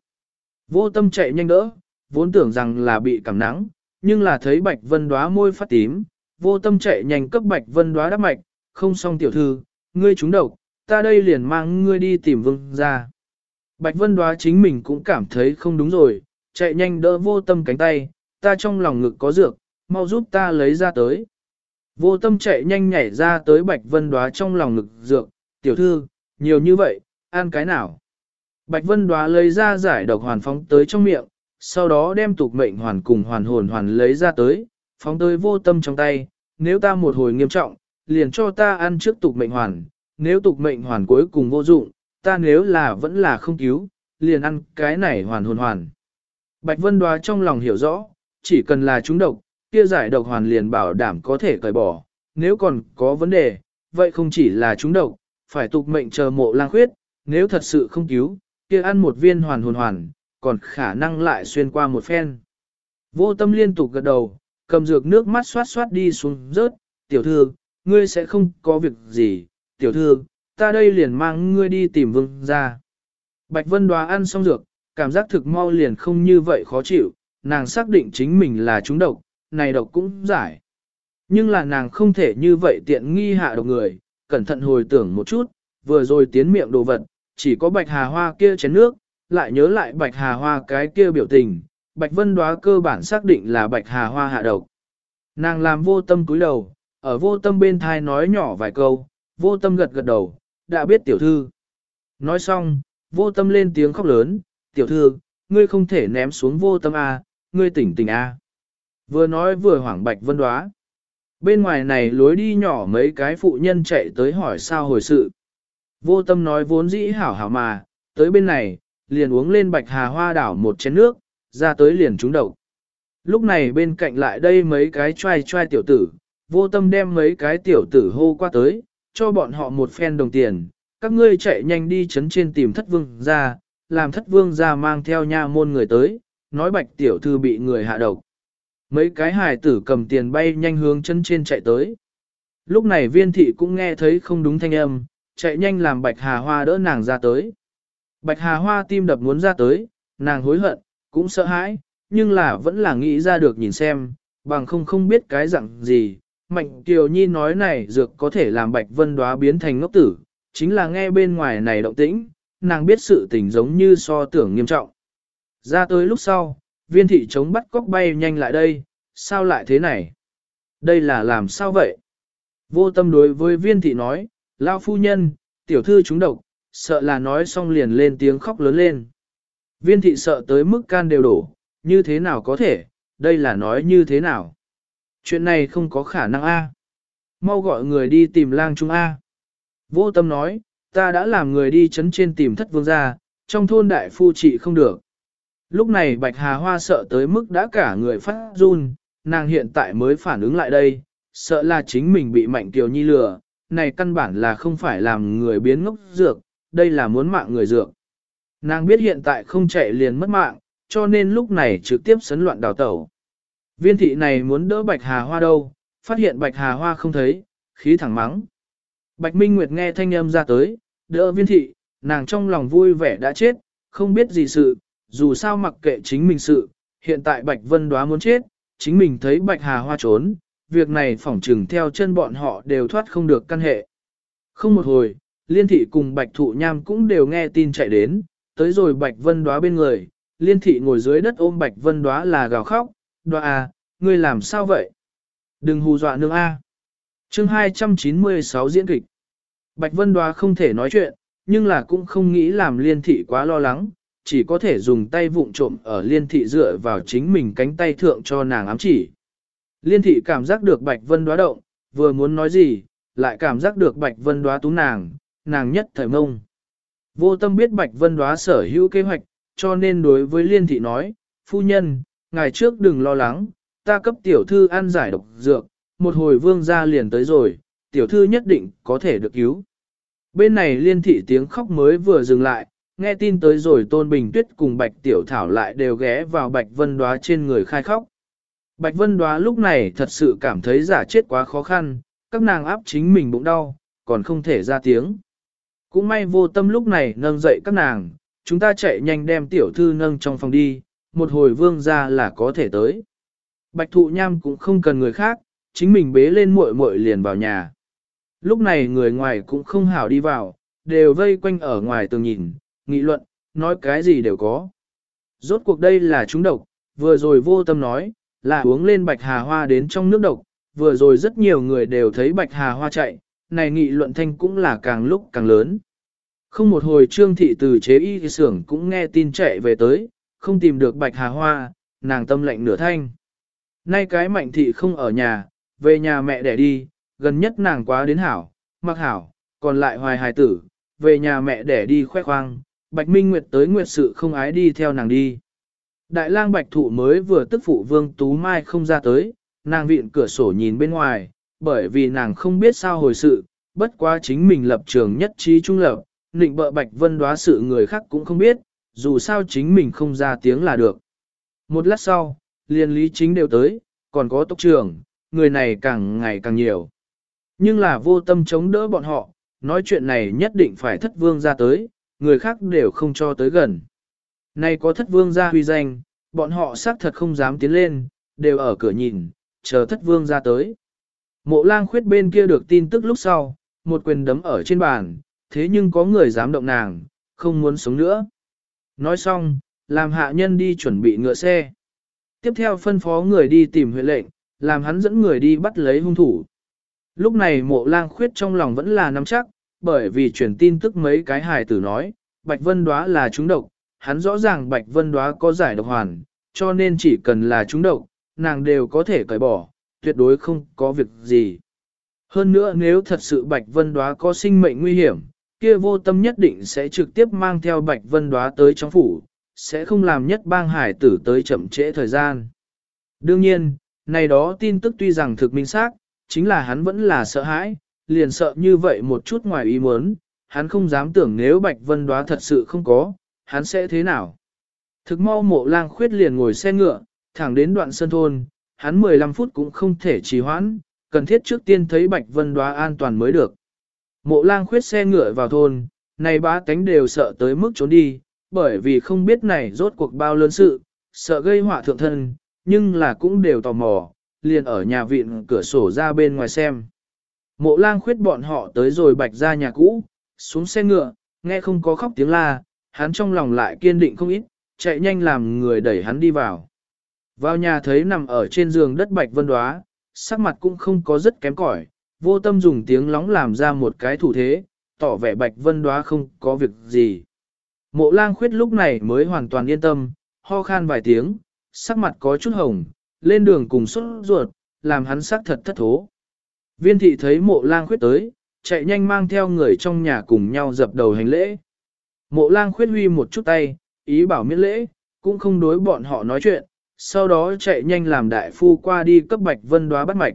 Vô tâm chạy nhanh đỡ, vốn tưởng rằng là bị cảm nắng, nhưng là thấy Bạch Vân Đóa môi phát tím, vô tâm chạy nhanh cấp Bạch Vân Đóa đắp mạch, không xong tiểu thư, ngươi trúng độc, ta đây liền mang ngươi đi tìm vương ra. Bạch Vân Đóa chính mình cũng cảm thấy không đúng rồi, chạy nhanh đỡ vô tâm cánh tay, ta trong lòng ngực có dược, mau giúp ta lấy ra tới. Vô tâm chạy nhanh nhảy ra tới Bạch Vân Đóa trong lòng ngực dược, tiểu thư, nhiều như vậy, ăn cái nào. Bạch Vân Đóa lấy ra giải độc hoàn phóng tới trong miệng, sau đó đem tục mệnh hoàn cùng hoàn hồn hoàn lấy ra tới, phóng tới vô tâm trong tay, nếu ta một hồi nghiêm trọng, liền cho ta ăn trước tục mệnh hoàn, nếu tục mệnh hoàn cuối cùng vô dụng, ta nếu là vẫn là không cứu, liền ăn cái này hoàn hồn hoàn. Bạch Vân Đóa trong lòng hiểu rõ, chỉ cần là trúng độc, kia giải độc hoàn liền bảo đảm có thể cởi bỏ, nếu còn có vấn đề, vậy không chỉ là trúng độc, phải tục mệnh chờ mộ lang khuyết, nếu thật sự không cứu, kia ăn một viên hoàn hồn hoàn, còn khả năng lại xuyên qua một phen. Vô tâm liên tục gật đầu, cầm dược nước mắt xoát xoát đi xuống rớt, tiểu thư, ngươi sẽ không có việc gì, tiểu thư, ta đây liền mang ngươi đi tìm vương ra. Bạch Vân Đóa ăn xong dược, cảm giác thực mau liền không như vậy khó chịu, nàng xác định chính mình là trúng độc, này độc cũng giải. Nhưng là nàng không thể như vậy tiện nghi hạ độc người, cẩn thận hồi tưởng một chút, vừa rồi tiến miệng đồ vật, chỉ có bạch hà hoa kia chén nước, lại nhớ lại bạch hà hoa cái kia biểu tình, bạch vân đoá cơ bản xác định là bạch hà hoa hạ độc. Nàng làm vô tâm cúi đầu, ở vô tâm bên thai nói nhỏ vài câu, vô tâm gật gật đầu, đã biết tiểu thư. Nói xong, vô tâm lên tiếng khóc lớn, tiểu thư, ngươi không thể ném xuống vô tâm A, ngươi tỉnh tỉnh A. Vừa nói vừa hoảng bạch vân đoá. Bên ngoài này lối đi nhỏ mấy cái phụ nhân chạy tới hỏi sao hồi sự. Vô tâm nói vốn dĩ hảo hảo mà, tới bên này, liền uống lên bạch hà hoa đảo một chén nước, ra tới liền trúng độc. Lúc này bên cạnh lại đây mấy cái trai tiểu tử, vô tâm đem mấy cái tiểu tử hô qua tới, cho bọn họ một phen đồng tiền, các ngươi chạy nhanh đi chấn trên tìm thất vương ra, làm thất vương ra mang theo nha môn người tới, nói bạch tiểu thư bị người hạ độc. Mấy cái hài tử cầm tiền bay nhanh hướng chân trên chạy tới. Lúc này viên thị cũng nghe thấy không đúng thanh âm, chạy nhanh làm bạch hà hoa đỡ nàng ra tới. Bạch hà hoa tim đập muốn ra tới, nàng hối hận, cũng sợ hãi, nhưng là vẫn là nghĩ ra được nhìn xem, bằng không biết cái dạng gì. Mạnh Kiều Nhi nói này dược có thể làm bạch vân đoá biến thành ngốc tử, chính là nghe bên ngoài này động tĩnh, nàng biết sự tình giống như so tưởng nghiêm trọng. Ra tới lúc sau, viên thị chống bắt cóc bay nhanh lại đây, sao lại thế này? Đây là làm sao vậy? Vô tâm đối với viên thị nói, lao phu nhân, tiểu thư trúng độc, sợ là nói xong liền lên tiếng khóc lớn lên. Viên thị sợ tới mức can đều đổ, như thế nào có thể, đây là nói như thế nào? Chuyện này không có khả năng a. Mau gọi người đi tìm lang trung a. Vô tâm nói, ta đã làm người đi chấn trên tìm thất vương gia, trong thôn đại phu trị không được. Lúc này bạch hà hoa sợ tới mức đã cả người phát run, nàng hiện tại mới phản ứng lại đây, sợ là chính mình bị Mạnh Kiều Nhi lừa, này căn bản là không phải làm người biến ngốc dược, đây là muốn mạng người dược. Nàng biết hiện tại không chạy liền mất mạng, cho nên lúc này trực tiếp sấn loạn đào tẩu. Viên thị này muốn đỡ bạch hà hoa đâu, phát hiện bạch hà hoa không thấy, khí thẳng mắng. Bạch Minh Nguyệt nghe thanh âm ra tới, đỡ viên thị, nàng trong lòng vui vẻ đã chết, không biết gì sự, dù sao mặc kệ chính mình sự, hiện tại Bạch Vân Đoá muốn chết, chính mình thấy Bạch Hà Hoa trốn, việc này phỏng trừng theo chân bọn họ đều thoát không được căn hệ. Không một hồi, Liên thị cùng Bạch Thụ Nham cũng đều nghe tin chạy đến, tới rồi Bạch Vân Đoá bên người, Liên thị ngồi dưới đất ôm Bạch Vân Đoá là gào khóc, Đoá à, ngươi làm sao vậy? Đừng hù dọa nương a. Chương 296 diễn kịch. Bạch Vân Đoá không thể nói chuyện, nhưng là cũng không nghĩ làm Liên thị quá lo lắng, chỉ có thể dùng tay vụng trộm ở Liên thị dựa vào chính mình cánh tay thượng cho nàng ám chỉ. Liên thị cảm giác được Bạch Vân Đoá động, vừa muốn nói gì, lại cảm giác được Bạch Vân Đoá túm nàng nhất thời mông. Vô tâm biết Bạch Vân Đoá sở hữu kế hoạch, cho nên đối với Liên thị nói, phu nhân, ngày trước đừng lo lắng, ta cấp tiểu thư ăn giải độc dược, một hồi vương gia liền tới rồi, tiểu thư nhất định có thể được cứu. Bên này Liên thị tiếng khóc mới vừa dừng lại, nghe tin tới rồi Tôn Bình Tuyết cùng Bạch Tiểu Thảo lại đều ghé vào Bạch Vân Đoá trên người khai khóc. Bạch Vân Đoá lúc này thật sự cảm thấy giả chết quá khó khăn, các nàng áp chính mình bụng đau, còn không thể ra tiếng. Cũng may vô tâm lúc này nâng dậy các nàng, chúng ta chạy nhanh đem tiểu thư nâng trong phòng đi, một hồi vương ra là có thể tới. Bạch Thụ Nham cũng không cần người khác, chính mình bế lên muội muội liền vào nhà. Lúc này người ngoài cũng không hảo đi vào, đều vây quanh ở ngoài tường nhìn, nghị luận, nói cái gì đều có. Rốt cuộc đây là trúng độc, vừa rồi vô tâm nói, là uống lên bạch hà hoa đến trong nước độc, vừa rồi rất nhiều người đều thấy bạch hà hoa chạy, này nghị luận thanh cũng là càng lúc càng lớn. Không một hồi Trương thị từ chế y xưởng cũng nghe tin chạy về tới, không tìm được bạch hà hoa, nàng tâm lệnh nửa thanh. Nay cái Mạnh thị không ở nhà, về nhà mẹ đẻ đi, gần nhất nàng quá đến hảo, mặc hảo, còn lại hoài hài tử, về nhà mẹ đẻ đi khoe khoang, Bạch Minh Nguyệt tới Nguyệt sự không ái đi theo nàng đi. Đại lang Bạch Thụ mới vừa tức phụ Vương Tú Mai không ra tới, nàng vịn cửa sổ nhìn bên ngoài, bởi vì nàng không biết sao hồi sự, bất quá chính mình lập trường nhất trí trung lập, định bợ Bạch Vân Đoá sự người khác cũng không biết, dù sao chính mình không ra tiếng là được. Một lát sau, liên lý chính đều tới, còn có tốc trưởng, người này càng ngày càng nhiều. Nhưng là vô tâm chống đỡ bọn họ, nói chuyện này nhất định phải thất vương ra tới, người khác đều không cho tới gần. Nay có thất vương gia huy danh, bọn họ xác thật không dám tiến lên, đều ở cửa nhìn, chờ thất vương gia tới. Mộ lang khuyết bên kia được tin tức lúc sau, một quyền đấm ở trên bàn, thế nhưng có người dám động nàng, không muốn sống nữa. Nói xong, làm hạ nhân đi chuẩn bị ngựa xe. Tiếp theo phân phó người đi tìm huyện lệnh, làm hắn dẫn người đi bắt lấy hung thủ. Lúc này mộ lang khuyết trong lòng vẫn là nắm chắc, bởi vì truyền tin tức mấy cái hài tử nói, Bạch Vân Đóa là trúng độc, hắn rõ ràng Bạch Vân Đóa có giải độc hoàn, cho nên chỉ cần là trúng độc, nàng đều có thể cởi bỏ, tuyệt đối không có việc gì. Hơn nữa nếu thật sự Bạch Vân Đóa có sinh mệnh nguy hiểm, kia Vô Tâm nhất định sẽ trực tiếp mang theo Bạch Vân Đóa tới trong phủ, sẽ không làm nhất bang hải tử tới chậm trễ thời gian. Đương nhiên, này đó tin tức tuy rằng thực minh xác, chính là hắn vẫn là sợ hãi, liền sợ như vậy một chút ngoài ý muốn, hắn không dám tưởng nếu Bạch Vân Đóa thật sự không có, hắn sẽ thế nào. Thực mau mộ lang khuyết liền ngồi xe ngựa, thẳng đến đoạn sơn thôn, hắn 15 phút cũng không thể trì hoãn, cần thiết trước tiên thấy Bạch Vân Đóa an toàn mới được. Mộ lang khuyết xe ngựa vào thôn, này bá tánh đều sợ tới mức trốn đi, bởi vì không biết này rốt cuộc bao lớn sự, sợ gây họa thượng thân, nhưng là cũng đều tò mò, liền ở nhà vịn cửa sổ ra bên ngoài xem. Mộ lang khuyết bọn họ tới rồi Bạch ra nhà cũ, xuống xe ngựa, nghe không có khóc tiếng la, hắn trong lòng lại kiên định không ít, chạy nhanh làm người đẩy hắn đi vào. Vào nhà thấy nằm ở trên giường đất Bạch Vân Đóa, sắc mặt cũng không có rất kém cỏi, Vô Tâm dùng tiếng lóng làm ra một cái thủ thế, tỏ vẻ Bạch Vân Đóa không có việc gì. Mộ lang khuyết lúc này mới hoàn toàn yên tâm, ho khan vài tiếng, sắc mặt có chút hồng, lên đường cùng sốt ruột, làm hắn sắc thật thất thố. Viên thị thấy mộ lang khuyết tới, chạy nhanh mang theo người trong nhà cùng nhau dập đầu hành lễ. Mộ lang khuyết huy một chút tay, ý bảo miễn lễ, cũng không đối bọn họ nói chuyện, sau đó chạy nhanh làm đại phu qua đi cấp Bạch Vân Đóa bắt mạch.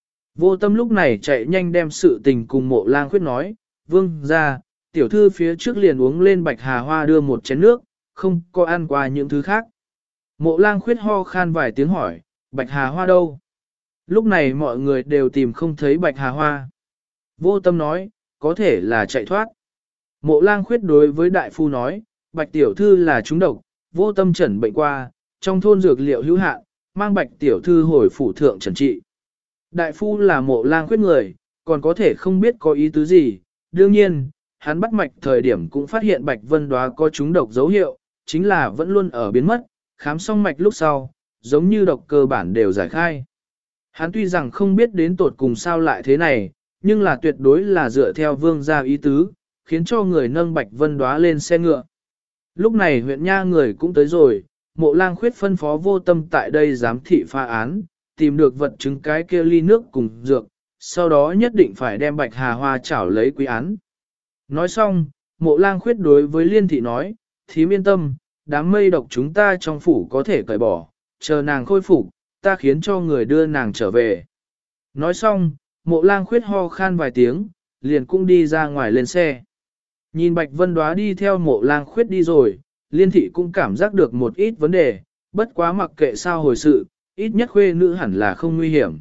Vô Tâm lúc này chạy nhanh đem sự tình cùng mộ lang khuyết nói, vương ra, tiểu thư phía trước liền uống lên Bạch Hà Hoa đưa một chén nước, không có ăn qua những thứ khác. Mộ lang khuyết ho khan vài tiếng hỏi, Bạch Hà Hoa đâu? Lúc này mọi người đều tìm không thấy Bạch Hà Hoa. Vô Tâm nói, có thể là chạy thoát. Mộ lang khuyết đối với đại phu nói, Bạch tiểu thư là trúng độc, Vô Tâm chẩn bệnh qua, trong thôn dược liệu hữu hạn, mang Bạch tiểu thư hồi phủ thượng trần trị. Đại phu là mộ lang khuyết người, còn có thể không biết có ý tứ gì. Đương nhiên, hắn bắt mạch thời điểm cũng phát hiện Bạch Vân Đóa có trúng độc dấu hiệu, chính là vẫn luôn ở biến mất, khám xong mạch lúc sau, giống như độc cơ bản đều giải khai. Hắn tuy rằng không biết đến tột cùng sao lại thế này, nhưng là tuyệt đối là dựa theo vương gia ý tứ, khiến cho người nâng Bạch Vân Đóa lên xe ngựa. Lúc này huyện nha người cũng tới rồi, mộ lang khuyết phân phó Vô Tâm tại đây giám thị pha án, tìm được vật chứng cái kia ly nước cùng dược, sau đó nhất định phải đem Bạch Hà Hoa trảo lấy quý án. Nói xong, mộ lang khuyết đối với liên thị nói, thím yên tâm, đám mây độc chúng ta trong phủ có thể cởi bỏ, chờ nàng khôi phục, ta khiến cho người đưa nàng trở về. Nói xong, mộ lang khuyết ho khan vài tiếng, liền cũng đi ra ngoài lên xe. Nhìn Bạch Vân Đóa đi theo mộ lang khuyết đi rồi, liên thị cũng cảm giác được một ít vấn đề, bất quá mặc kệ sao hồi sự, ít nhất khuê nữ hẳn là không nguy hiểm.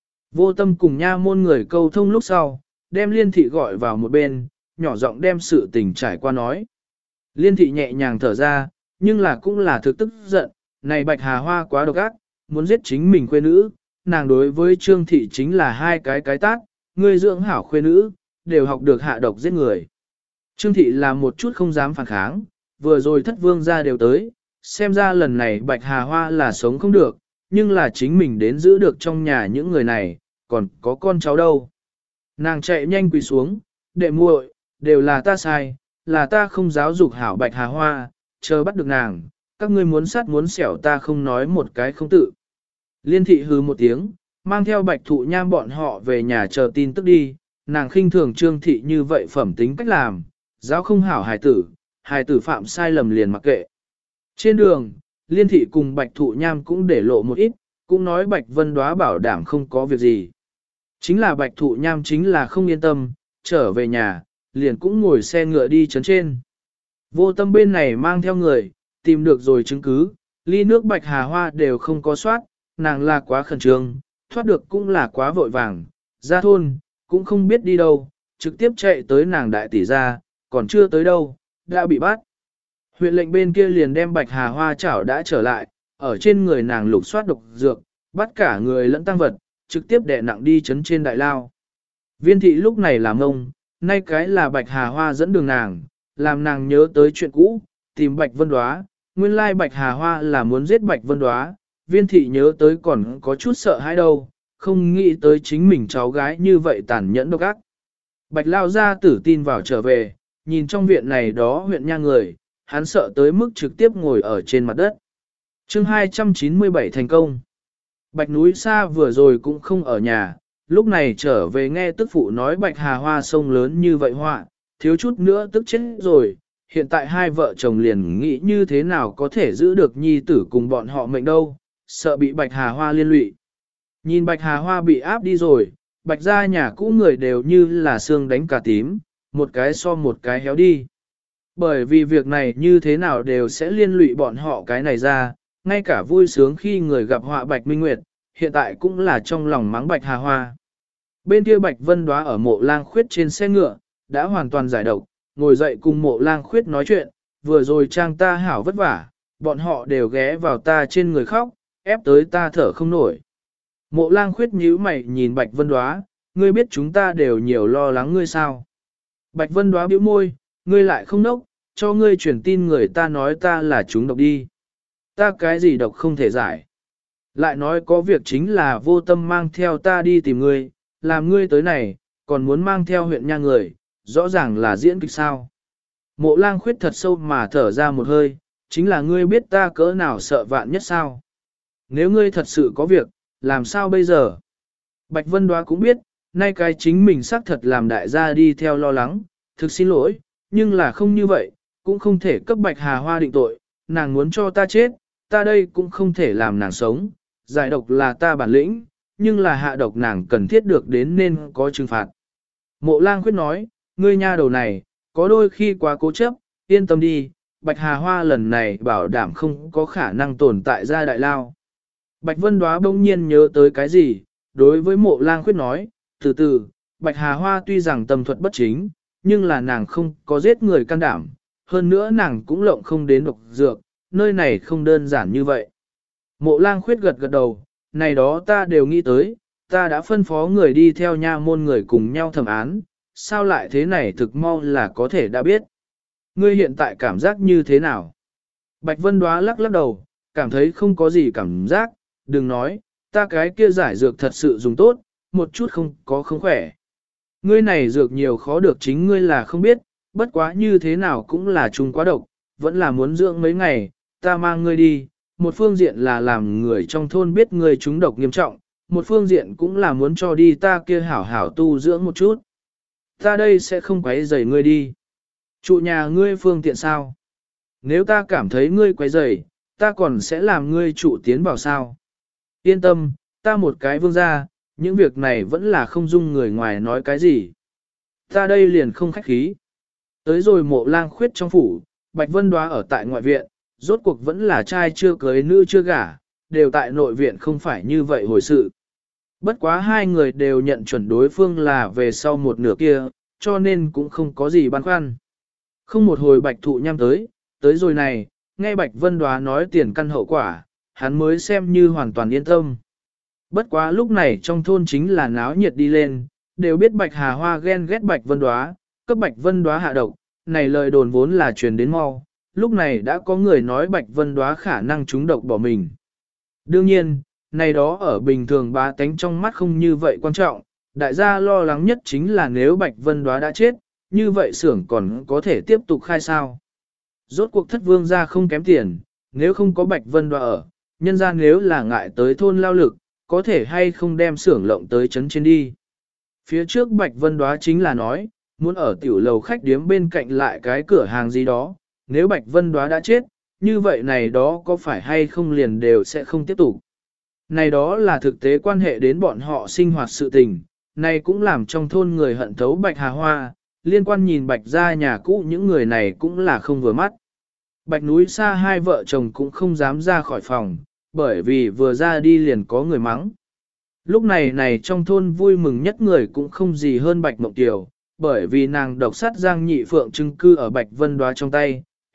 Vô Tâm cùng nha môn người câu thông lúc sau, đem liên thị gọi vào một bên, nhỏ giọng đem sự tình trải qua nói. Liên thị nhẹ nhàng thở ra, nhưng là cũng là thực tức giận, này Bạch Hà Hoa quá độc ác, muốn giết chính mình khuê nữ, nàng đối với Trương thị chính là hai cái tát, người dưỡng hảo khuê nữ, đều học được hạ độc giết người. Trương thị là một chút không dám phản kháng, vừa rồi thất vương ra đều tới, xem ra lần này Bạch Hà Hoa là sống không được, nhưng là chính mình đến giữ được trong nhà những người này, còn có con cháu đâu. Nàng chạy nhanh quỳ xuống, đệ muội, đều là ta sai, là ta không giáo dục hảo Bạch Hà Hoa, chờ bắt được nàng, các ngươi muốn sát muốn xẻo ta không nói một cái không tự. Liên thị hừ một tiếng, mang theo Bạch Thụ Nham bọn họ về nhà chờ tin tức đi, nàng khinh thường Trương thị như vậy phẩm tính cách làm, giáo không hảo hài tử phạm sai lầm liền mặc kệ. Trên đường, Liên thị cùng Bạch Thụ Nham cũng để lộ một ít, cũng nói Bạch Vân Đóa bảo đảm không có việc gì. Chính là Bạch Thụ Nham chính là không yên tâm, trở về nhà, liền cũng ngồi xe ngựa đi trấn trên. Vô Tâm bên này mang theo người, tìm được rồi chứng cứ, ly nước Bạch Hà Hoa đều không có soát, nàng là quá khẩn trương, thoát được cũng là quá vội vàng, ra thôn, cũng không biết đi đâu, trực tiếp chạy tới nàng đại tỷ ra, còn chưa tới đâu, đã bị bắt. Huyện lệnh bên kia liền đem Bạch Hà Hoa chảo đã trở lại, ở trên người nàng lục soát độc dược, bắt cả người lẫn tăng vật, trực tiếp đè nặng đi chấn trên đại lao. Viên thị lúc này làm ngông, nay cái là Bạch Hà Hoa dẫn đường nàng, làm nàng nhớ tới chuyện cũ, tìm Bạch Vân Đóa, nguyên lai Bạch Hà Hoa là muốn giết Bạch Vân Đóa, viên thị nhớ tới còn có chút sợ hãi đâu, không nghĩ tới chính mình cháu gái như vậy tàn nhẫn độc ác. Bạch Lao ra tử tin vào trở về, nhìn trong viện này đó huyện nha người, hắn sợ tới mức trực tiếp ngồi ở trên mặt đất. chương 297 thành công. Bạch núi xa vừa rồi cũng không ở nhà, lúc này trở về nghe tức phụ nói Bạch Hà Hoa sông lớn như vậy họa, thiếu chút nữa tức chết rồi. Hiện tại hai vợ chồng liền nghĩ như thế nào có thể giữ được nhi tử cùng bọn họ mệnh đâu, sợ bị Bạch Hà Hoa liên lụy. Nhìn Bạch Hà Hoa bị áp đi rồi, Bạch gia nhà cũ người đều như là xương đánh cả tím, một cái so một cái héo đi. Bởi vì việc này như thế nào đều sẽ liên lụy bọn họ cái này ra, ngay cả vui sướng khi người gặp họa Bạch Minh Nguyệt, hiện tại cũng là trong lòng mắng Bạch Hà Hoa. Bên kia Bạch Vân Đóa ở Mộ Lang Khuyết trên xe ngựa, đã hoàn toàn giải độc, ngồi dậy cùng Mộ Lang Khuyết nói chuyện, vừa rồi trang ta hảo vất vả, bọn họ đều ghé vào ta trên người khóc, ép tới ta thở không nổi. Mộ Lang Khuyết nhíu mày nhìn Bạch Vân Đóa, ngươi biết chúng ta đều nhiều lo lắng ngươi sao? Bạch Vân Đóa bĩu môi, ngươi lại không nốc, cho ngươi truyền tin người ta nói ta là chúng độc đi. Ta cái gì độc không thể giải. Lại nói có việc chính là vô tâm mang theo ta đi tìm ngươi, làm ngươi tới này, còn muốn mang theo huyện nha người, rõ ràng là diễn kịch sao. Mộ Lang Khuyết thật sâu mà thở ra một hơi, chính là ngươi biết ta cỡ nào sợ vạn nhất sao. Nếu ngươi thật sự có việc, làm sao bây giờ? Bạch Vân Đóa cũng biết, nay cái chính mình xác thật làm đại gia đi theo lo lắng, thực xin lỗi, nhưng là không như vậy, cũng không thể cấp Bạch Hà Hoa định tội, nàng muốn cho ta chết, ta đây cũng không thể làm nàng sống, giải độc là ta bản lĩnh, nhưng là hạ độc nàng cần thiết được đến nên có trừng phạt. Mộ Lang Khuyết nói, ngươi nha đầu này, có đôi khi quá cố chấp, yên tâm đi, Bạch Hà Hoa lần này bảo đảm không có khả năng tồn tại ra đại lao. Bạch Vân Đóa bỗng nhiên nhớ tới cái gì, đối với Mộ Lang Khuyết nói, từ từ, Bạch Hà Hoa tuy rằng tâm thuật bất chính, nhưng là nàng không có giết người can đảm, hơn nữa nàng cũng lộng không đến độc dược, nơi này không đơn giản như vậy. Mộ Lang Khuyết gật gật đầu, này đó ta đều nghĩ tới, ta đã phân phó người đi theo nha môn người cùng nhau thẩm án, sao lại thế này thực mau là có thể đã biết. Ngươi hiện tại cảm giác như thế nào? Bạch Vân Đóa lắc lắc đầu, cảm thấy không có gì cảm giác, đừng nói, ta cái kia giải dược thật sự dùng tốt, một chút không có không khỏe. Ngươi này dược nhiều khó được chính ngươi là không biết, bất quá như thế nào cũng là trùng quá độc, vẫn là muốn dưỡng mấy ngày, ta mang ngươi đi, một phương diện là làm người trong thôn biết ngươi trúng độc nghiêm trọng, một phương diện cũng là muốn cho đi ta kia hảo hảo tu dưỡng một chút. Ta đây sẽ không quấy rầy ngươi đi. Trụ nhà ngươi phương tiện sao? Nếu ta cảm thấy ngươi quấy rầy, ta còn sẽ làm ngươi trụ tiến vào sao? Yên tâm, ta một cái vương gia, những việc này vẫn là không dung người ngoài nói cái gì. Ta đây liền không khách khí. Tới rồi Mộ Lang Khuyết trong phủ, Bạch Vân Đóa ở tại ngoại viện, rốt cuộc vẫn là trai chưa cưới nữ chưa gả, đều tại nội viện không phải như vậy hồi sự. Bất quá hai người đều nhận chuẩn đối phương là về sau một nửa kia, cho nên cũng không có gì băn khoăn. Không một hồi Bạch Thụ Nham tới rồi này, nghe Bạch Vân Đóa nói tiền căn hậu quả, hắn mới xem như hoàn toàn yên tâm. Bất quá lúc này trong thôn chính là náo nhiệt đi lên, đều biết Bạch Hà Hoa ghen ghét Bạch Vân Đóa, cấp Bạch Vân Đóa hạ độc, này lời đồn vốn là truyền đến mau, lúc này đã có người nói Bạch Vân Đóa khả năng trúng độc bỏ mình. Đương nhiên, này đó ở bình thường bá tánh trong mắt không như vậy quan trọng, đại gia lo lắng nhất chính là nếu Bạch Vân Đóa đã chết, như vậy xưởng còn có thể tiếp tục khai sao. Rốt cuộc thất vương gia không kém tiền, nếu không có Bạch Vân Đóa ở, nhân ra nếu là ngại tới thôn lao lực, có thể hay không đem xưởng lộng tới trấn trên đi. Phía trước Bạch Vân Đóa chính là nói, muốn ở tiểu lầu khách điếm bên cạnh lại cái cửa hàng gì đó, nếu Bạch Vân Đóa đã chết, như vậy này đó có phải hay không liền đều sẽ không tiếp tục. Này đó là thực tế quan hệ đến bọn họ sinh hoạt sự tình, này cũng làm trong thôn người hận thấu Bạch Hà Hoa, liên quan nhìn Bạch gia nhà cũ những người này cũng là không vừa mắt. Bạch núi xa hai vợ chồng cũng không dám ra khỏi phòng, bởi vì vừa ra đi liền có người mắng. Lúc này trong thôn vui mừng nhất người cũng không gì hơn Bạch Mộng Kiều, bởi vì nàng độc sát Giang Nhị Phượng chứng cư ở Bạch Vân Đóa trong tay,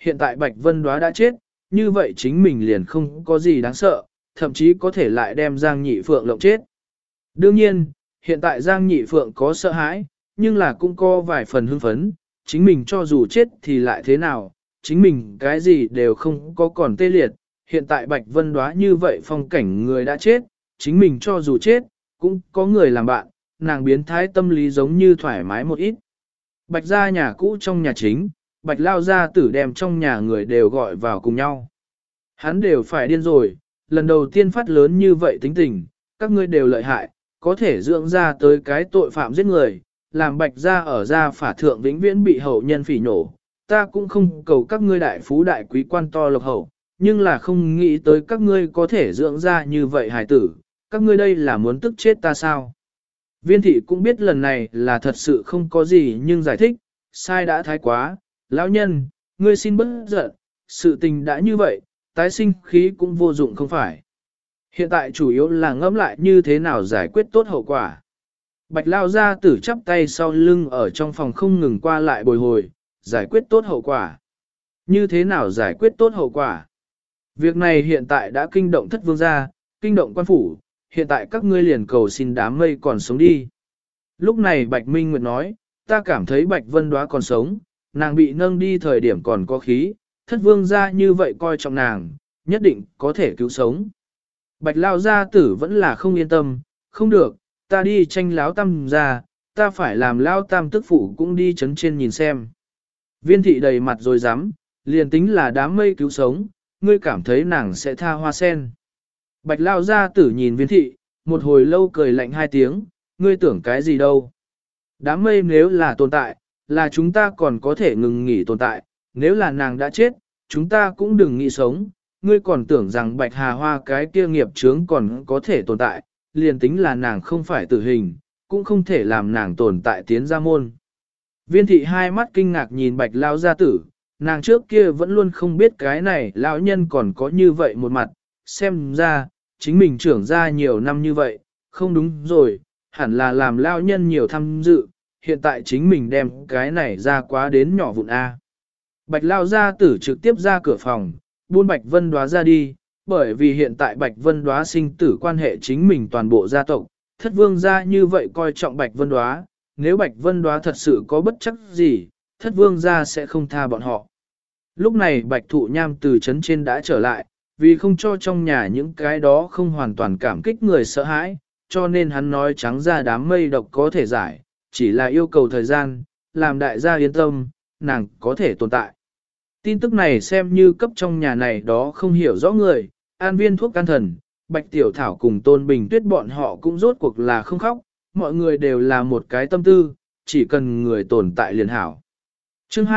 hiện tại Bạch Vân Đóa đã chết, như vậy chính mình liền không có gì đáng sợ, thậm chí có thể lại đem Giang Nhị Phượng lộng chết. Đương nhiên, hiện tại Giang Nhị Phượng có sợ hãi, nhưng là cũng có vài phần hưng phấn, chính mình cho dù chết thì lại thế nào, chính mình cái gì đều không có còn tê liệt, hiện tại Bạch Vân Đóa như vậy phong cảnh người đã chết, chính mình cho dù chết, cũng có người làm bạn, nàng biến thái tâm lý giống như thoải mái một ít. Bạch gia nhà cũ trong nhà chính, Bạch lao gia tử đem trong nhà người đều gọi vào cùng nhau. Hắn đều phải điên rồi, lần đầu tiên phát lớn như vậy tính tình, các ngươi đều lợi hại, có thể dưỡng ra tới cái tội phạm giết người, làm Bạch gia ở gia phả thượng vĩnh viễn bị hậu nhân phỉ nổ. Ta cũng không cầu các ngươi đại phú đại quý quan to lộc hậu, nhưng là không nghĩ tới các ngươi có thể dưỡng ra như vậy hài tử, các ngươi đây là muốn tức chết ta sao? Viên thị cũng biết lần này là thật sự không có gì nhưng giải thích, sai đã thái quá, lão nhân, ngươi xin bớt giận, sự tình đã như vậy, tái sinh khí cũng vô dụng không phải. Hiện tại chủ yếu là ngẫm lại như thế nào giải quyết tốt hậu quả. Bạch lao gia tử chắp tay sau lưng ở trong phòng không ngừng qua lại bồi hồi, giải quyết tốt hậu quả. Như thế nào giải quyết tốt hậu quả? Việc này hiện tại đã kinh động thất vương gia, kinh động quan phủ, hiện tại các ngươi liền cầu xin đám mây còn sống đi. Lúc này Bạch Minh Nguyệt nói, ta cảm thấy Bạch Vân Đóa còn sống, nàng bị nâng đi thời điểm còn có khí, thất vương gia như vậy coi trọng nàng, nhất định có thể cứu sống. Bạch Lao gia tử vẫn là không yên tâm, không được, ta đi tranh Lão Tam ra, ta phải làm Lao Tam tức phụ cũng đi chấn trên nhìn xem. Viên thị đầy mặt rồi dám, liền tính là đám mây cứu sống, ngươi cảm thấy nàng sẽ tha hoa sen. Bạch Lao gia tử nhìn viên thị, một hồi lâu cười lạnh hai tiếng, ngươi tưởng cái gì đâu. Đám mây nếu là tồn tại, là chúng ta còn có thể ngừng nghỉ tồn tại, nếu là nàng đã chết, chúng ta cũng đừng nghĩ sống, ngươi còn tưởng rằng Bạch Hà Hoa cái kia nghiệp chướng còn có thể tồn tại, liền tính là nàng không phải tử hình, cũng không thể làm nàng tồn tại tiến ra môn. Viên thị hai mắt kinh ngạc nhìn Bạch Lao gia tử, nàng trước kia vẫn luôn không biết cái này lão nhân còn có như vậy một mặt, xem ra, chính mình trưởng ra nhiều năm như vậy, không đúng rồi, hẳn là làm lão nhân nhiều tham dự, hiện tại chính mình đem cái này ra quá đến nhỏ vụn A. Bạch Lao gia tử trực tiếp ra cửa phòng, buôn Bạch Vân Đóa ra đi, bởi vì hiện tại Bạch Vân Đóa sinh tử quan hệ chính mình toàn bộ gia tộc, thất vương gia như vậy coi trọng Bạch Vân Đóa, nếu Bạch Vân Đóa thật sự có bất chắc gì, thất vương gia sẽ không tha bọn họ. Lúc này Bạch Thụ Nham từ trấn trên đã trở lại, vì không cho trong nhà những cái đó không hoàn toàn cảm kích người sợ hãi, cho nên hắn nói trắng ra đám mây độc có thể giải, chỉ là yêu cầu thời gian, làm đại gia yên tâm, nàng có thể tồn tại. Tin tức này xem như cấp trong nhà này đó không hiểu rõ người, an viên thuốc can thần, Bạch Tiểu Thảo cùng Tôn Bình Tuyết bọn họ cũng rốt cuộc là không khóc, mọi người đều là một cái tâm tư, chỉ cần người tồn tại liền hảo. Chương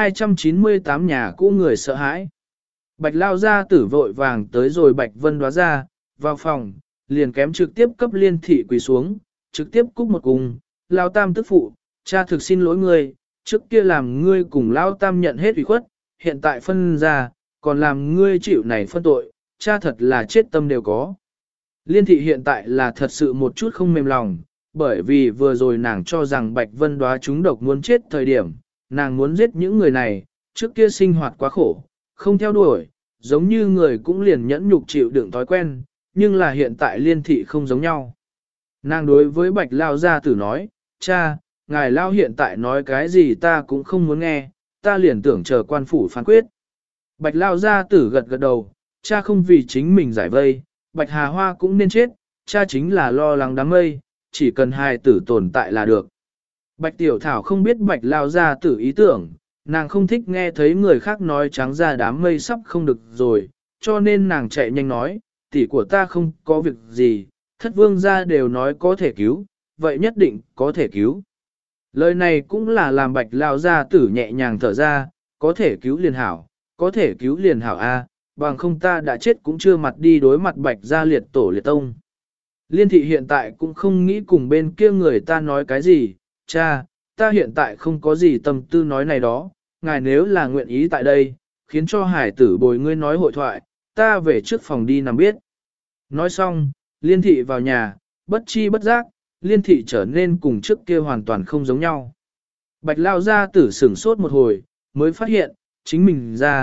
298 nhà cũ người sợ hãi. Bạch Lao gia tử vội vàng tới rồi Bạch Vân Đóa ra, vào phòng, liền kém trực tiếp cấp Liên thị quỳ xuống, trực tiếp cúc một cung, Lao Tam tức phụ, cha thực xin lỗi ngươi, trước kia làm ngươi cùng Lao Tam nhận hết ủy khuất, hiện tại phân ra, còn làm ngươi chịu này phân tội, cha thật là chết tâm đều có. Liên thị hiện tại là thật sự một chút không mềm lòng, bởi vì vừa rồi nàng cho rằng Bạch Vân Đóa trúng độc muốn chết thời điểm, nàng muốn giết những người này, trước kia sinh hoạt quá khổ, không theo đuổi, giống như người cũng liền nhẫn nhục chịu đựng thói quen, nhưng là hiện tại Liên thị không giống nhau. Nàng đối với Bạch Lao gia tử nói, cha, ngài Lao hiện tại nói cái gì ta cũng không muốn nghe, ta liền tưởng chờ quan phủ phán quyết. Bạch Lao gia tử gật gật đầu, cha không vì chính mình giải vây, Bạch Hà Hoa cũng nên chết, cha chính là lo lắng đám mây, chỉ cần hài tử tồn tại là được. Bạch Tiểu Thảo không biết Bạch Lao gia tử ý tưởng, nàng không thích nghe thấy người khác nói trắng ra đám mây sắp không được rồi, cho nên nàng chạy nhanh nói, tỷ của ta không có việc gì, thất vương gia đều nói có thể cứu, vậy nhất định có thể cứu. Lời này cũng là làm Bạch Lao gia tử nhẹ nhàng thở ra, có thể cứu liền hảo, có thể cứu liền hảo a, bằng không ta đã chết cũng chưa mặt đi đối mặt Bạch gia liệt tổ liệt tông. Liên thị hiện tại cũng không nghĩ cùng bên kia người ta nói cái gì, cha, ta hiện tại không có gì tâm tư nói này đó, ngài nếu là nguyện ý tại đây, khiến cho hải tử bồi ngươi nói hội thoại, ta về trước phòng đi nằm biết. Nói xong, liên thị vào nhà, bất chi bất giác, liên thị trở nên cùng trước kia hoàn toàn không giống nhau. Bạch Lao gia tử sửng sốt một hồi, mới phát hiện, chính mình ra,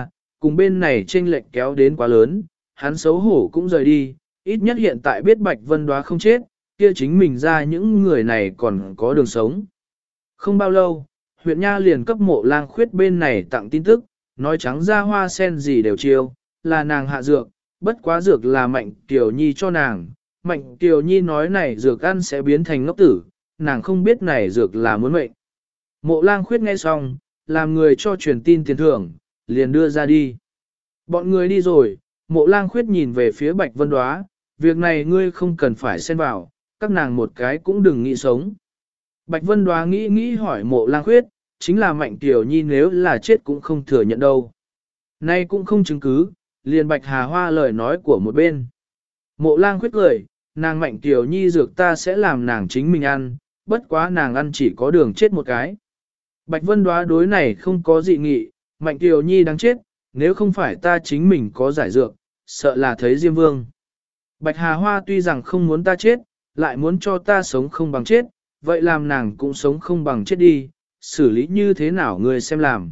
cùng bên này chênh lệch kéo đến quá lớn, hắn xấu hổ cũng rời đi, ít nhất hiện tại biết Bạch Vân Đoá không chết, kia chính mình ra những người này còn có đường sống. Không bao lâu, huyện Nha liền cấp Mộ Lang Khuyết bên này tặng tin tức, nói trắng ra hoa sen gì đều chiêu, là nàng hạ dược, bất quá dược là Mạnh Kiều Nhi cho nàng. Mạnh Kiều Nhi nói này dược ăn sẽ biến thành ngốc tử, nàng không biết này dược là muốn mệnh. Mộ Lang Khuyết nghe xong, làm người cho truyền tin tiền thưởng, liền đưa ra đi. Bọn người đi rồi, Mộ Lang Khuyết nhìn về phía Bạch Vân Đoá, việc này ngươi không cần phải xen vào, các nàng một cái cũng đừng nghĩ sống. Bạch Vân Đoá nghĩ hỏi Mộ Lang Khuyết, chính là Mạnh Kiều Nhi nếu là chết cũng không thừa nhận đâu. Nay cũng không chứng cứ, liền Bạch Hà Hoa lời nói của một bên. Mộ Lang Khuyết cười, nàng Mạnh Kiều Nhi dược ta sẽ làm nàng chính mình ăn, bất quá nàng ăn chỉ có đường chết một cái. Bạch Vân Đoá đối này không có dị nghị, Mạnh Kiều Nhi đáng chết, nếu không phải ta chính mình có giải dược, sợ là thấy Diêm Vương. Bạch Hà Hoa tuy rằng không muốn ta chết, lại muốn cho ta sống không bằng chết, vậy làm nàng cũng sống không bằng chết đi, xử lý như thế nào ngươi xem làm.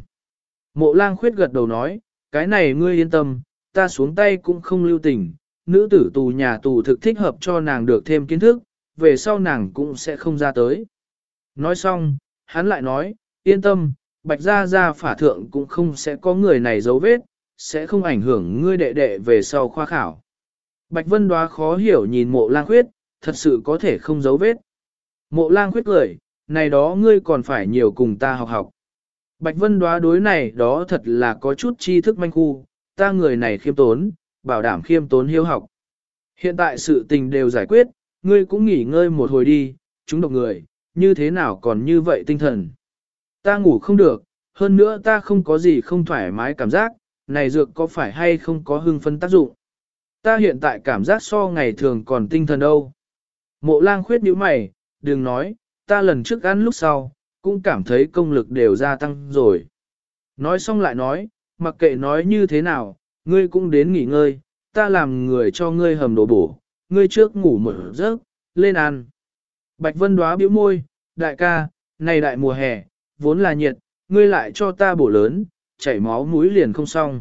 Mộ Lang Khuyết gật đầu nói, cái này ngươi yên tâm, ta xuống tay cũng không lưu tình, nữ tử tù nhà tù thực thích hợp cho nàng được thêm kiến thức, về sau nàng cũng sẽ không ra tới. Nói xong, hắn lại nói, yên tâm, Bạch Gia Gia phả thượng cũng không sẽ có người này dấu vết, sẽ không ảnh hưởng ngươi đệ đệ về sau khoa khảo. Bạch Vân Đoá khó hiểu nhìn Mộ Lang Khuyết, thật sự có thể không dấu vết. Mộ Lang Khuyết cười, này đó ngươi còn phải nhiều cùng ta học học. Bạch Vân Đoá đối này đó thật là có chút tri thức manh khu, ta người này khiêm tốn, bảo đảm khiêm tốn hiếu học. Hiện tại sự tình đều giải quyết, ngươi cũng nghỉ ngơi một hồi đi, chúng độc người, như thế nào còn như vậy tinh thần. Ta ngủ không được, hơn nữa ta không có gì không thoải mái cảm giác, này dược có phải hay không có hưng phấn tác dụng. Ta hiện tại cảm giác so ngày thường còn tinh thần đâu. Mộ Lang Khuyết nhíu mày, đừng nói, ta lần trước ăn lúc sau, cũng cảm thấy công lực đều gia tăng rồi. Nói xong lại nói, mặc kệ nói như thế nào, ngươi cũng đến nghỉ ngơi, ta làm người cho ngươi hầm đồ bổ, ngươi trước ngủ một giấc, lên ăn. Bạch Vân Đoá bĩu môi, đại ca, này đại mùa hè, vốn là nhiệt, ngươi lại cho ta bổ lớn, chảy máu mũi liền không xong.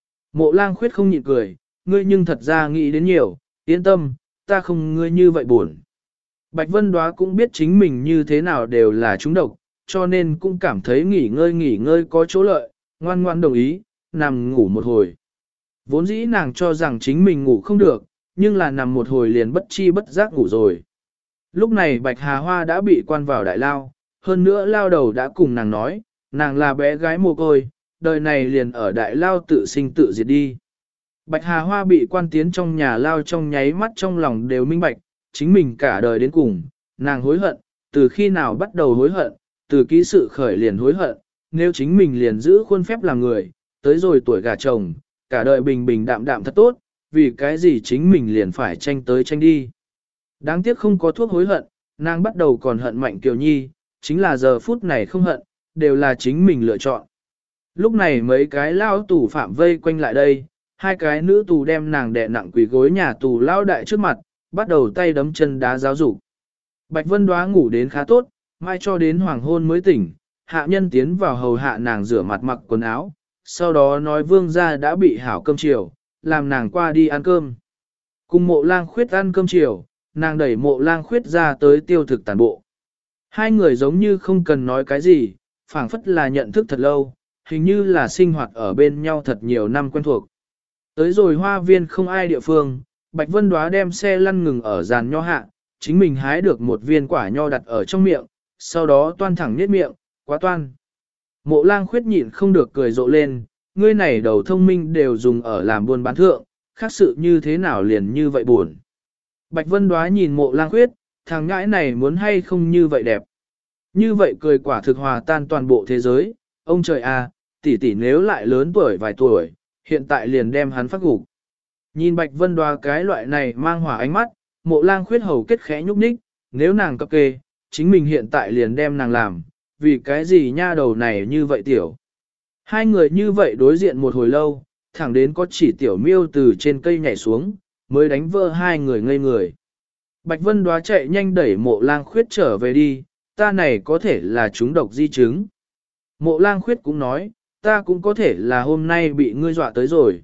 Mộ Lang Khuyết không nhịn cười, ngươi nhưng thật ra nghĩ đến nhiều, yên tâm, ta không ngươi như vậy buồn. Bạch Vân Đoá cũng biết chính mình như thế nào đều là trúng độc, cho nên cũng cảm thấy nghỉ ngơi có chỗ lợi, ngoan ngoan đồng ý, nằm ngủ một hồi. Vốn dĩ nàng cho rằng chính mình ngủ không được, nhưng là nằm một hồi liền bất chi bất giác ngủ rồi. Lúc này Bạch Hà Hoa đã bị quan vào đại lao, hơn nữa lao đầu đã cùng nàng nói, nàng là bé gái mồ côi, đời này liền ở đại lao tự sinh tự diệt đi. Bạch Hà Hoa bị quan tiến trong nhà lao trong nháy mắt trong lòng đều minh bạch, chính mình cả đời đến cùng, nàng hối hận, từ khi nào bắt đầu hối hận, từ ký sự khởi liền hối hận, nếu chính mình liền giữ khuôn phép làm người, tới rồi tuổi gả chồng, cả đời bình bình đạm đạm thật tốt, vì cái gì chính mình liền phải tranh tới tranh đi. Đáng tiếc không có thuốc hối hận, nàng bắt đầu còn hận Mạnh Kiều Nhi, chính là giờ phút này không hận, đều là chính mình lựa chọn. Lúc này mấy cái lao tù phạm vây quanh lại đây, hai cái nữ tù đem nàng đè nặng quỳ gối nhà tù lao đại trước mặt, bắt đầu tay đấm chân đá giáo dục. Bạch Vân Đoá ngủ đến khá tốt, mai cho đến hoàng hôn mới tỉnh, hạ nhân tiến vào hầu hạ nàng rửa mặt mặc quần áo, sau đó nói vương gia đã bị hảo cơm chiều, làm nàng qua đi ăn cơm. Cùng Mộ Lang Khuyết ăn cơm chiều, nàng đẩy Mộ Lang Khuyết ra tới tiêu thực tàn bộ. Hai người giống như không cần nói cái gì, phảng phất là nhận thức thật lâu, hình như là sinh hoạt ở bên nhau thật nhiều năm quen thuộc. Tới rồi hoa viên không ai địa phương, Bạch Vân Đoá đem xe lăn ngừng ở giàn nho hạ, chính mình hái được một viên quả nho đặt ở trong miệng, sau đó toan thẳng niết miệng, quá toan. Mộ Lang Khuyết nhịn không được cười rộ lên, ngươi này đầu thông minh đều dùng ở làm buôn bán thượng, khác sự như thế nào liền như vậy buồn. Bạch Vân Đoá nhìn Mộ Lang Khuyết, thằng ngãi này muốn hay không như vậy đẹp. Như vậy cười quả thực hòa tan toàn bộ thế giới, ông trời à, tỷ tỷ nếu lại lớn tuổi vài tuổi, hiện tại liền đem hắn phát gục. Nhìn Bạch Vân Đoá cái loại này mang hỏa ánh mắt, Mộ Lang Khuyết hầu kết khẽ nhúc nhích, nếu nàng cập kê, chính mình hiện tại liền đem nàng làm, vì cái gì nha đầu này như vậy tiểu. Hai người như vậy đối diện một hồi lâu, thẳng đến có chỉ tiểu miêu từ trên cây nhảy xuống, mới đánh vỡ hai người ngây người. Bạch Vân Đoá chạy nhanh đẩy Mộ Lang Khuyết trở về đi, ta này có thể là chúng độc di chứng. Mộ Lang Khuyết cũng nói, ta cũng có thể là hôm nay bị ngươi dọa tới rồi.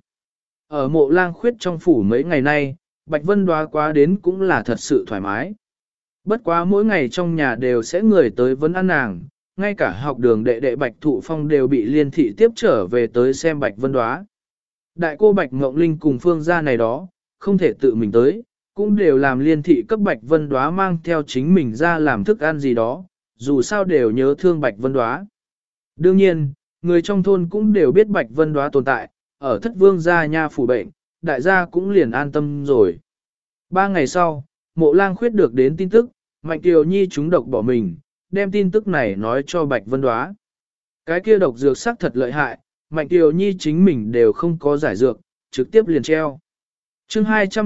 Ở Mộ Lang Khuyết trong phủ mấy ngày nay, Bạch Vân Đóa quá đến cũng là thật sự thoải mái. Bất quá mỗi ngày trong nhà đều sẽ người tới vấn an nàng, ngay cả học đường đệ đệ Bạch Thụ Phong đều bị Liên thị tiếp trở về tới xem Bạch Vân Đóa. Đại cô Bạch Ngộng Linh cùng Phương gia này đó, không thể tự mình tới, cũng đều làm Liên thị cấp Bạch Vân Đóa mang theo chính mình ra làm thức ăn gì đó, dù sao đều nhớ thương Bạch Vân Đóa. Đương nhiên, người trong thôn cũng đều biết Bạch Vân Đóa tồn tại, ở Thất Vương gia nha phủ bệnh, đại gia cũng liền an tâm rồi. 3 ngày sau, Mộ Lang Khuyết được đến tin tức, Mạnh Kiều Nhi trúng độc bỏ mình, đem tin tức này nói cho Bạch Vân Đóa. Cái kia độc dược sắc thật lợi hại, Mạnh Kiều Nhi chính mình đều không có giải dược, trực tiếp liền treo. Chương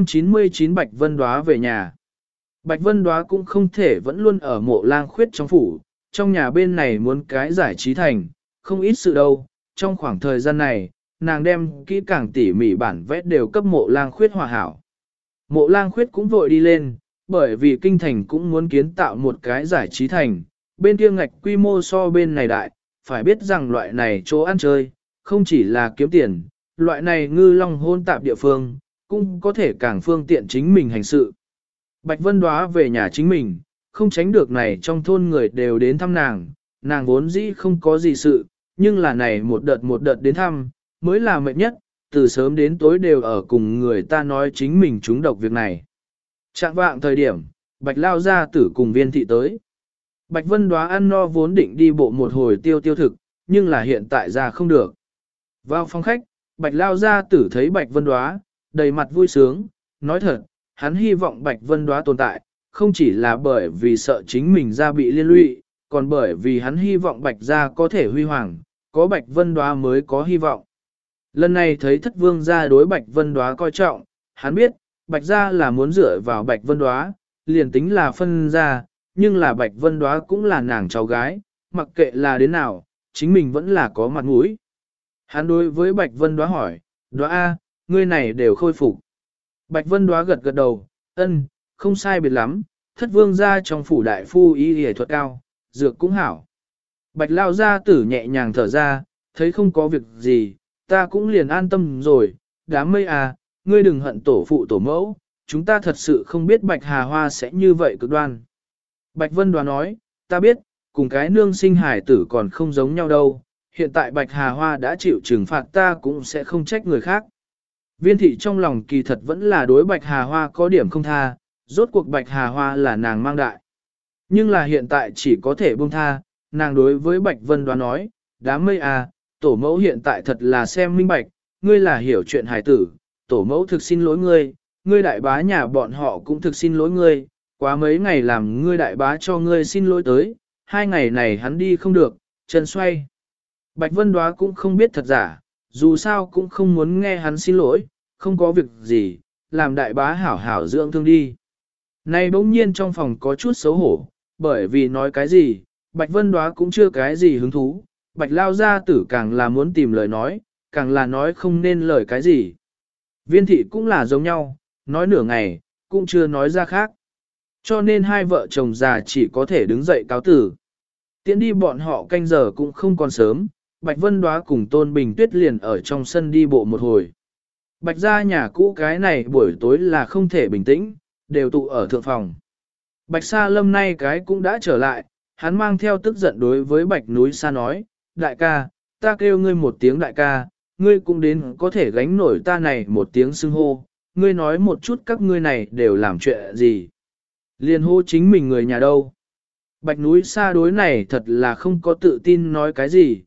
299 Bạch Vân Đóa về nhà. Bạch Vân Đóa cũng không thể vẫn luôn ở Mộ Lang Khuyết trong phủ, trong nhà bên này muốn cái giải trí thành, không ít sự đâu. Trong khoảng thời gian này, nàng đem kỹ càng tỉ mỉ bản vẽ đều cấp Mộ Lang Khuyết hòa hảo. Mộ Lang Khuyết cũng vội đi lên, bởi vì kinh thành cũng muốn kiến tạo một cái giải trí thành, bên kia ngạch quy mô so bên này đại, phải biết rằng loại này chỗ ăn chơi, không chỉ là kiếm tiền, loại này ngư long hôn tạp địa phương, cũng có thể càng phương tiện chính mình hành sự. Bạch Vân Đóa về nhà chính mình, không tránh được này trong thôn người đều đến thăm nàng vốn dĩ không có gì sự, nhưng là này một đợt đến thăm, mới là mệt nhất, từ sớm đến tối đều ở cùng người ta nói chính mình trúng độc việc này. Trạng vạng thời điểm, Bạch Lao gia tử cùng Viên thị tới. Bạch Vân Đóa ăn no vốn định đi bộ một hồi tiêu thực, nhưng là hiện tại ra không được. Vào phòng khách, Bạch Lao gia tử thấy Bạch Vân Đóa, đầy mặt vui sướng, nói thật, hắn hy vọng Bạch Vân Đóa tồn tại, không chỉ là bởi vì sợ chính mình ra bị liên lụy, còn bởi vì hắn hy vọng Bạch gia có thể huy hoàng, có Bạch Vân Đóa mới có hy vọng. Lần này thấy Thất Vương gia đối Bạch Vân Đóa coi trọng, hắn biết, Bạch gia là muốn dựa vào Bạch Vân Đóa, liền tính là phân gia, nhưng là Bạch Vân Đóa cũng là nàng cháu gái, mặc kệ là đến nào, chính mình vẫn là có mặt mũi. Hắn đối với Bạch Vân Đóa hỏi, Đóa A, ngươi này đều khôi phục. Bạch Vân Đóa gật gật đầu, ân, không sai biệt lắm, Thất Vương gia trong phủ đại phu y y thuật cao, dược cũng hảo. Bạch Lao gia tử nhẹ nhàng thở ra, thấy không có việc gì, ta cũng liền an tâm rồi, đám mây à, ngươi đừng hận tổ phụ tổ mẫu, chúng ta thật sự không biết Bạch Hà Hoa sẽ như vậy cực đoan. Bạch Vân Đoá nói, ta biết, cùng cái nương sinh hải tử còn không giống nhau đâu, hiện tại Bạch Hà Hoa đã chịu trừng phạt ta cũng sẽ không trách người khác. Viên thị trong lòng kỳ thật vẫn là đối Bạch Hà Hoa có điểm không tha, rốt cuộc Bạch Hà Hoa là nàng mang đại. Nhưng là hiện tại chỉ có thể buông tha, nàng đối với Bạch Vân Đoá nói, đám mây à, tổ mẫu hiện tại thật là xem minh bạch, ngươi là hiểu chuyện hài tử, tổ mẫu thực xin lỗi ngươi, ngươi đại bá nhà bọn họ cũng thực xin lỗi ngươi, quá mấy ngày làm ngươi đại bá cho ngươi xin lỗi tới, 2 ngày này hắn đi không được, chân xoay. Bạch Vân Đoá cũng không biết thật giả, dù sao cũng không muốn nghe hắn xin lỗi, không có việc gì, làm đại bá hảo hảo dưỡng thương đi. Này bỗng nhiên trong phòng có chút xấu hổ, bởi vì nói cái gì, Bạch Vân Đoá cũng chưa cái gì hứng thú, Bạch Lao gia tử càng là muốn tìm lời nói, càng là nói không nên lời cái gì. Viên thị cũng là giống nhau, nói nửa ngày, cũng chưa nói ra khác. Cho nên hai vợ chồng già chỉ có thể đứng dậy cáo tử. Tiến đi bọn họ canh giờ cũng không còn sớm, Bạch Vân Đoá cùng Tôn Bình Tuyết liền ở trong sân đi bộ một hồi. Bạch gia nhà cũ cái này buổi tối là không thể bình tĩnh, đều tụ ở thượng phòng. Bạch Sa Lâm nay cái cũng đã trở lại, hắn mang theo tức giận đối với Bạch Núi Sa nói, đại ca, ta kêu ngươi một tiếng đại ca, ngươi cũng đến có thể gánh nổi ta này một tiếng xưng hô, ngươi nói một chút các ngươi này đều làm chuyện gì. Liên hô chính mình người nhà đâu. Bạch Núi Sa đối này thật là không có tự tin nói cái gì,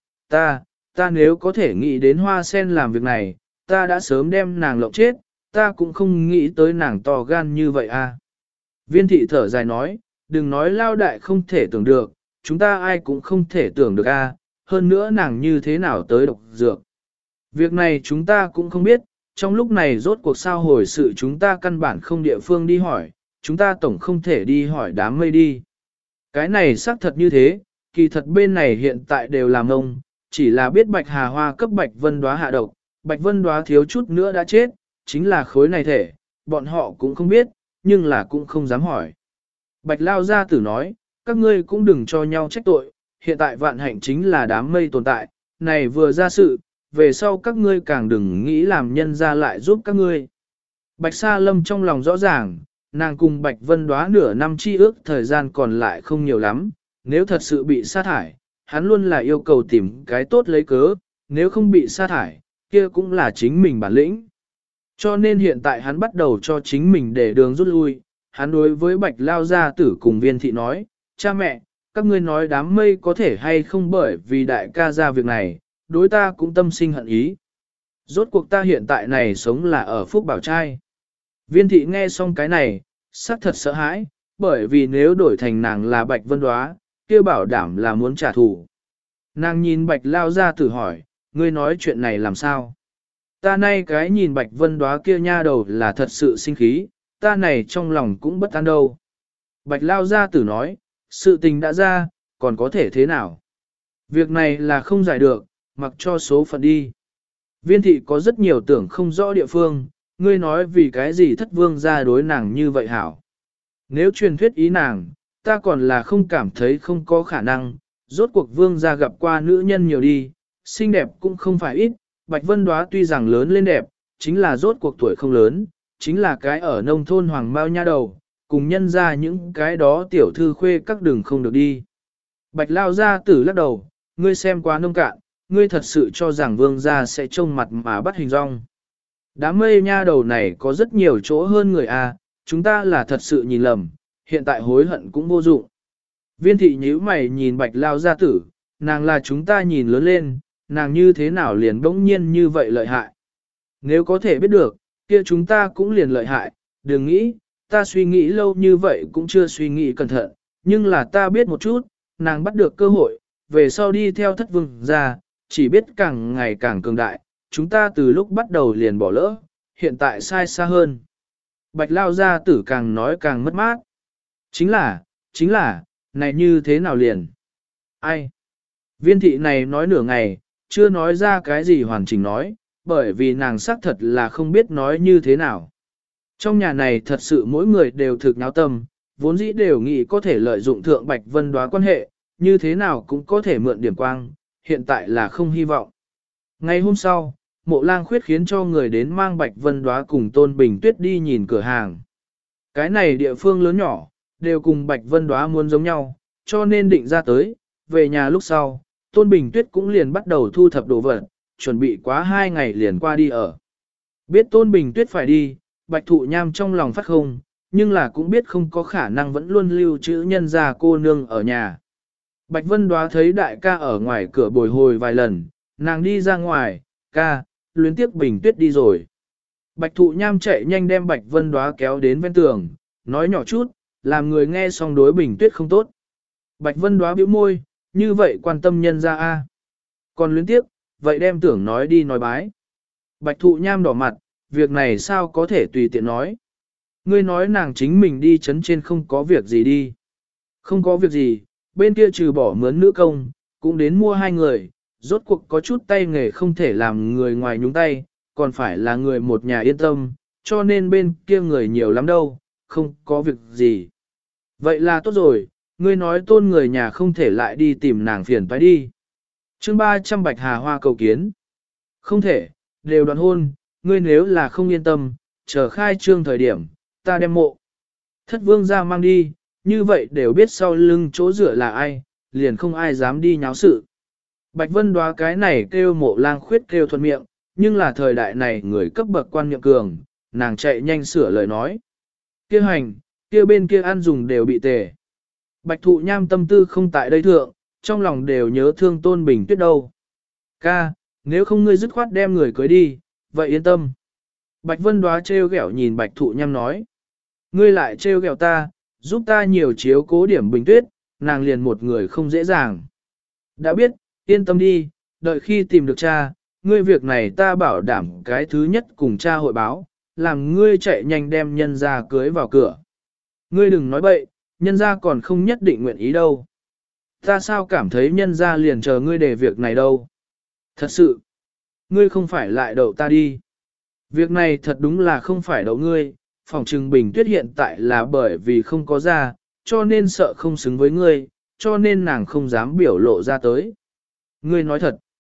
ta nếu có thể nghĩ đến Hoa Sen làm việc này, ta đã sớm đem nàng lộng chết, ta cũng không nghĩ tới nàng to gan như vậy à. Viên thị thở dài nói, đừng nói lao đại không thể tưởng được, chúng ta ai cũng không thể tưởng được a. Hơn nữa nàng như thế nào tới độc dược. Việc này chúng ta cũng không biết, trong lúc này rốt cuộc sao hồi sự chúng ta căn bản không địa phương đi hỏi, chúng ta tổng không thể đi hỏi đám mây đi. Cái này xác thật như thế, kỳ thật bên này hiện tại đều làm ông, chỉ là biết Bạch Hà Hoa cấp Bạch Vân Đoá hạ độc, Bạch Vân Đoá thiếu chút nữa đã chết, chính là khối này thể, bọn họ cũng không biết, nhưng là cũng không dám hỏi. Bạch Lao gia tử nói, các ngươi cũng đừng cho nhau trách tội, hiện tại vạn hạnh chính là đám mây tồn tại, này vừa ra sự, về sau các ngươi càng đừng nghĩ làm nhân ra lại giúp các ngươi. Bạch Sa Lâm trong lòng rõ ràng, nàng cùng Bạch Vân Đóa nửa năm chi ước thời gian còn lại không nhiều lắm, nếu thật sự bị sa thải, hắn luôn là yêu cầu tìm cái tốt lấy cớ, nếu không bị sa thải, kia cũng là chính mình bản lĩnh. Cho nên hiện tại hắn bắt đầu cho chính mình để đường rút lui, hắn đối với Bạch Lao Gia Tử cùng Viên Thị nói, cha mẹ, các ngươi nói đám mây có thể hay không bởi vì đại ca ra việc này, đối ta cũng tâm sinh hận ý. Rốt cuộc ta hiện tại này sống là ở Phúc Bảo Trai. Viên Thị nghe xong cái này, sắc thật sợ hãi, bởi vì nếu đổi thành nàng là Bạch Vân Đóa, kia bảo đảm là muốn trả thù. Nàng nhìn Bạch Lao Gia Tử hỏi, ngươi nói chuyện này làm sao? Ta nay cái nhìn Bạch Vân Đóa kia nha đầu là thật sự sinh khí, ta này trong lòng cũng bất an đâu. Bạch Lao Gia Tử nói, sự tình đã ra, còn có thể thế nào? Việc này là không giải được, mặc cho số phận đi. Viên Thị có rất nhiều tưởng không rõ địa phương, ngươi nói vì cái gì thất vương ra đối nàng như vậy hảo. Nếu truyền thuyết ý nàng, ta còn là không cảm thấy không có khả năng, rốt cuộc vương gia gặp qua nữ nhân nhiều đi, xinh đẹp cũng không phải ít, Bạch Vân Đóa tuy rằng lớn lên đẹp, chính là rốt cuộc tuổi không lớn, chính là cái ở nông thôn hoàng bao nha đầu, cùng nhân ra những cái đó tiểu thư khuê các đường không được đi. Bạch Lao Gia Tử lắc đầu, ngươi xem quá nông cạn, ngươi thật sự cho rằng vương gia sẽ trông mặt mà bắt hình rong. Đám mây nha đầu này có rất nhiều chỗ hơn người a, chúng ta là thật sự nhìn lầm, hiện tại hối hận cũng vô dụng. Viên Thị nhíu mày nhìn Bạch Lao Gia Tử, nàng là chúng ta nhìn lớn lên, nàng như thế nào liền bỗng nhiên như vậy lợi hại. Nếu có thể biết được, kia chúng ta cũng liền lợi hại, đừng nghĩ, ta suy nghĩ lâu như vậy cũng chưa suy nghĩ cẩn thận, nhưng là ta biết một chút, nàng bắt được cơ hội, về sau đi theo thất vương ra, chỉ biết càng ngày càng cường đại, chúng ta từ lúc bắt đầu liền bỏ lỡ, hiện tại sai xa hơn. Bạch Lao Gia Tử càng nói càng mất mát. Chính là, này như thế nào liền? Ai? Viên Thị này nói nửa ngày, chưa nói ra cái gì hoàn chỉnh nói, bởi vì nàng xác thật là không biết nói như thế nào. Trong nhà này thật sự mỗi người đều thực náo tâm, vốn dĩ đều nghĩ có thể lợi dụng Thượng Bạch Vân Đóa quan hệ, như thế nào cũng có thể mượn điểm quang, hiện tại là không hy vọng. Ngày hôm sau, Mộ Lang Khuyết khiến cho người đến mang Bạch Vân Đóa cùng Tôn Bình Tuyết đi nhìn cửa hàng. Cái này địa phương lớn nhỏ, đều cùng Bạch Vân Đóa muốn giống nhau, cho nên định ra tới, về nhà lúc sau, Tôn Bình Tuyết cũng liền bắt đầu thu thập đồ vật, chuẩn bị quá 2 ngày liền qua đi ở. Biết Tôn Bình Tuyết phải đi, Bạch Thụ Nham trong lòng phát không, nhưng là cũng biết không có khả năng vẫn luôn lưu trữ nhân gia cô nương ở nhà. Bạch Vân Đóa thấy đại ca ở ngoài cửa bồi hồi vài lần, nàng đi ra ngoài, ca, luyến tiếc Bình Tuyết đi rồi. Bạch Thụ Nham chạy nhanh đem Bạch Vân Đóa kéo đến ven tường, nói nhỏ chút, làm người nghe xong đối Bình Tuyết không tốt. Bạch Vân Đóa bĩu môi, như vậy quan tâm nhân ra a. Còn luyến tiếc, vậy đem tưởng nói đi nói bái. Bạch Thụ Nham đỏ mặt, việc này sao có thể tùy tiện nói. Ngươi nói nàng chính mình đi chấn trên không có việc gì đi. Không có việc gì, bên kia trừ bỏ mướn nữ công, cũng đến mua 2 người, rốt cuộc có chút tay nghề không thể làm người ngoài nhúng tay, còn phải là người một nhà yên tâm, cho nên bên kia người nhiều lắm đâu, không có việc gì. Vậy là tốt rồi, ngươi nói Tôn người nhà không thể lại đi tìm nàng phiền phải đi. Chương 300 Bạch Hà Hoa cầu kiến. Không thể, đều đoạn hôn, ngươi nếu là không yên tâm, chờ khai trương thời điểm, ta đem mộ. Thất vương ra mang đi, như vậy đều biết sau lưng chỗ dựa là ai, liền không ai dám đi nháo sự. Bạch Vân Đóa cái này kêu Mộ Lang Khuyết kêu thuận miệng, nhưng là thời đại này người cấp bậc quan niệm cường, nàng chạy nhanh sửa lời nói. Kia hành, kia bên kia ăn dùng đều bị tề. Bạch Thụ Nham tâm tư không tại đây thượng, trong lòng đều nhớ thương Tôn Bình Tuyết đâu. Ca, nếu không ngươi dứt khoát đem người cưới đi, vậy yên tâm. Bạch Vân Đóa trêu ghẹo nhìn Bạch Thụ Nham nói. Ngươi lại trêu ghẹo ta, giúp ta nhiều chiếu cố điểm Bình Tuyết, nàng liền một người không dễ dàng. Đã biết, yên tâm đi, đợi khi tìm được cha, ngươi việc này ta bảo đảm cái thứ nhất cùng cha hội báo, làm ngươi chạy nhanh đem nhân ra cưới vào cửa. Ngươi đừng nói bậy, nhân ra còn không nhất định nguyện ý đâu. Ta sao cảm thấy nhân ra liền chờ ngươi để việc này đâu. Thật sự, ngươi không phải lại đậu ta đi. Việc này thật đúng là không phải đậu ngươi, phòng trừng Bình Tuyết hiện tại là bởi vì không có ra, cho nên sợ không xứng với ngươi, cho nên nàng không dám biểu lộ ra tới. Ngươi nói thật.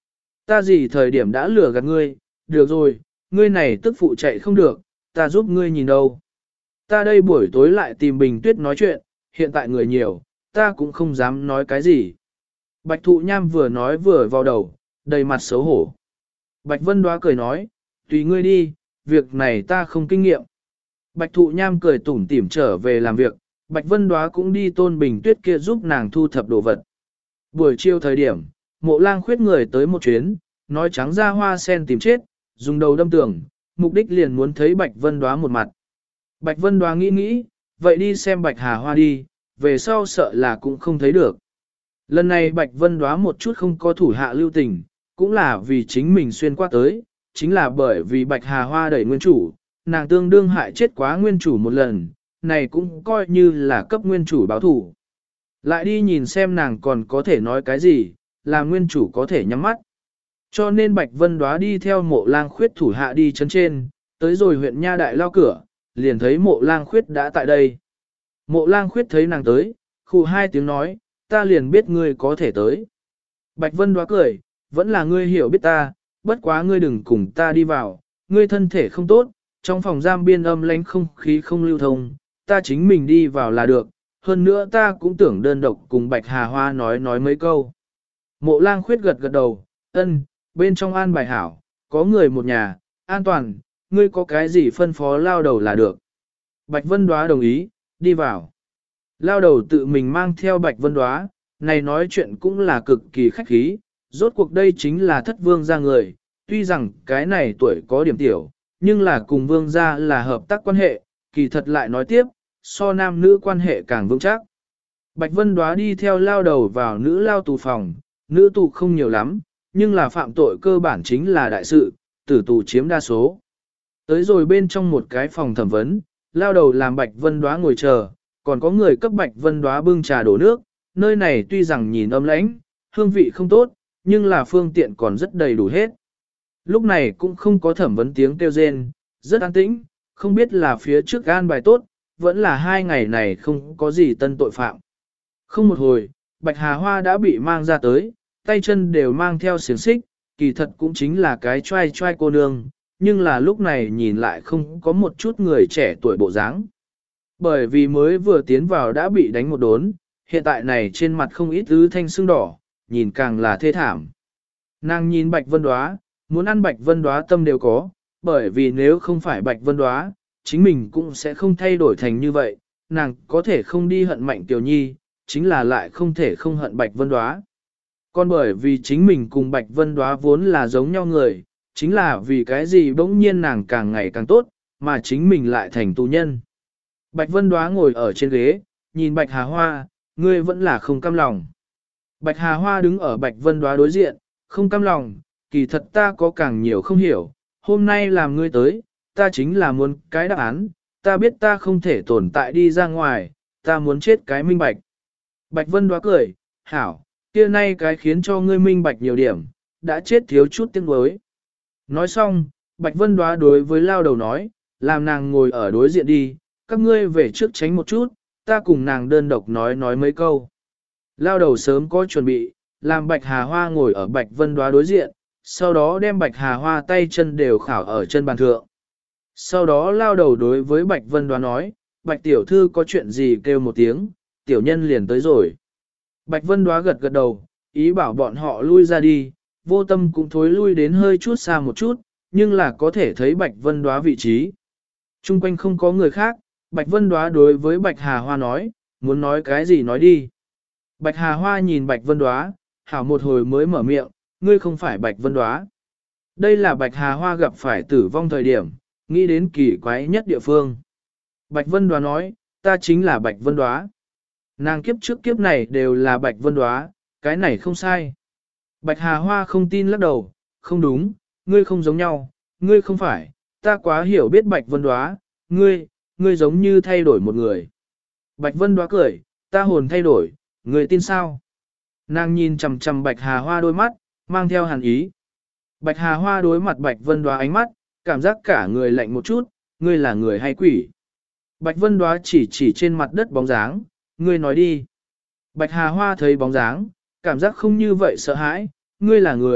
Ta gì thời điểm đã lừa gạt ngươi, được rồi, ngươi này tức phụ chạy không được, ta giúp ngươi nhìn đâu. Ta đây buổi tối lại tìm Bình Tuyết nói chuyện, hiện tại người nhiều, ta cũng không dám nói cái gì. Bạch Thụ Nham vừa nói vừa vào đầu, đầy mặt xấu hổ. Bạch Vân Đoá cười nói, tùy ngươi đi, việc này ta không kinh nghiệm. Bạch Thụ Nham cười tủm tỉm trở về làm việc, Bạch Vân Đoá cũng đi Tôn Bình Tuyết kia giúp nàng thu thập đồ vật. Buổi chiều thời điểm, Mộ Lang khuyết người tới một chuyến, nói trắng ra hoa sen tìm chết, dùng đầu đâm tường, mục đích liền muốn thấy Bạch Vân Đoá một mặt. Bạch Vân Đoá nghĩ, vậy đi xem Bạch Hà Hoa đi, về sau sợ là cũng không thấy được. Lần này Bạch Vân Đoá một chút không có thủ hạ lưu tình, cũng là vì chính mình xuyên qua tới, chính là bởi vì Bạch Hà Hoa đẩy nguyên chủ, nàng tương đương hại chết quá nguyên chủ một lần, này cũng coi như là cấp nguyên chủ báo thủ. Lại đi nhìn xem nàng còn có thể nói cái gì, là nguyên chủ có thể nhắm mắt. Cho nên Bạch Vân Đoá đi theo Mộ Lang khuyết thủ hạ đi chân trên, tới rồi huyện Nha Đại lao cửa, liền thấy Mộ Lang khuyết đã tại đây. Mộ Lang khuyết thấy nàng tới, khụ hai tiếng nói, ta liền biết ngươi có thể tới. Bạch Vân Đoá cười, vẫn là ngươi hiểu biết ta, bất quá ngươi đừng cùng ta đi vào, ngươi thân thể không tốt, trong phòng giam biên âm lánh không khí không lưu thông, ta chính mình đi vào là được, hơn nữa ta cũng tưởng đơn độc cùng Bạch Hà Hoa nói mấy câu. Mộ Lang khuyết gật gật đầu, ân, bên trong an bài hảo, có người một nhà, an toàn, ngươi có cái gì phân phó lao đầu là được. Bạch Vân Đoá đồng ý, đi vào. Lao đầu tự mình mang theo Bạch Vân Đoá, này nói chuyện cũng là cực kỳ khách khí, rốt cuộc đây chính là thất vương gia người, tuy rằng cái này tuổi có điểm tiểu, nhưng là cùng vương gia là hợp tác quan hệ, kỳ thật lại nói tiếp, so nam nữ quan hệ càng vững chắc. Bạch Vân Đoá đi theo lao đầu vào nữ lao tù phòng, nữ tù không nhiều lắm, nhưng là phạm tội cơ bản chính là đại sự, tử tù chiếm đa số. Tới rồi bên trong một cái phòng thẩm vấn, lao đầu làm Bạch Vân Đoá ngồi chờ, còn có người cấp Bạch Vân Đoá bưng trà đổ nước, nơi này tuy rằng nhìn âm lãnh, hương vị không tốt, nhưng là phương tiện còn rất đầy đủ hết. Lúc này cũng không có thẩm vấn tiếng kêu rên, rất an tĩnh, không biết là phía trước an bài tốt, vẫn là 2 ngày này không có gì tân tội phạm. Không một hồi, Bạch Hà Hoa đã bị mang ra tới, tay chân đều mang theo xiềng xích, kỳ thật cũng chính là cái trai trai cô nương, nhưng là lúc này nhìn lại không có một chút người trẻ tuổi bộ dáng. Bởi vì mới vừa tiến vào đã bị đánh một đốn, hiện tại này trên mặt không ít thứ thanh sưng đỏ, nhìn càng là thê thảm. Nàng nhìn Bạch Vân Đoá, muốn ăn Bạch Vân Đoá tâm đều có, bởi vì nếu không phải Bạch Vân Đoá, chính mình cũng sẽ không thay đổi thành như vậy, nàng có thể không đi hận Mạnh Tiểu Nhi, chính là lại không thể không hận Bạch Vân Đoá. Còn bởi vì chính mình cùng Bạch Vân Đoá vốn là giống nhau người, chính là vì cái gì bỗng nhiên nàng càng ngày càng tốt, mà chính mình lại thành tù nhân. Bạch Vân Đoá ngồi ở trên ghế, nhìn Bạch Hà Hoa, ngươi vẫn là không cam lòng. Bạch Hà Hoa đứng ở Bạch Vân Đoá đối diện, không cam lòng, kỳ thật ta có càng nhiều không hiểu, hôm nay làm ngươi tới, ta chính là muốn cái đáp án, ta biết ta không thể tồn tại đi ra ngoài, ta muốn chết cái minh bạch. Bạch Vân Đoá cười, hảo, kia nay cái khiến cho ngươi minh bạch nhiều điểm, đã chết thiếu chút tiếng đối. Nói xong, Bạch Vân Đoá đối với lao đầu nói, làm nàng ngồi ở đối diện đi, các ngươi về trước tránh một chút, ta cùng nàng đơn độc nói mấy câu. Lao đầu sớm có chuẩn bị, làm Bạch Hà Hoa ngồi ở Bạch Vân Đoá đối diện, sau đó đem Bạch Hà Hoa tay chân đều khảo ở chân bàn thượng. Sau đó lao đầu đối với Bạch Vân Đoá nói, Bạch tiểu thư có chuyện gì kêu một tiếng, tiểu nhân liền tới rồi. Bạch Vân Đoá gật gật đầu, ý bảo bọn họ lui ra đi, vô tâm cũng thối lui đến hơi chút xa một chút, nhưng là có thể thấy Bạch Vân Đoá vị trí. Trung quanh không có người khác, Bạch Vân Đoá đối với Bạch Hà Hoa nói, muốn nói cái gì nói đi. Bạch Hà Hoa nhìn Bạch Vân Đoá, hảo một hồi mới mở miệng, ngươi không phải Bạch Vân Đoá. Đây là Bạch Hà Hoa gặp phải tử vong thời điểm, nghĩ đến kỳ quái nhất địa phương. Bạch Vân Đoá nói, ta chính là Bạch Vân Đoá. Nàng kiếp trước kiếp này đều là Bạch Vân Đoá, cái này không sai. Bạch Hà Hoa không tin lắc đầu, không đúng, ngươi không giống nhau, ngươi không phải, ta quá hiểu biết Bạch Vân Đoá, ngươi giống như thay đổi một người. Bạch Vân Đoá cười, ta hồn thay đổi, ngươi tin sao? Nàng nhìn chằm chằm Bạch Hà Hoa đôi mắt, mang theo hàn ý. Bạch Hà Hoa đối mặt Bạch Vân Đoá ánh mắt, cảm giác cả người lạnh một chút, ngươi là người hay quỷ. Bạch Vân Đoá chỉ trên mặt đất bóng dáng, ngươi nói đi. Bạch Hà Hoa thấy bóng dáng, cảm giác không như vậy sợ hãi, ngươi là người,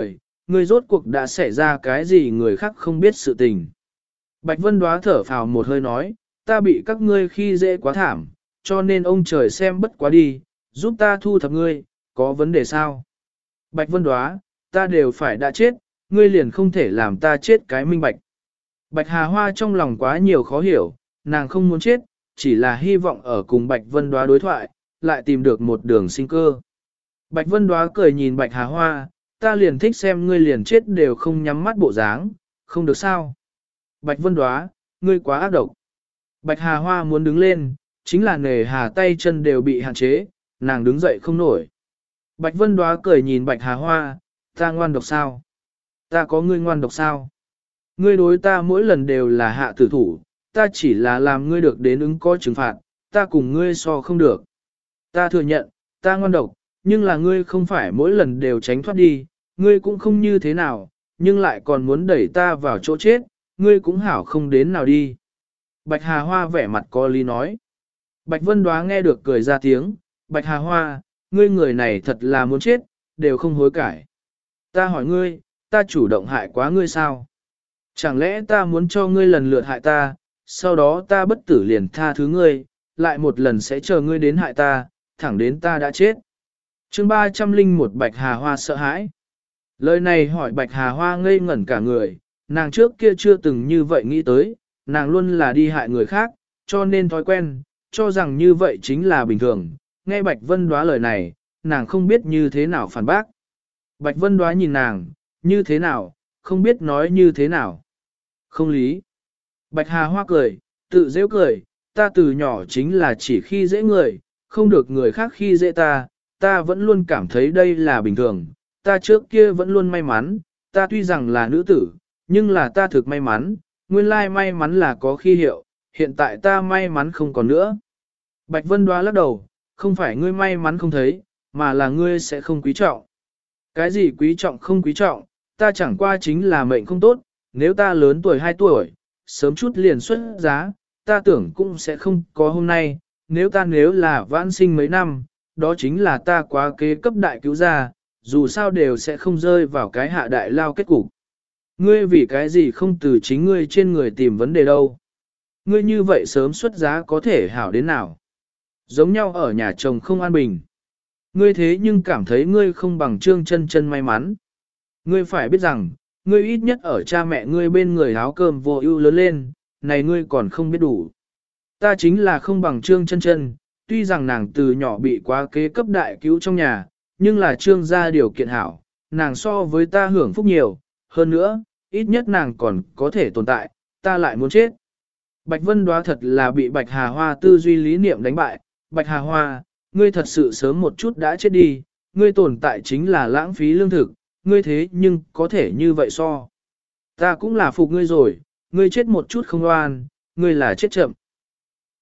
ngươi rốt cuộc đã xảy ra cái gì người khác không biết sự tình. Bạch Vân Đóa thở phào một hơi nói, ta bị các ngươi khi dễ quá thảm, cho nên ông trời xem bất quá đi, giúp ta thu thập ngươi, có vấn đề sao? Bạch Vân Đóa, ta đều phải đã chết, ngươi liền không thể làm ta chết cái minh bạch. Bạch Hà Hoa trong lòng quá nhiều khó hiểu, nàng không muốn chết, chỉ là hy vọng ở cùng Bạch Vân Đóa đối thoại, lại tìm được một đường sinh cơ. Bạch Vân Đóa cười nhìn Bạch Hà Hoa, ta liền thích xem ngươi liền chết đều không nhắm mắt bộ dáng, không được sao. Bạch Vân Đóa, ngươi quá ác độc. Bạch Hà Hoa muốn đứng lên, chính là nề hà tay chân đều bị hạn chế, nàng đứng dậy không nổi. Bạch Vân Đóa cười nhìn Bạch Hà Hoa, ta ngoan độc sao? Ta có ngươi ngoan độc sao? Ngươi đối ta mỗi lần đều là hạ tử thủ, ta chỉ là làm ngươi được đến ứng có trừng phạt, ta cùng ngươi so không được. Ta thừa nhận, ta ngoan độc, nhưng là ngươi không phải mỗi lần đều tránh thoát đi, ngươi cũng không như thế nào, nhưng lại còn muốn đẩy ta vào chỗ chết, ngươi cũng hảo không đến nào đi. Bạch Hà Hoa vẻ mặt có lý nói. Bạch Vân Đóa nghe được cười ra tiếng, Bạch Hà Hoa, ngươi người này thật là muốn chết, đều không hối cải. Ta hỏi ngươi, ta chủ động hại quá ngươi sao? Chẳng lẽ ta muốn cho ngươi lần lượt hại ta, sau đó ta bất tử liền tha thứ ngươi, lại một lần sẽ chờ ngươi đến hại ta, thẳng đến ta đã chết. Chương 301 Bạch Hà Hoa sợ hãi. Lời này hỏi Bạch Hà Hoa ngây ngẩn cả người, nàng trước kia chưa từng như vậy nghĩ tới, nàng luôn là đi hại người khác, cho nên thói quen, cho rằng như vậy chính là bình thường. Nghe Bạch Vân Đóa lời này, nàng không biết như thế nào phản bác. Bạch Vân Đóa nhìn nàng, như thế nào, không biết nói như thế nào. Không lý. Bạch Hà Hoa cười, tự dễ cười, ta từ nhỏ chính là chỉ khi dễ người, không được người khác khi dễ ta, ta vẫn luôn cảm thấy đây là bình thường, ta trước kia vẫn luôn may mắn, ta tuy rằng là nữ tử, nhưng là ta thực may mắn, nguyên lai may mắn là có khi hiệu, hiện tại ta may mắn không còn nữa. Bạch Vân Đóa lắc đầu, không phải ngươi may mắn không thấy, mà là ngươi sẽ không quý trọng. Cái gì quý trọng không quý trọng, ta chẳng qua chính là mệnh không tốt, nếu ta lớn tuổi 2 tuổi, sớm chút liền xuất giá, ta tưởng cũng sẽ không có hôm nay, nếu là vãn sinh mấy năm, đó chính là ta quá kế cấp đại cứu gia, dù sao đều sẽ không rơi vào cái hạ đại lao kết cục. Ngươi vì cái gì không từ chính ngươi trên người tìm vấn đề đâu. Ngươi như vậy sớm xuất giá có thể hảo đến nào. Giống nhau ở nhà chồng không an bình. Ngươi thế nhưng cảm thấy ngươi không bằng Trương Chân Chân may mắn. Ngươi phải biết rằng, ngươi ít nhất ở cha mẹ ngươi bên người áo cơm vô ưu lớn lên, này ngươi còn không biết đủ. Ta chính là không bằng Trương Chân Chân, tuy rằng nàng từ nhỏ bị quá kế cấp đại cứu trong nhà, nhưng là Trương gia điều kiện hảo, nàng so với ta hưởng phúc nhiều, hơn nữa, ít nhất nàng còn có thể tồn tại, ta lại muốn chết. Bạch Vân Đóa thật là bị Bạch Hà Hoa tư duy lý niệm đánh bại, Bạch Hà Hoa, ngươi thật sự sớm một chút đã chết đi, ngươi tồn tại chính là lãng phí lương thực, ngươi thế nhưng có thể như vậy so. Ta cũng là phục ngươi rồi, ngươi chết một chút không oan, ngươi là chết chậm.